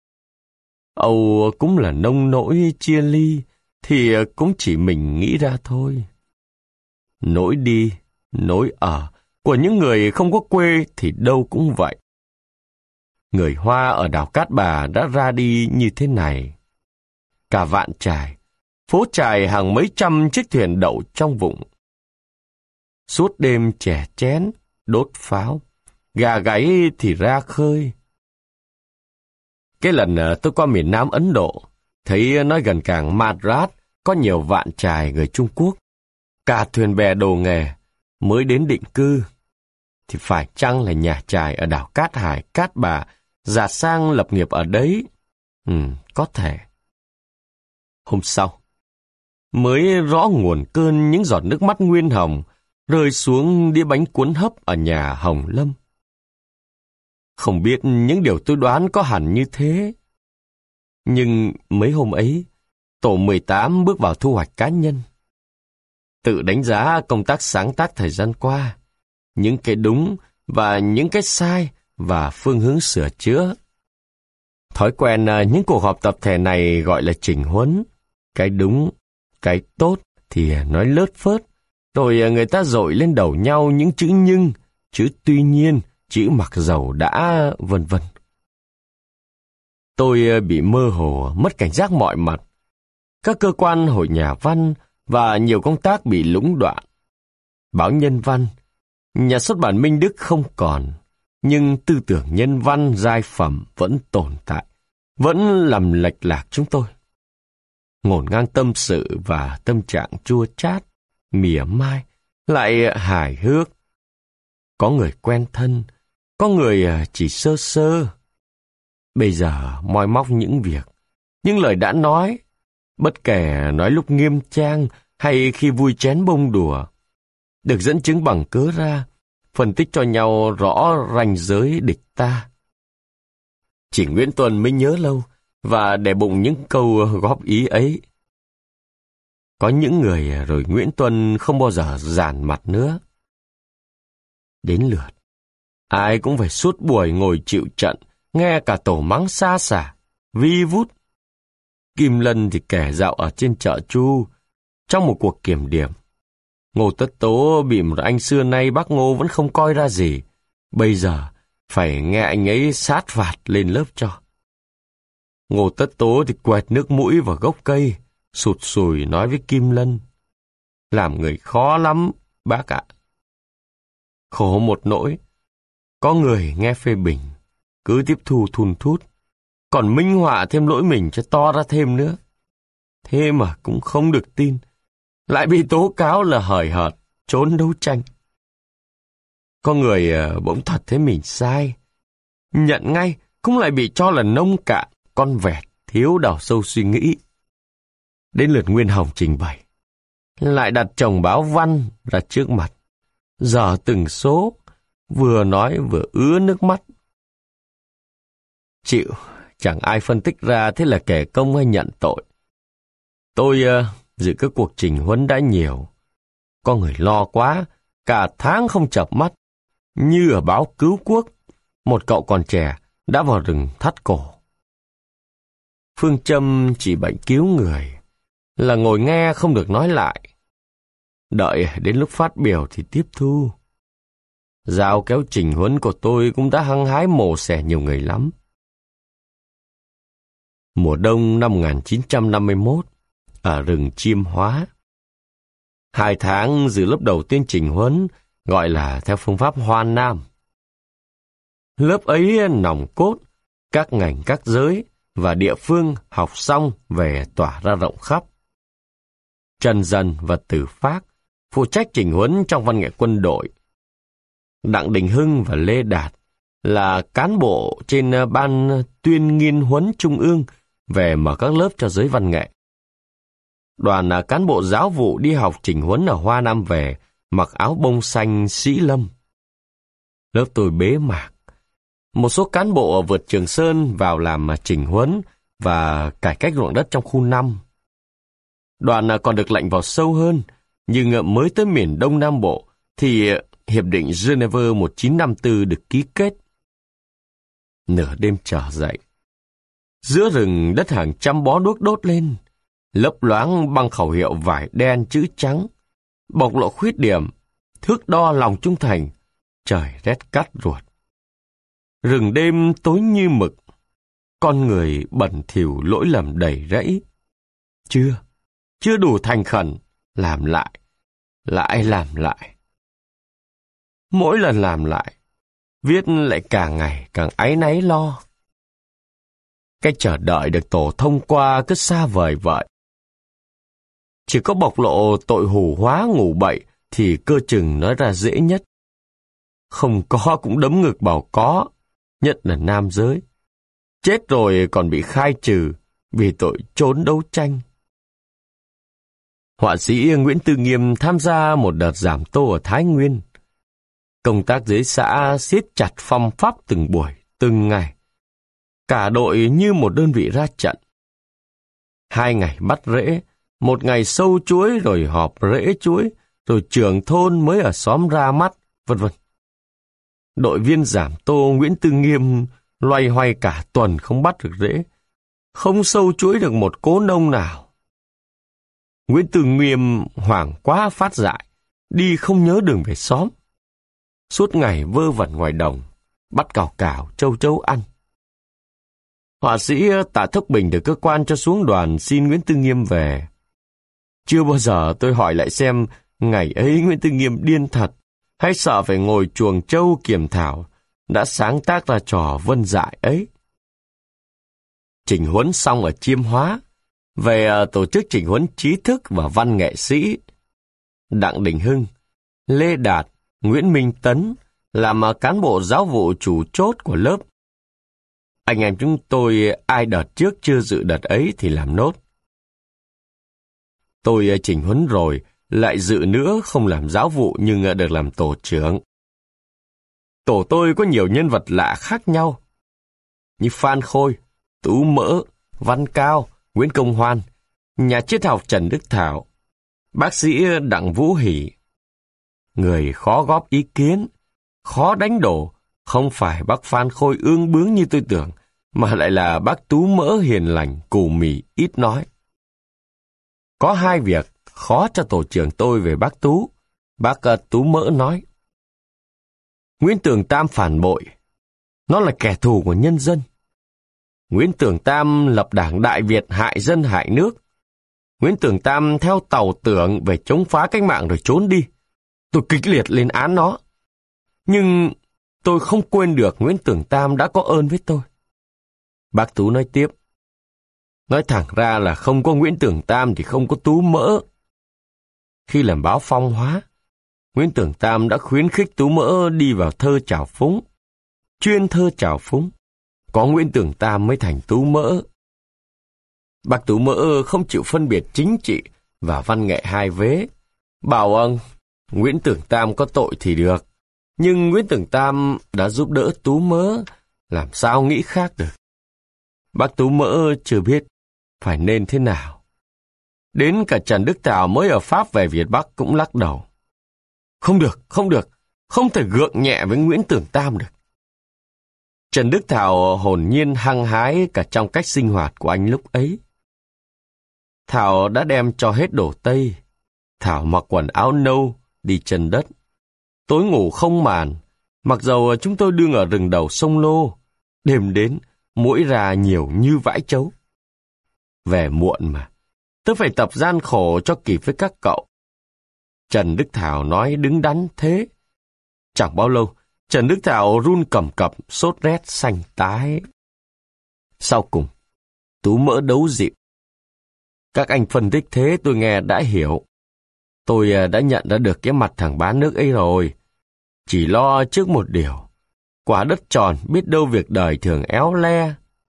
Âu cũng là nông nỗi chia ly, thì cũng chỉ mình nghĩ ra thôi. Nỗi đi, nỗi ở của những người không có quê thì đâu cũng vậy. Người Hoa ở đảo Cát Bà đã ra đi như thế này. Cả Vạn Chài, phố chài hàng mấy trăm chiếc thuyền đậu trong vụng. Suốt đêm chè chén, đốt pháo, gà gáy thì ra khơi. Cái lần tôi qua miền Nam Ấn Độ, thấy nói gần cảng Madras có nhiều Vạn Chài người Trung Quốc, cả thuyền bè đồ nghề mới đến định cư. Thì phải chăng là nhà chài ở đảo Cát Hải, Cát Bà, già sang lập nghiệp ở đấy? Ừ, có thể. Hôm sau, mới rõ nguồn cơn những giọt nước mắt nguyên hồng rơi xuống đĩa bánh cuốn hấp ở nhà Hồng Lâm. Không biết những điều tôi đoán có hẳn như thế. Nhưng mấy hôm ấy, tổ mười tám bước vào thu hoạch cá nhân. Tự đánh giá công tác sáng tác thời gian qua, những cái đúng và những cái sai và phương hướng sửa chữa. Thói quen những cuộc họp tập thể này gọi là chỉnh huấn. Cái đúng, cái tốt thì nói lớt phớt, rồi người ta dội lên đầu nhau những chữ nhưng, chữ tuy nhiên, chữ mặc dầu đã, vân vân. Tôi bị mơ hồ, mất cảnh giác mọi mặt. Các cơ quan hội nhà văn và nhiều công tác bị lũng đoạn. Báo Nhân Văn, nhà xuất bản Minh Đức không còn, nhưng tư tưởng nhân văn giai phẩm vẫn tồn tại, vẫn làm lệch lạc chúng tôi. Ngổn ngang tâm sự và tâm trạng chua chát, mỉa mai, lại hài hước. Có người quen thân, có người chỉ sơ sơ. Bây giờ moi móc những việc, những lời đã nói, bất kể nói lúc nghiêm trang hay khi vui chén bông đùa, được dẫn chứng bằng cớ ra, phân tích cho nhau rõ ranh giới địch ta. Chỉ Nguyễn Tuân mới nhớ lâu và để bụng những câu góp ý ấy. Có những người rồi Nguyễn Tuân không bao giờ giàn mặt nữa. Đến lượt, ai cũng phải suốt buổi ngồi chịu trận, nghe cả tổ mắng xa xả, vi vút. Kim Lân thì kể dạo ở trên chợ Chu, trong một cuộc kiểm điểm. Ngô Tất Tố bị một anh xưa nay bác Ngô vẫn không coi ra gì, bây giờ phải nghe anh ấy sát phạt lên lớp cho. Ngô Tất Tố thì quẹt nước mũi vào gốc cây, sụt sùi nói với Kim Lân: làm người khó lắm, bác ạ. Khổ một nỗi, có người nghe phê bình, cứ tiếp thu thun thút, còn minh họa thêm lỗi mình cho to ra thêm nữa. Thế mà cũng không được tin, lại bị tố cáo là hời hợt, trốn đấu tranh. Có người bỗng thật thấy mình sai, nhận ngay cũng lại bị cho là nông cạn, con vẹt, thiếu đào sâu suy nghĩ. Đến lượt Nguyên Hồng trình bày, lại đặt chồng báo văn ra trước mặt, dở từng số, vừa nói vừa ứa nước mắt. Chịu, chẳng ai phân tích ra thế là kẻ công hay nhận tội. Tôi uh, dự các cuộc trình huấn đã nhiều. Có người lo quá, cả tháng không chợp mắt. Như ở báo Cứu Quốc, một cậu còn trẻ đã vào rừng thắt cổ. Phương châm chỉ bệnh cứu người, là ngồi nghe không được nói lại. Đợi đến lúc phát biểu thì tiếp thu. Dao kéo trình huấn của tôi cũng đã hăng hái mổ xẻ nhiều người lắm. Mùa đông năm một nghìn chín trăm năm mươi mốt, ở rừng Chiêm Hóa. Hai tháng dự lớp đầu tiên trình huấn, gọi là theo phương pháp Hoa Nam. Lớp ấy nòng cốt, các ngành các giới và địa phương học xong về tỏa ra rộng khắp. Trần Dần và Tử Phác phụ trách trình huấn trong văn nghệ quân đội. Đặng Đình Hưng và Lê Đạt là cán bộ trên ban tuyên nghiên huấn trung ương về mở các lớp cho giới văn nghệ. Đoàn cán bộ giáo vụ đi học trình huấn ở Hoa Nam về, mặc áo bông xanh sĩ lâm. Lớp tôi bế mạc. Một số cán bộ vượt Trường Sơn vào làm trình huấn và cải cách ruộng đất trong khu năm. Đoàn còn được lệnh vào sâu hơn, nhưng mới tới miền Đông Nam Bộ thì Hiệp định Geneva một nghìn chín trăm năm mươi tư được ký kết. Nửa đêm trở dậy, giữa rừng đất hàng trăm bó đuốc đốt lên, lấp loáng bằng khẩu hiệu vải đen chữ trắng, bộc lộ khuyết điểm, thước đo lòng trung thành, trời rét cắt ruột. Rừng đêm tối như mực, con người bẩn thỉu lỗi lầm đầy rẫy. Chưa, chưa đủ thành khẩn, làm lại, lại làm lại. Mỗi lần làm lại, viết lại càng ngày càng áy náy lo. Cái chờ đợi được tổ thông qua cứ xa vời vợi. Chỉ có bộc lộ tội hù hóa ngủ bậy thì cơ chừng nói ra dễ nhất. Không có cũng đấm ngực bảo có, nhất là nam giới. Chết rồi còn bị khai trừ vì tội trốn đấu tranh. Họa sĩ Nguyễn Tư Nghiêm tham gia một đợt giảm tô ở Thái Nguyên. Công tác dưới xã siết chặt phong pháp từng buổi, từng ngày. Cả đội như một đơn vị ra trận. Hai ngày bắt rễ, một ngày sâu chuối rồi họp rễ chuối, rồi trưởng thôn mới ở xóm ra mắt, vân vân. Đội viên giảm tô Nguyễn Tư Nghiêm loay hoay cả tuần không bắt được rễ, không sâu chuối được một cố nông nào. Nguyễn Tư Nghiêm hoảng quá phát dại, đi không nhớ đường về xóm. Suốt ngày vơ vẩn ngoài đồng, bắt cào cào, châu chấu ăn. Họa sĩ Tạ Thốc Bình được cơ quan cho xuống đoàn xin Nguyễn Tư Nghiêm về. Chưa bao giờ tôi hỏi lại xem ngày ấy Nguyễn Tư Nghiêm điên thật, hay sợ phải ngồi chuồng trâu kiểm thảo, đã sáng tác ra trò vân dại ấy. Trình huấn xong ở Chiêm Hóa, về tổ chức trình huấn trí thức và văn nghệ sĩ. Đặng Đình Hưng, Lê Đạt, Nguyễn Minh Tấn làm cán bộ giáo vụ chủ chốt của lớp. Anh em chúng tôi ai đợt trước chưa dự đợt ấy thì làm nốt. Tôi trình huấn rồi, lại dự nữa không làm giáo vụ nhưng được làm tổ trưởng. Tổ tôi có nhiều nhân vật lạ khác nhau, như Phan Khôi, Tú Mỡ, Văn Cao, Nguyễn Công Hoan, nhà triết học Trần Đức Thảo, bác sĩ Đặng Vũ Hỷ. Người khó góp ý kiến, khó đánh đổ, không phải bác Phan Khôi ương bướng như tôi tưởng, mà lại là bác Tú Mỡ hiền lành, cù mì, ít nói. Có hai việc khó cho tổ trưởng tôi về bác Tú. Bác uh, Tú Mỡ nói: Nguyễn Tường Tam phản bội, nó là kẻ thù của nhân dân. Nguyễn Tường Tam lập đảng Đại Việt hại dân hại nước. Nguyễn Tường Tam theo tàu tưởng về chống phá cách mạng rồi trốn đi. Tôi kịch liệt lên án nó. Nhưng tôi không quên được Nguyễn Tường Tam đã có ơn với tôi. Bác Tú nói tiếp: Nói thẳng ra là không có Nguyễn Tường Tam thì không có Tú Mỡ. Khi làm báo Phong Hóa, Nguyễn Tường Tam đã khuyến khích Tú Mỡ đi vào thơ trào phúng. Chuyên thơ trào phúng, có Nguyễn Tường Tam mới thành Tú Mỡ. Bác Tú Mỡ không chịu phân biệt chính trị, và văn nghệ hai vế, bảo ông Nguyễn Tưởng Tam có tội thì được, nhưng Nguyễn Tưởng Tam đã giúp đỡ Tú Mỡ, làm sao nghĩ khác được. Bác Tú Mỡ chưa biết phải nên thế nào. Đến cả Trần Đức Thảo mới ở Pháp về Việt Bắc cũng lắc đầu. Không được, không được, không thể gượng nhẹ với Nguyễn Tưởng Tam được. Trần Đức Thảo hồn nhiên hăng hái cả trong cách sinh hoạt của anh lúc ấy. Thảo đã đem cho hết đồ Tây. Thảo mặc quần áo nâu, đi chân đất. Tối ngủ không màn, mặc dầu chúng tôi đương ở rừng đầu sông Lô. Đêm đến, muỗi ra nhiều như vãi trấu. Về muộn mà, tôi phải tập gian khổ cho kịp với các cậu. Trần Đức Thảo nói đứng đắn thế. Chẳng bao lâu, Trần Đức Thảo run cầm cập, sốt rét xanh tái. Sau cùng, Tú Mỡ đấu dịu. Các anh phân tích thế tôi nghe đã hiểu. Tôi đã nhận ra được cái mặt thằng bán nước ấy rồi. Chỉ lo trước một điều. Quả đất tròn biết đâu việc đời thường éo le.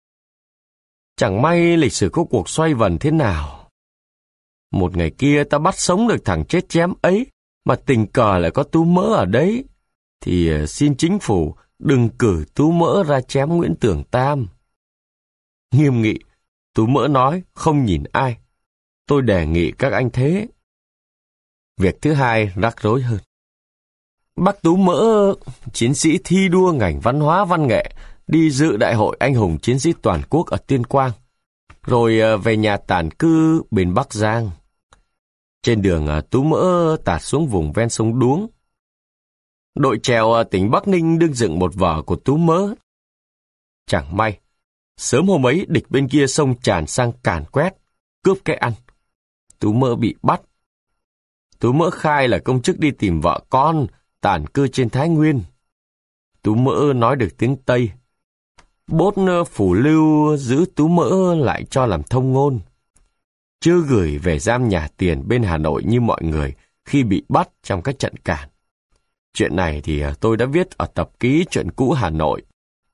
Chẳng may lịch sử có cuộc xoay vần thế nào. Một ngày kia ta bắt sống được thằng chết chém ấy, mà tình cờ lại có Tú Mỡ ở đấy, thì xin chính phủ đừng cử Tú Mỡ ra chém Nguyễn Tưởng Tam. Nghiêm nghị, Tú Mỡ nói không nhìn ai. Tôi đề nghị các anh thế. Việc thứ hai rắc rối hơn. Bác Tú Mỡ, chiến sĩ thi đua ngành văn hóa văn nghệ, đi dự đại hội anh hùng chiến sĩ toàn quốc ở Tuyên Quang, rồi về nhà tản cư bên Bắc Giang. Trên đường Tú Mỡ tạt xuống vùng ven sông Đuống. Đội chèo tỉnh Bắc Ninh đương dựng một vở của Tú Mỡ. Chẳng may, sớm hôm ấy địch bên kia sông tràn sang càn quét, cướp cái ăn. Tú Mỡ bị bắt. Tú Mỡ khai là công chức đi tìm vợ con, tản cư trên Thái Nguyên. Tú Mỡ nói được tiếng Tây. Bốt phủ lưu giữ Tú Mỡ lại cho làm thông ngôn. Chưa gửi về giam nhà tiền bên Hà Nội như mọi người khi bị bắt trong các trận càn. Chuyện này thì tôi đã viết ở tập ký Chuyện cũ Hà Nội.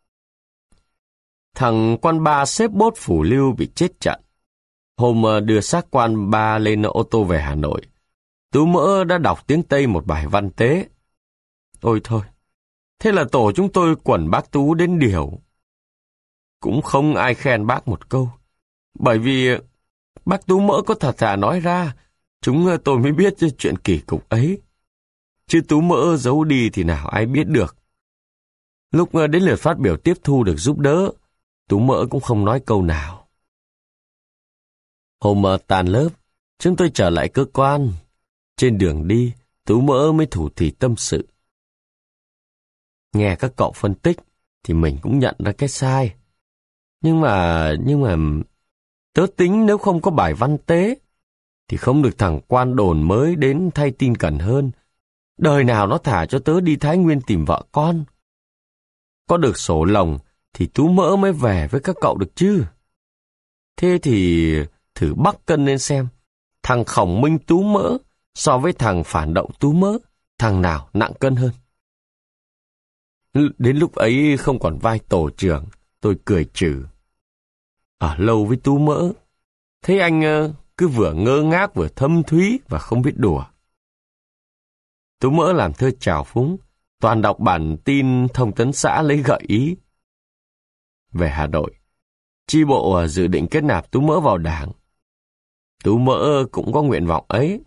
Thằng quan ba xếp Bốt phủ lưu bị chết trận. Hôm đưa xác quan ba lên ô tô về Hà Nội, Tú Mỡ đã đọc tiếng Tây một bài văn tế. Ôi thôi, thế là tổ chúng tôi quẩn bác Tú đến điều. Cũng không ai khen bác một câu, bởi vì bác Tú Mỡ có thật thà nói ra, chúng tôi mới biết chuyện kỳ cục ấy. Chứ Tú Mỡ giấu đi thì nào ai biết được. Lúc đến lượt phát biểu tiếp thu được giúp đỡ, Tú Mỡ cũng không nói câu nào. Hôm tàn lớp, chúng tôi trở lại cơ quan. Trên đường đi, Tú Mỡ mới thủ thỉ tâm sự. Nghe các cậu phân tích, thì mình cũng nhận ra cái sai. Nhưng mà, nhưng mà, tớ tính nếu không có bài văn tế, thì không được thằng quan đồn mới đến thay tin cẩn hơn. Đời nào nó thả cho tớ đi Thái Nguyên tìm vợ con. Có được sổ lồng, thì Tú Mỡ mới về với các cậu được chứ. Thế thì thử bắc cân lên xem, thằng Khổng Minh Tú Mỡ so với thằng phản động Tú Mỡ, thằng nào nặng cân hơn. Đến lúc ấy không còn vai tổ trưởng, tôi cười trừ. Ở lâu với Tú Mỡ, thấy anh cứ vừa ngơ ngác vừa thâm thúy và không biết đùa. Tú Mỡ làm thơ trào phúng, toàn đọc bản tin thông tấn xã lấy gợi ý. Về Hà Nội, chi bộ dự định kết nạp Tú Mỡ vào đảng. Tú Mỡ cũng có nguyện vọng ấy.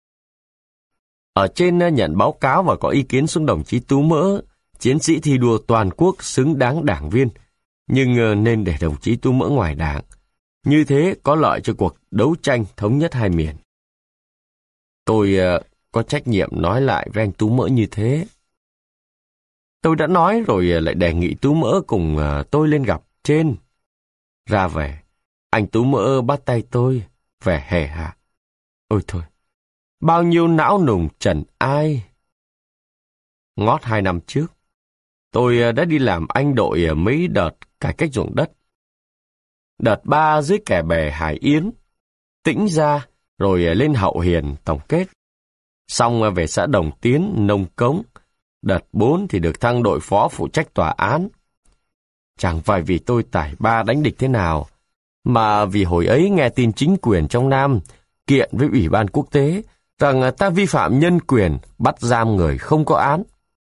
Ở trên nhận báo cáo và có ý kiến xuống đồng chí Tú Mỡ, chiến sĩ thi đua toàn quốc xứng đáng đảng viên, nhưng nên để đồng chí Tú Mỡ ngoài đảng. Như thế có lợi cho cuộc đấu tranh thống nhất hai miền. Tôi có trách nhiệm nói lại với anh Tú Mỡ như thế. Tôi đã nói rồi lại đề nghị Tú Mỡ cùng tôi lên gặp trên. Ra về, anh Tú Mỡ bắt tay tôi, vẻ hề hà. Ôi thôi, bao nhiêu não nùng trần ai. Ngót hai năm trước, tôi đã đi làm anh đội mấy đợt cải cách ruộng đất. Đợt ba dưới Kẻ Bè Hải Yến, Tĩnh Gia, rồi lên Hậu Hiền tổng kết. Xong về xã Đồng Tiến, Nông Cống. Đợt bốn thì được thăng đội phó phụ trách tòa án. Chẳng phải vì tôi tải ba đánh địch thế nào, mà vì hồi ấy nghe tin chính quyền trong Nam kiện với Ủy ban quốc tế rằng ta vi phạm nhân quyền, bắt giam người không có án.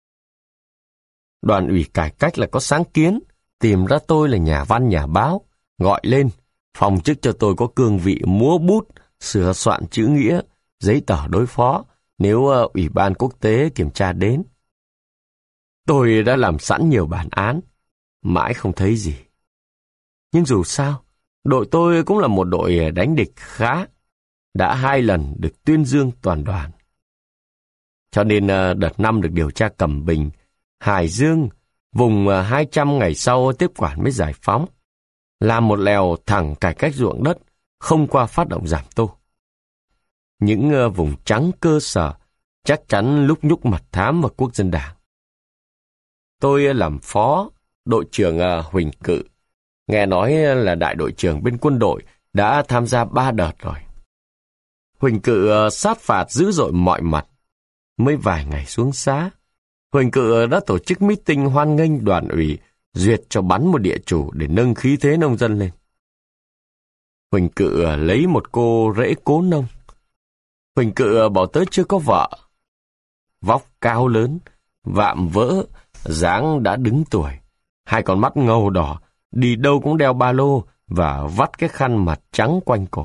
Đoàn ủy cải cách là có sáng kiến, tìm ra tôi là nhà văn nhà báo, gọi lên, phong chức cho tôi có cương vị múa bút, sửa soạn chữ nghĩa, giấy tờ đối phó, nếu uh, Ủy ban quốc tế kiểm tra đến. Tôi đã làm sẵn nhiều bản án, mãi không thấy gì. Nhưng dù sao, đội tôi cũng là một đội đánh địch khá, đã hai lần được tuyên dương toàn đoàn. Cho nên uh, đợt năm được điều tra Cẩm Bình, Hải Dương, vùng uh, hai trăm ngày sau tiếp quản mới giải phóng, làm một lèo thẳng cải cách ruộng đất, không qua phát động giảm tô. Những uh, vùng trắng cơ sở chắc chắn lúc nhúc mật thám vào Quốc dân Đảng. Tôi uh, làm phó đội trưởng uh, Huỳnh Cự, nghe nói là đại đội trưởng bên quân đội, đã tham gia ba đợt rồi. Huỳnh Cự uh, sát phạt dữ dội mọi mặt. Mới vài ngày xuống xá, Huỳnh Cự đã tổ chức meeting hoan nghênh đoàn ủy, duyệt cho bắn một địa chủ để nâng khí thế nông dân lên. Huỳnh Cự lấy một cô rễ cố nông. Huỳnh Cự bảo tớ chưa có vợ. Vóc cao lớn, vạm vỡ, dáng đã đứng tuổi, hai con mắt ngầu đỏ, đi đâu cũng đeo ba lô và vắt cái khăn mặt trắng quanh cổ.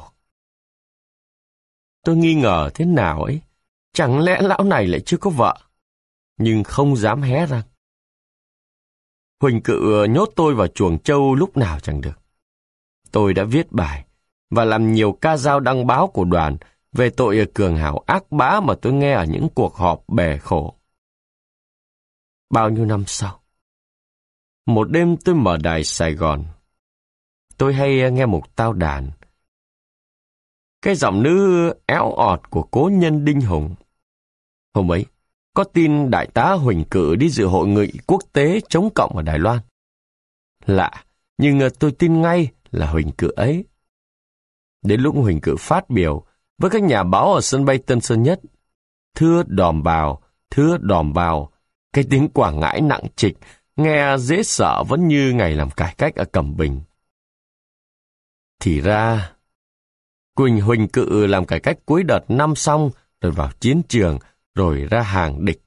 Tôi nghi ngờ thế nào ấy, chẳng lẽ lão này lại chưa có vợ, nhưng không dám hé răng. Huỳnh Cự nhốt tôi vào chuồng trâu lúc nào chẳng được. Tôi đã viết bài và làm nhiều ca dao đăng báo của đoàn về tội cường hào ác bá mà tôi nghe ở những cuộc họp bè khổ. Bao nhiêu năm sau, một đêm tôi mở đài Sài Gòn. Tôi hay nghe một tao đàn. Cái giọng nữ éo ọt của cố nhân Đinh Hùng. Hôm ấy, có tin đại tá Huỳnh Cự đi dự hội nghị quốc tế chống cộng ở Đài Loan. Lạ, nhưng tôi tin ngay là Huỳnh Cự ấy. Đến lúc Huỳnh Cự phát biểu với các nhà báo ở sân bay Tân Sơn Nhất, thưa đòm bào, thưa đòm bào, cái tiếng Quảng Ngãi nặng trịch, nghe dễ sợ vẫn như ngày làm cải cách ở Cẩm Bình. Thì ra, Quỳnh Huỳnh Cự làm cải cách cuối đợt năm xong, rồi vào chiến trường, rồi ra hàng địch.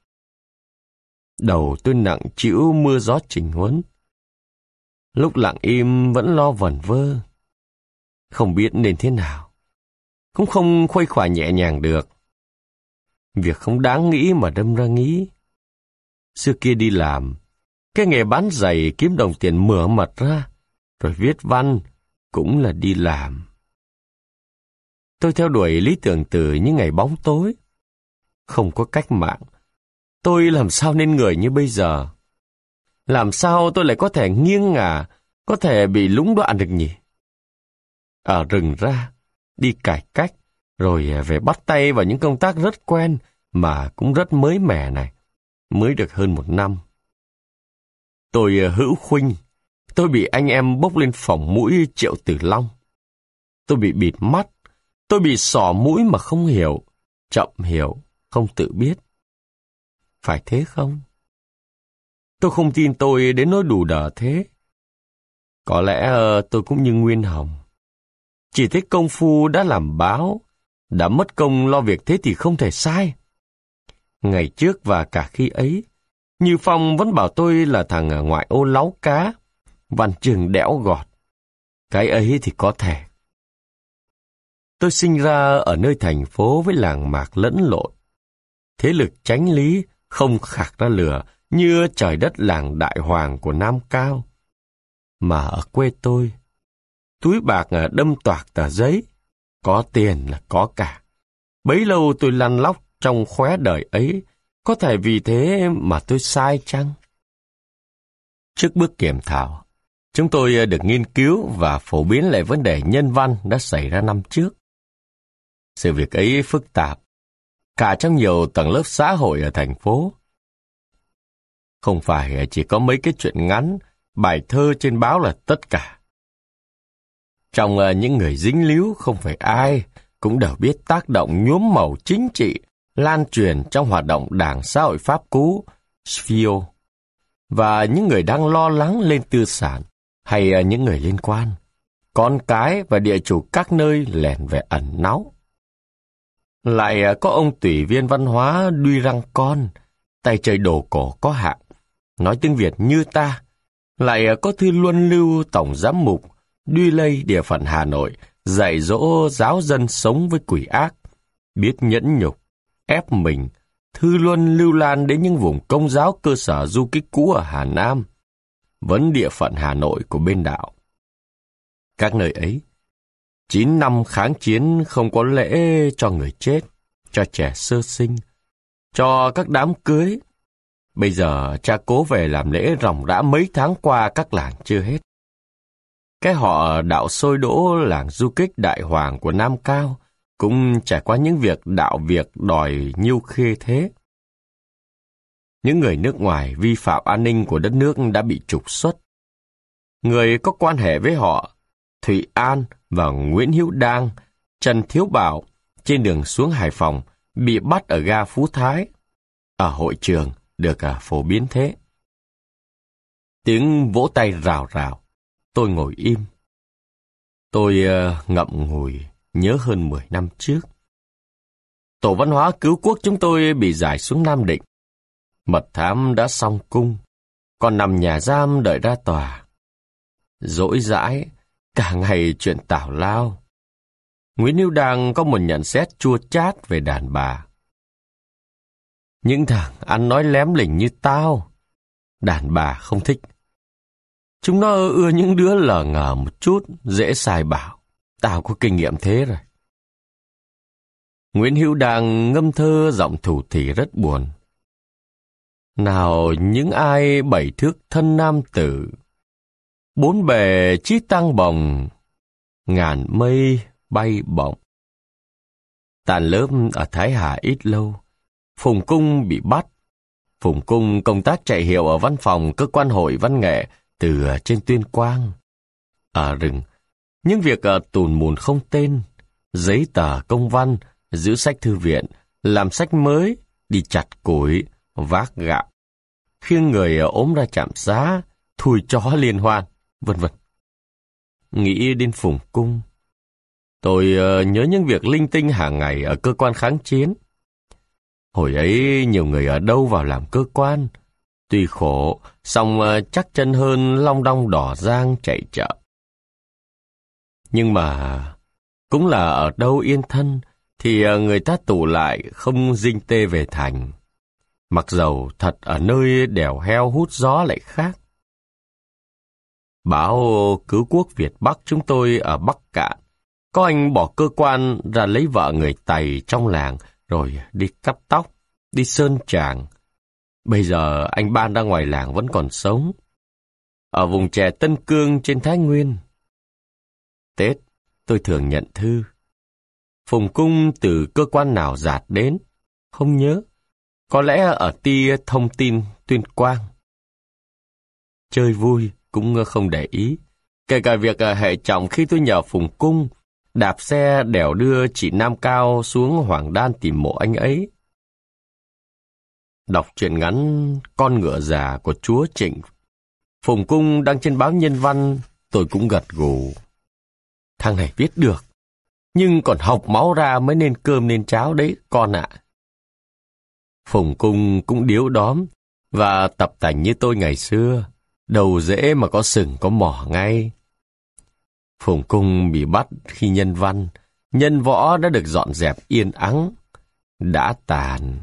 Đầu tôi nặng chịu mưa gió chỉnh huấn. Lúc lặng im vẫn lo vẩn vơ. Không biết nên thế nào. Cũng không khuây khỏa nhẹ nhàng được. Việc không đáng nghĩ mà đâm ra nghĩ. Xưa kia đi làm, cái nghề bán giày kiếm đồng tiền mửa mật ra, rồi viết văn, cũng là đi làm. Tôi theo đuổi lý tưởng từ những ngày bóng tối. Không có cách mạng, tôi làm sao nên người như bây giờ? Làm sao tôi lại có thể nghiêng ngả, có thể bị lũng đoạn được nhỉ? Ở rừng ra, đi cải cách, rồi về bắt tay vào những công tác rất quen mà cũng rất mới mẻ này, mới được hơn một năm. Tôi hữu khuynh, tôi bị anh em bốc lên phỏng mũi Triệu Tử Long. Tôi bị bịt mắt, tôi bị xỏ mũi mà không hiểu, chậm hiểu, không tự biết. Phải thế không? Tôi không tin tôi đến nỗi đủ đỡ thế. Có lẽ tôi cũng như Nguyên Hồng. Chỉ thấy công phu đã làm báo, đã mất công lo việc thế thì không thể sai. Ngày trước và cả khi ấy, Như Phong vẫn bảo tôi là thằng ở ngoại ô láu cá, văn trường đẽo gọt. Cái ấy thì có thể. Tôi sinh ra ở nơi thành phố với làng mạc lẫn lộn. Thế lực chánh lý không khạc ra lửa như trời đất làng Đại Hoàng của Nam Cao. Mà ở quê tôi, túi bạc đâm toạc tờ giấy, có tiền là có cả. Bấy lâu tôi lăn lóc trong khóe đời ấy, có thể vì thế mà tôi sai chăng? Trước bước kiểm thảo, chúng tôi được nghiên cứu và phổ biến lại vấn đề nhân văn đã xảy ra năm trước. Sự việc ấy phức tạp, cả trong nhiều tầng lớp xã hội ở thành phố. Không phải chỉ có mấy cái chuyện ngắn, bài thơ trên báo là tất cả. Trong những người dính líu không phải ai cũng đều biết tác động nhuốm màu chính trị lan truyền trong hoạt động Đảng Xã hội Pháp cũ, ét pê o, và những người đang lo lắng lên tư sản hay những người liên quan, con cái và địa chủ các nơi lẻn về ẩn náu. Lại có ông tùy viên văn hóa đuôi răng con, tay chơi đồ cổ có hạng, nói tiếng Việt như ta. Lại có thư luân lưu tổng giám mục, đuôi lây địa phận Hà Nội, dạy dỗ giáo dân sống với quỷ ác, biết nhẫn nhục, ép mình. Thư luân lưu lan đến những vùng công giáo cơ sở du kích cũ ở Hà Nam, vẫn địa phận Hà Nội của bên đạo. Các nơi ấy, chín năm kháng chiến không có lễ cho người chết, cho trẻ sơ sinh, cho các đám cưới. Bây giờ cha cố về làm lễ ròng rã mấy tháng qua các làng chưa hết. Cái họ đạo sôi đỗ làng du kích Đại Hoàng của Nam Cao cũng trải qua những việc đạo việc đòi nhiêu khê thế. Những người nước ngoài vi phạm an ninh của đất nước đã bị trục xuất. Người có quan hệ với họ, Thụy An và Nguyễn Hữu Đang, Trần Thiếu Bảo, trên đường xuống Hải Phòng, bị bắt ở ga Phú Thái. Ở hội trường được à, phổ biến thế. Tiếng vỗ tay rào rào, tôi ngồi im. Tôi uh, ngậm ngùi nhớ hơn mười năm trước. Tổ văn hóa cứu quốc chúng tôi bị giải xuống Nam Định. Mật thám đã xong cung, còn nằm nhà giam đợi ra tòa. Dỗi dãi, cả ngày chuyện tào lao. Nguyễn Hữu Đang có một nhận xét chua chát về đàn bà. Những thằng ăn nói lém lỉnh như tao, đàn bà không thích. Chúng nó ưa những đứa lờ ngờ một chút, dễ sai bảo. Tao có kinh nghiệm thế rồi. Nguyễn Hữu Đang ngâm thơ giọng thủ thỉ rất buồn. Nào những ai bảy thước thân nam tử, bốn bề chí tăng bồng, ngàn mây bay bổng. Tàn lớp ở Thái Hà ít lâu, Phùng Cung bị bắt. Phùng Cung công tác chạy hiệu ở văn phòng cơ quan hội văn nghệ từ trên Tuyên Quang. Ở rừng, những việc tùn mùn không tên, giấy tờ công văn, giữ sách thư viện, làm sách mới, đi chặt củi, vác gạo, khiêng người ốm ra trạm xá, thui chó liên hoan, vân vân. Nghĩ đến Phùng Cung, tôi nhớ những việc linh tinh hàng ngày ở cơ quan kháng chiến. Hồi ấy nhiều người ở đâu vào làm cơ quan, tuy khổ, song chắc chân hơn long đong đỏ giang chạy chợ. Nhưng mà cũng là ở đâu yên thân thì người ta tụ lại không dinh tê về thành. Mặc dầu thật ở nơi đèo heo hút gió lại khác. Báo cứu quốc Việt Bắc chúng tôi ở Bắc Cạn, có anh bỏ cơ quan ra lấy vợ người Tày trong làng rồi đi cắt tóc, đi sơn tràng. Bây giờ anh Ban ra ngoài làng vẫn còn sống, ở vùng chè Tân Cương trên Thái Nguyên. Tết tôi thường nhận thư. Phùng Cung từ cơ quan nào dạt đến, không nhớ. Có lẽ ở ty thông tin Tuyên Quang. Chơi vui cũng không để ý. Kể cả việc hệ trọng khi tôi nhờ Phùng Cung đạp xe đèo đưa chị Nam Cao xuống Hoàng Đan tìm mộ anh ấy. Đọc truyện ngắn Con ngựa già của chúa Trịnh Phùng Cung đăng trên báo Nhân Văn, tôi cũng gật gù. Thằng này viết được, nhưng còn học máu ra mới nên cơm nên cháo đấy con ạ. Phùng Cung cũng điếu đóm và tập tành như tôi ngày xưa, đầu dễ mà có sừng có mỏ ngay. Phùng Cung bị bắt khi Nhân Văn, Nhân Võ đã được dọn dẹp yên ắng, đã tàn.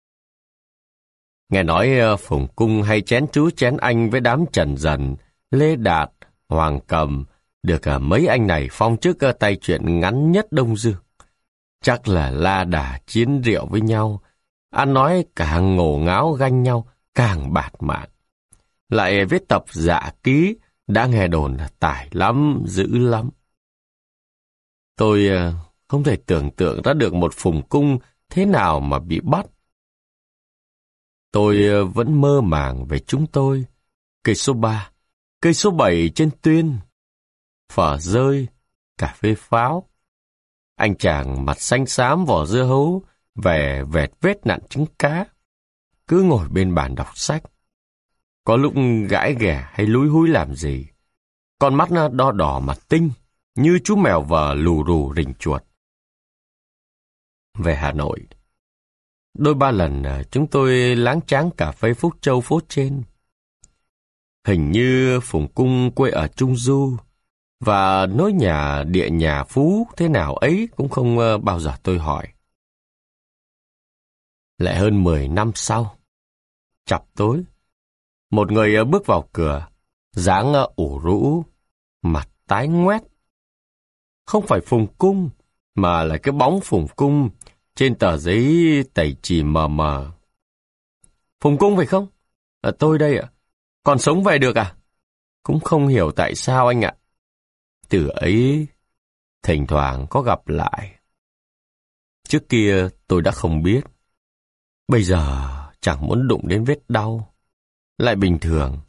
Nghe nói Phùng Cung hay chén chú chén anh với đám Trần Dần, Lê Đạt, Hoàng Cầm, được mấy anh này phong chức tay chuyện ngắn nhất Đông Dương. Chắc là la đà chiến rượu với nhau, ăn nói càng ngổ ngáo ganh nhau, càng bạt mạng. Lại viết tập dạ ký, đã nghe đồn là tải lắm, dữ lắm. Tôi không thể tưởng tượng ra được một Phùng Cung thế nào mà bị bắt. Tôi vẫn mơ màng về chúng tôi, cây số ba, cây số bảy trên Tuyên, phở rơi, cà phê pháo. Anh chàng mặt xanh xám vỏ dưa hấu, về vẹt vết nặn trứng cá, cứ ngồi bên bàn đọc sách. Có lúc gãi ghẻ hay lúi húi làm gì, con mắt nó đo đỏ mặt tinh, như chú mèo vờ lù rù rình chuột. về Hà Nội. Đôi ba lần chúng tôi láng tráng cà phê Phúc Châu phố trên. Hình như Phùng Cung quê ở Trung Du, và nối nhà địa nhà Phú thế nào ấy cũng không bao giờ tôi hỏi. Lại hơn mười năm sau, chập tối, một người bước vào cửa, dáng ủ rũ, mặt tái ngoét. Không phải Phùng Cung, mà là cái bóng Phùng Cung trên tờ giấy tẩy chì mờ mờ. Phùng Cung phải không? À, tôi đây ạ. Còn sống về được à? Cũng không hiểu tại sao anh ạ. Từ ấy, thỉnh thoảng có gặp lại. Trước kia tôi đã không biết. Bây giờ chẳng muốn đụng đến vết đau. Lại bình thường.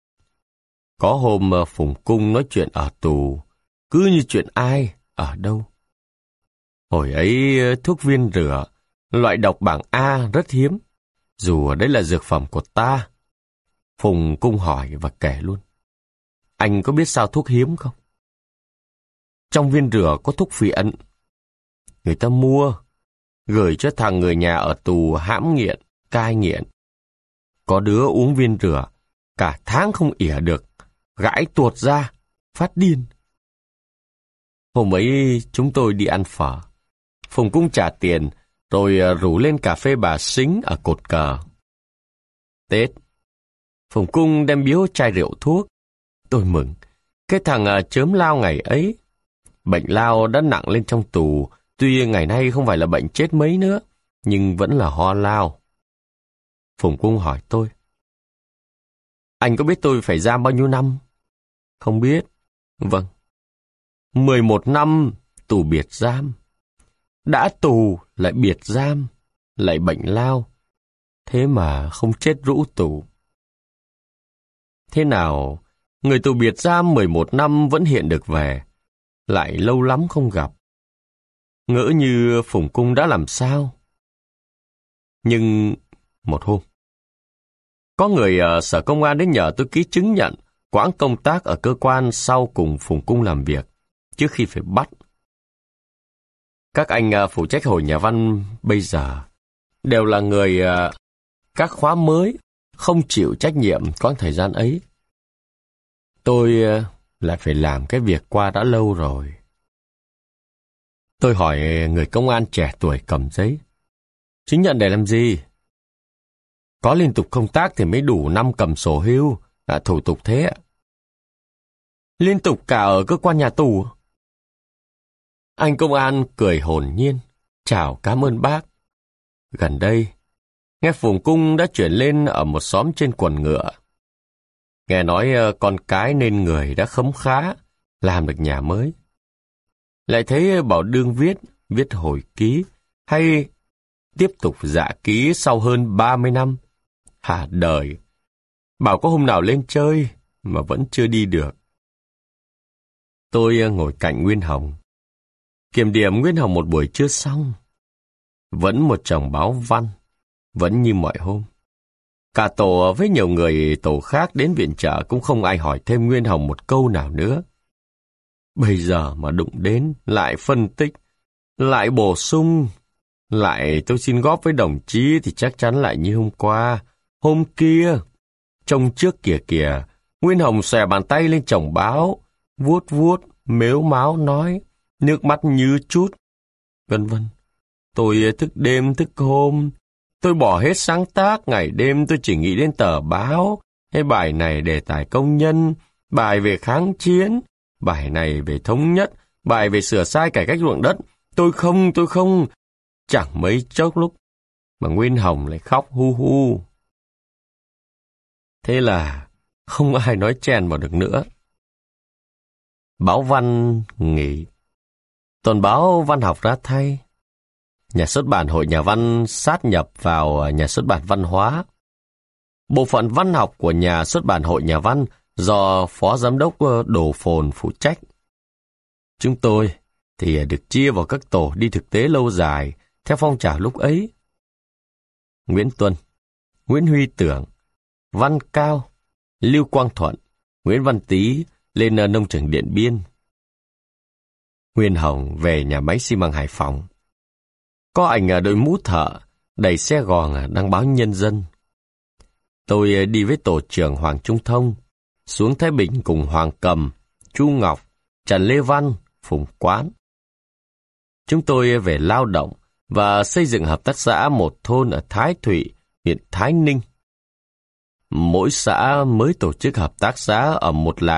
Có hôm Phùng Cung nói chuyện ở tù, cứ như chuyện ai, ở đâu. Hồi ấy thuốc viên rửa, loại độc bảng A rất hiếm, dù đấy là dược phẩm của ta. Phùng Cung hỏi và kể luôn. Anh có biết sao thuốc hiếm không? Trong viên rửa có thuốc phiện. Người ta mua, gửi cho thằng người nhà ở tù hãm nghiện, cai nghiện. Có đứa uống viên rửa, cả tháng không ỉa được, gãi tuột ra, phát điên. Hôm ấy chúng tôi đi ăn phở. Phùng Cung trả tiền, rồi rủ lên cà phê bà Sính ở cột cờ. Tết, Phùng Cung đem biếu chai rượu thuốc. Tôi mừng. Cái thằng chớm lao ngày ấy, bệnh lao đã nặng lên trong tù, tuy ngày nay không phải là bệnh chết mấy nữa, nhưng vẫn là ho lao. Phùng Cung hỏi tôi. Anh có biết tôi phải giam bao nhiêu năm? Không biết. Vâng. mười một năm tù biệt giam. Đã tù lại biệt giam, lại bệnh lao. Thế mà không chết rũ tù. Thế nào, người tù biệt giam mười một năm vẫn hiện được về, lại lâu lắm không gặp. Ngỡ như Phùng Cung đã làm sao. Nhưng một hôm, có người ở Sở Công an đến nhờ tôi ký chứng nhận quãng công tác ở cơ quan sau cùng Phùng Cung làm việc, trước khi phải bắt. Các anh phụ trách Hội Nhà văn bây giờ đều là người các khóa mới, không chịu trách nhiệm quãng thời gian ấy. Tôi lại phải làm cái việc qua đã lâu rồi. Tôi hỏi người công an trẻ tuổi cầm giấy. Chứng nhận để làm gì? Có liên tục công tác thì mới đủ năm cầm sổ hưu, à, thủ tục thế ạ. Liên tục cả ở cơ quan nhà tù. Anh công an cười hồn nhiên, chào cảm ơn bác. Gần đây, nghe Phùng Cung đã chuyển lên ở một xóm trên Quần Ngựa. Nghe nói con cái nên người đã khấm khá, làm được nhà mới. Lại thấy bảo đương viết, viết hồi ký, hay tiếp tục dạ ký sau hơn ba mươi năm. Hả đời, bảo có hôm nào lên chơi mà vẫn chưa đi được. Tôi ngồi cạnh Nguyên Hồng. Kiểm điểm Nguyên Hồng một buổi chưa xong. Vẫn một chồng báo văn, vẫn như mọi hôm. Cả tổ với nhiều người tổ khác đến viện trợ cũng không ai hỏi thêm Nguyên Hồng một câu nào nữa. Bây giờ mà đụng đến, lại phân tích, lại bổ sung, lại tôi xin góp với đồng chí thì chắc chắn lại như hôm qua, hôm kia. Trông trước kìa kìa, Nguyên Hồng xòe bàn tay lên chồng báo, vuốt vuốt, mếu máo nói, nước mắt như chút, vân vân. Tôi thức đêm thức hôm, tôi bỏ hết sáng tác, ngày đêm tôi chỉ nghĩ đến tờ báo, hay bài này đề tài công nhân, bài về kháng chiến, bài này về thống nhất, bài về sửa sai cải cách ruộng đất. Tôi không, tôi không. Chẳng mấy chốc lúc mà Nguyên Hồng lại khóc hu hu. Thế là không ai nói chen vào được nữa. Báo văn nghỉ. Tuần báo văn học ra thay. Nhà xuất bản Hội Nhà văn sát nhập vào nhà xuất bản Văn hóa. Bộ phận văn học của nhà xuất bản Hội Nhà văn do Phó Giám đốc Đồ Phồn phụ trách. Chúng tôi thì được chia vào các tổ đi thực tế lâu dài theo phong trào lúc ấy. Nguyễn Tuân, Nguyễn Huy Tưởng, Văn Cao, Lưu Quang Thuận, Nguyễn Văn Tý lên nông trường Điện Biên. Nguyên Hồng về nhà máy xi măng Hải Phòng. có ảnh đội mũ thợ, đẩy xe gòn đăng báo Nhân dân. Tôi đi với tổ trưởng Hoàng Trung Thông, xuống Thái Bình cùng Hoàng Cầm, Chu Ngọc, Trần Lê Văn, Phùng Quán. Chúng tôi về lao động và xây dựng hợp tác xã một thôn ở Thái Thụy, huyện Thái Ninh. Mỗi xã mới tổ chức hợp tác xã ở một làng